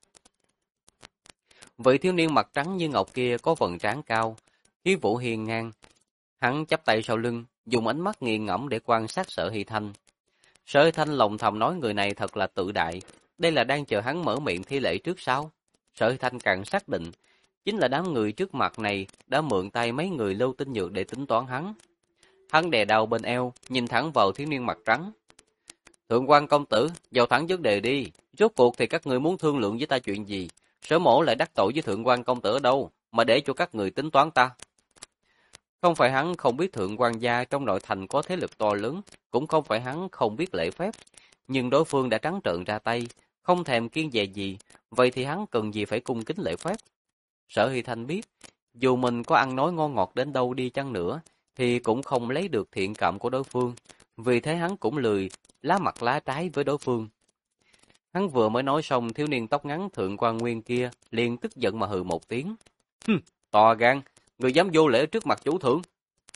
Vị thiếu niên mặt trắng như ngọc kia có vầng trán cao, khí vũ hiên ngang. Hắn chắp tay sau lưng, dùng ánh mắt nghiền ngẫm để quan sát Sở Hy Thanh. Sở Hy Thanh lòng thầm nói người này thật là tự đại, đây là đang chờ hắn mở miệng thi lễ trước sau. Sở Hy Thanh càng xác định, chính là đám người trước mặt này đã mượn tay mấy người Lưu Tinh Nhược để tính toán hắn. Hắn đè đầu bên eo, nhìn thẳng vào thiếu niên mặt trắng. Thượng quan công tử, vào thẳng vấn đề đi, rốt cuộc thì các người muốn thương lượng với ta chuyện gì? Sở mổ lại đắc tội với thượng quan công tử ở đâu, mà để cho các người tính toán ta? Không phải hắn không biết thượng quan gia trong nội thành có thế lực to lớn, cũng không phải hắn không biết lễ phép, nhưng đối phương đã trắng trợn ra tay, không thèm kiêng dè gì, vậy thì hắn cần gì phải cung kính lễ phép? Sở Hy Thanh biết, dù mình có ăn nói ngon ngọt đến đâu đi chăng nữa, thì cũng không lấy được thiện cảm của đối phương, vì thế hắn cũng lười lá mặt lá trái với đối phương. Hắn vừa mới nói xong, thiếu niên tóc ngắn Thượng quan Nguyên kia liền tức giận mà hừ một tiếng. To gan, người dám vô lễ trước mặt chủ thượng.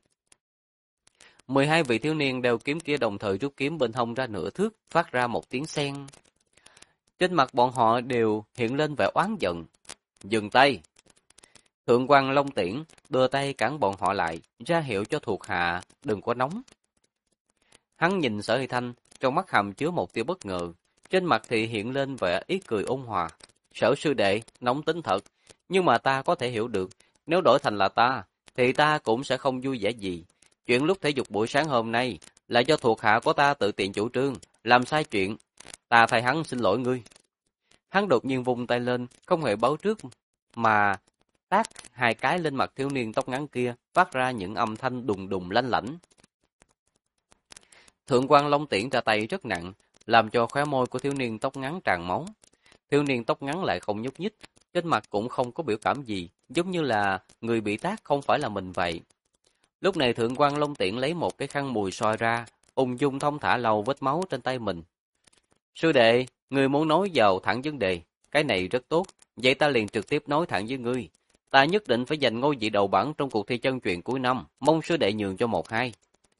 12 vị thiếu niên đeo kiếm kia đồng thời rút kiếm bên hông ra nửa thước, phát ra một tiếng sen. Trên mặt bọn họ đều hiện lên vẻ oán giận. Dừng tay! Thượng quan Long Tiễn đưa tay cản bọn họ lại, ra hiệu cho thuộc hạ đừng có nóng. Hắn nhìn Sở Hy Thanh, trong mắt hàm chứa một tia bất ngờ, trên mặt thì hiện lên vẻ ý cười ôn hòa. Sở sư đệ, nóng tính thật, nhưng mà ta có thể hiểu được, nếu đổi thành là ta, thì ta cũng sẽ không vui vẻ gì. Chuyện lúc thể dục buổi sáng hôm nay là do thuộc hạ của ta tự tiện chủ trương, làm sai chuyện. Ta thay hắn xin lỗi ngươi. Hắn đột nhiên vung tay lên, không hề báo trước, mà tát hai cái lên mặt thiếu niên tóc ngắn kia, phát ra những âm thanh đùng đùng lanh lảnh. Thượng quan Long Tiễn ra tay rất nặng, làm cho khóe môi của thiếu niên tóc ngắn tràn máu. Thiếu niên tóc ngắn lại không nhúc nhích, trên mặt cũng không có biểu cảm gì, giống như là người bị tát không phải là mình vậy. Lúc này Thượng quan Long Tiễn lấy một cái khăn mùi soi ra, ung dung thông thả lau vết máu trên tay mình. Sư đệ, người muốn nói vào thẳng vấn đề, cái này rất tốt, vậy ta liền trực tiếp nói thẳng với ngươi. Ta nhất định phải giành ngôi vị đầu bảng trong cuộc thi chân truyền cuối năm, mong sư đệ nhường cho 1-2.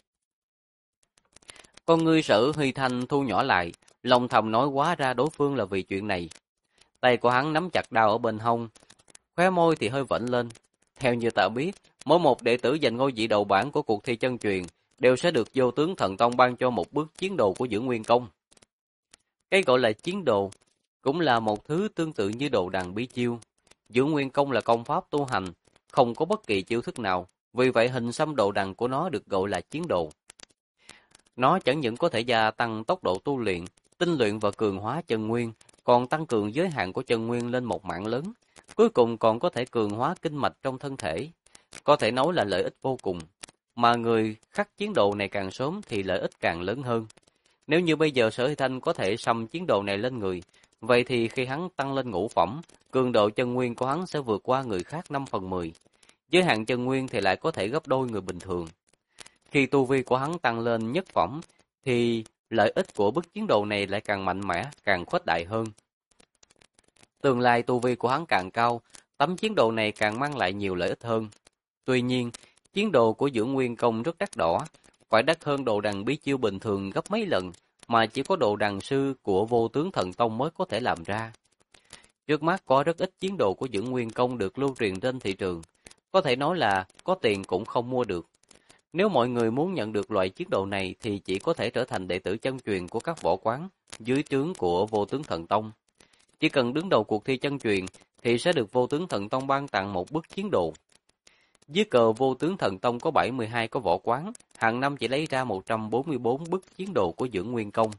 Con ngươi Sở Huy Thanh thu nhỏ lại, lòng thầm nói quá ra đối phương là vì chuyện này. Tay của hắn nắm chặt đao ở bên hông, khóe môi thì hơi vểnh lên. Theo như ta biết, mỗi một đệ tử giành ngôi vị đầu bảng của cuộc thi chân truyền đều sẽ được Vô Tướng Thần Tông ban cho một bước chiến đồ của Dưỡng Nguyên Công. Cái gọi là chiến đồ cũng là một thứ tương tự như đồ đằng bí chiêu. Dưỡng Nguyên Công là công pháp tu hành, không có bất kỳ chiêu thức nào, vì vậy hình xăm đồ đằng của nó được gọi là chiến đồ. Nó chẳng những có thể gia tăng tốc độ tu luyện, tinh luyện và cường hóa chân nguyên, còn tăng cường giới hạn của chân nguyên lên một mảng lớn. Cuối cùng còn có thể cường hóa kinh mạch trong thân thể. Có thể nói là lợi ích vô cùng. Mà người khắc chiến đồ này càng sớm thì lợi ích càng lớn hơn. Nếu như bây giờ Sở Hy Thanh có thể xăm chiến đồ này lên người, vậy thì khi hắn tăng lên ngũ phẩm, cường độ chân nguyên của hắn sẽ vượt qua người khác 5/10. Giới hạn chân nguyên thì lại có thể gấp đôi người bình thường. Khi tu vi của hắn tăng lên nhất phẩm, thì lợi ích của bức chiến đồ này lại càng mạnh mẽ, càng khuếch đại hơn. Tương lai tu vi của hắn càng cao, tấm chiến đồ này càng mang lại nhiều lợi ích hơn. Tuy nhiên, chiến đồ của Dưỡng Nguyên Công rất đắt đỏ, phải đắt hơn đồ đằng bí chiêu bình thường gấp mấy lần, mà chỉ có đồ đằng sư của Vô Tướng Thần Tông mới có thể làm ra. Trước mắt có rất ít chiến đồ của Dưỡng Nguyên Công được lưu truyền trên thị trường, có thể nói là có tiền cũng không mua được. Nếu mọi người muốn nhận được loại chiến đồ này thì chỉ có thể trở thành đệ tử chân truyền của các võ quán dưới trướng của Vô Tướng Thần Tông. Chỉ cần đứng đầu cuộc thi chân truyền thì sẽ được Vô Tướng Thần Tông ban tặng một bức chiến đồ. Dưới cờ Vô Tướng Thần Tông có 72 có võ quán, hàng năm chỉ lấy ra 144 bức chiến đồ của Dưỡng Nguyên Công.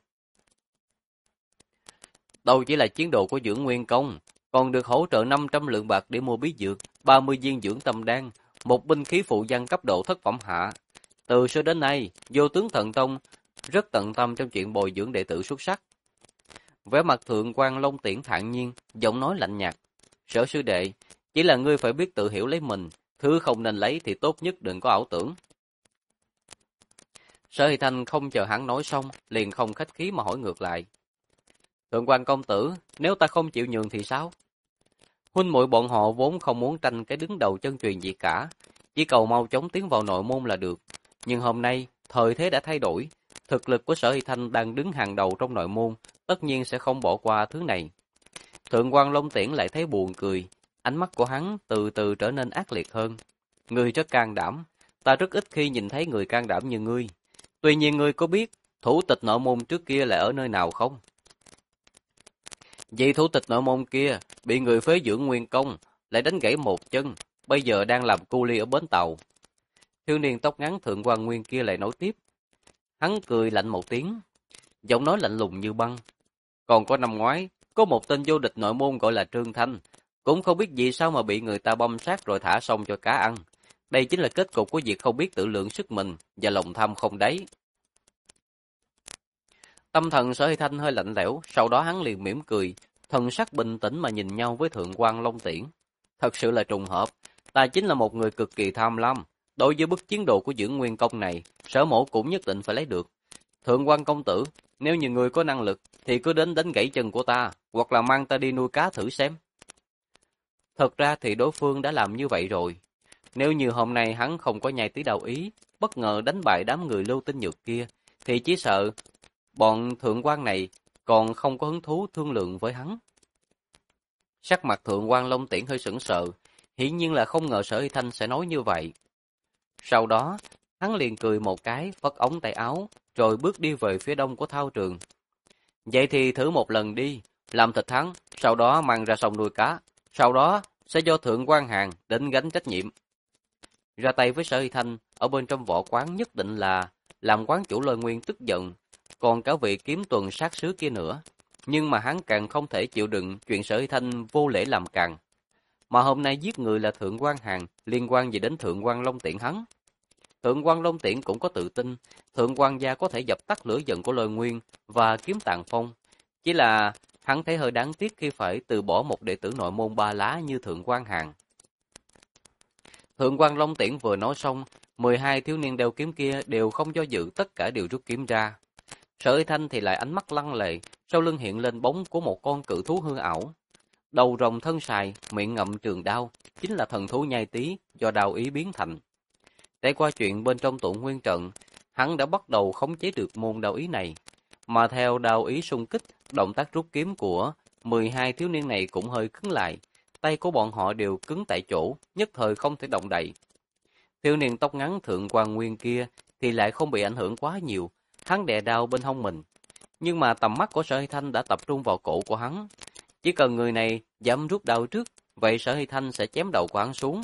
Đâu chỉ là chiến đồ của Dưỡng Nguyên Công, còn được hỗ trợ 500 lượng bạc để mua bí dược, 30 viên dưỡng tâm đan, một binh khí phụ văn cấp độ thất phẩm hạ. Từ xưa đến nay, Vô Tướng Thần Tông rất tận tâm trong chuyện bồi dưỡng đệ tử xuất sắc. Vẻ mặt Thượng quan Long Tiễn thản nhiên, giọng nói lạnh nhạt. Sở sư đệ, chỉ là ngươi phải biết tự hiểu lấy mình, thứ không nên lấy thì tốt nhất đừng có ảo tưởng. Sở Hy Thanh không chờ hắn nói xong, liền không khách khí mà hỏi ngược lại. Thượng quan công tử, nếu ta không chịu nhường thì sao? Huynh muội bọn họ vốn không muốn tranh cái đứng đầu chân truyền gì cả, chỉ cầu mau chóng tiến vào nội môn là được. Nhưng hôm nay, thời thế đã thay đổi, thực lực của Sở Hy Thanh đang đứng hàng đầu trong nội môn, tất nhiên sẽ không bỏ qua thứ này. Thượng quan Long Tiễn lại thấy buồn cười, ánh mắt của hắn từ từ trở nên ác liệt hơn. Ngươi rất can đảm, ta rất ít khi nhìn thấy người can đảm như ngươi. Tuy nhiên ngươi có biết thủ tịch nội môn trước kia là ở nơi nào không? Vị thủ tịch nội môn kia bị người phế Dưỡng Nguyên Công lại đánh gãy một chân, bây giờ đang làm cu li ở bến tàu. Thiếu niên tóc ngắn Thượng quan Nguyên kia lại nói tiếp. Hắn cười lạnh một tiếng, giọng nói lạnh lùng như băng. Còn có năm ngoái, có một tên vô địch nội môn gọi là Trương Thanh, cũng không biết vì sao mà bị người ta băm sát rồi thả xong cho cá ăn. Đây chính là kết cục của việc không biết tự lượng sức mình và lòng tham không đáy. Tâm thần Sở Hy Thanh hơi lạnh lẽo, sau đó hắn liền mỉm cười, thần sắc bình tĩnh mà nhìn nhau với Thượng quan Long Tiễn. Thật sự là trùng hợp, ta chính là một người cực kỳ tham lam. Đối với bức chiến đồ của Dưỡng Nguyên Công này, Sở mổ cũng nhất định phải lấy được. Thượng quan công tử, nếu như người có năng lực, thì cứ đến đánh gãy chân của ta, hoặc là mang ta đi nuôi cá thử xem. Thật ra thì đối phương đã làm như vậy rồi. Nếu như hôm nay hắn không có nhai tí đầu ý, bất ngờ đánh bại đám người Lưu Tinh Nhược kia, thì chỉ sợ bọn thượng quan này còn không có hứng thú thương lượng với hắn. Sắc mặt Thượng quan Long Tiễn hơi sững sờ, hiển nhiên là không ngờ Sở Hy Thanh sẽ nói như vậy. Sau đó, hắn liền cười một cái, phất ống tay áo, rồi bước đi về phía đông của thao trường. Vậy thì thử một lần đi, làm thịt hắn, sau đó mang ra sông nuôi cá, sau đó sẽ do Thượng quan Hàn đến gánh trách nhiệm. Ra tay với Sở Hy Thanh, ở bên trong võ quán nhất định là làm quán chủ Lôi Nguyên tức giận, còn cả vị kiếm tuần sát sứ kia nữa. Nhưng mà hắn càng không thể chịu đựng chuyện Sở Hy Thanh vô lễ làm càn. Mà hôm nay giết người là Thượng quan Hàn, liên quan gì đến Thượng quan Long Tiễn hắn? Thượng quan Long Tiễn cũng có tự tin, Thượng quan gia có thể dập tắt lửa giận của Lôi Nguyên và kiếm Tàn Phong. Chỉ là hắn thấy hơi đáng tiếc khi phải từ bỏ một đệ tử nội môn ba lá như Thượng quan Hàn. Thượng quan Long Tiễn vừa nói xong, 12 thiếu niên đeo kiếm kia đều không do dự, tất cả đều rút kiếm ra. Sở Hy Thanh thì lại ánh mắt lăng lệ, sau lưng hiện lên bóng của một con cự thú hư ảo. Đầu rồng thân sài, miệng ngậm trường đao, chính là thần thú nhai tí do đao ý biến thành. Trải qua chuyện bên trong Tụ Nguyên trận, hắn đã bắt đầu khống chế được môn đao ý này. Mà theo đao ý xung kích, động tác rút kiếm của 12 thiếu niên này cũng hơi cứng lại. Tay của bọn họ đều cứng tại chỗ, nhất thời không thể động đậy. Thiếu niên tóc ngắn Thượng quan Nguyên kia thì lại không bị ảnh hưởng quá nhiều, hắn đè đao bên hông mình. Nhưng mà tầm mắt của Sở Hy Thanh đã tập trung vào cổ của hắn. Chỉ cần người này dám rút đao trước, vậy Sở Hy Thanh sẽ chém đầu của hắn xuống.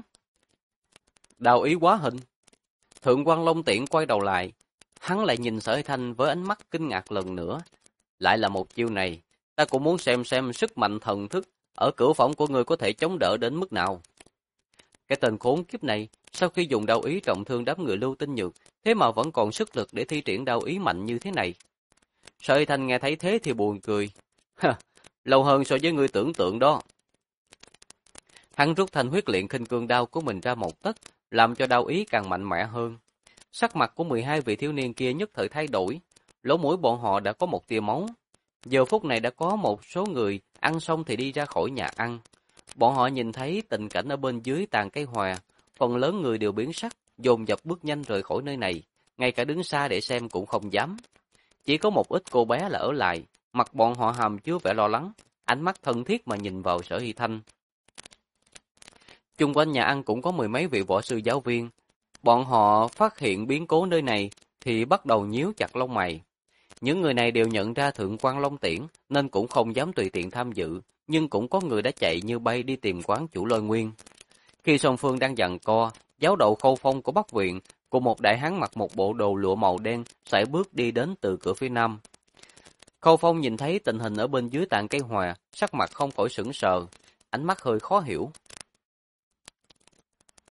Đao ý quá hình. Thượng quan Long Tiễn quay đầu lại, hắn lại nhìn Sở Hy Thanh với ánh mắt kinh ngạc lần nữa. Lại là một chiêu này, ta cũng muốn xem sức mạnh thần thức ở cửu phẩm của người có thể chống đỡ đến mức nào. Cái tên khốn kiếp này, sau khi dùng đao ý trọng thương đám người Lưu Tinh Nhược, thế mà vẫn còn sức lực để thi triển đao ý mạnh như thế này. Sở Hy Thanh nghe thấy thế thì buồn cười. Lâu hơn so với người tưởng tượng đó. Hắn rút thanh huyết luyện khinh cương đao của mình ra một tấc, làm cho đao ý càng mạnh mẽ hơn. Sắc mặt của 12 vị thiếu niên kia nhất thời thay đổi, lỗ mũi bọn họ đã có một tia máu. Giờ phút này đã có một số người ăn xong thì đi ra khỏi nhà ăn. Bọn họ nhìn thấy tình cảnh ở bên dưới tàn cây hòa, phần lớn người đều biến sắc, dồn dập bước nhanh rời khỏi nơi này, ngay cả đứng xa để xem cũng không dám. Chỉ có một ít cô bé là ở lại, mặt bọn họ hàm chứa vẻ lo lắng, ánh mắt thân thiết mà nhìn vào Sở Hy Thanh. Chung quanh nhà ăn cũng có mười mấy vị võ sư giáo viên. Bọn họ phát hiện biến cố nơi này thì bắt đầu nhíu chặt lông mày. Những người này đều nhận ra Thượng quan Long Tiễn nên cũng không dám tùy tiện tham dự, nhưng cũng có người đã chạy như bay đi tìm quán chủ Lôi Nguyên. Khi song phương đang giằng co, giáo đầu Khâu Phong của Bắc Viện cùng một đại hán mặc một bộ đồ lụa màu đen sải bước đi đến từ cửa phía nam. Khâu Phong nhìn thấy tình hình ở bên dưới tàn cây hòa, sắc mặt không khỏi sững sờ, ánh mắt hơi khó hiểu.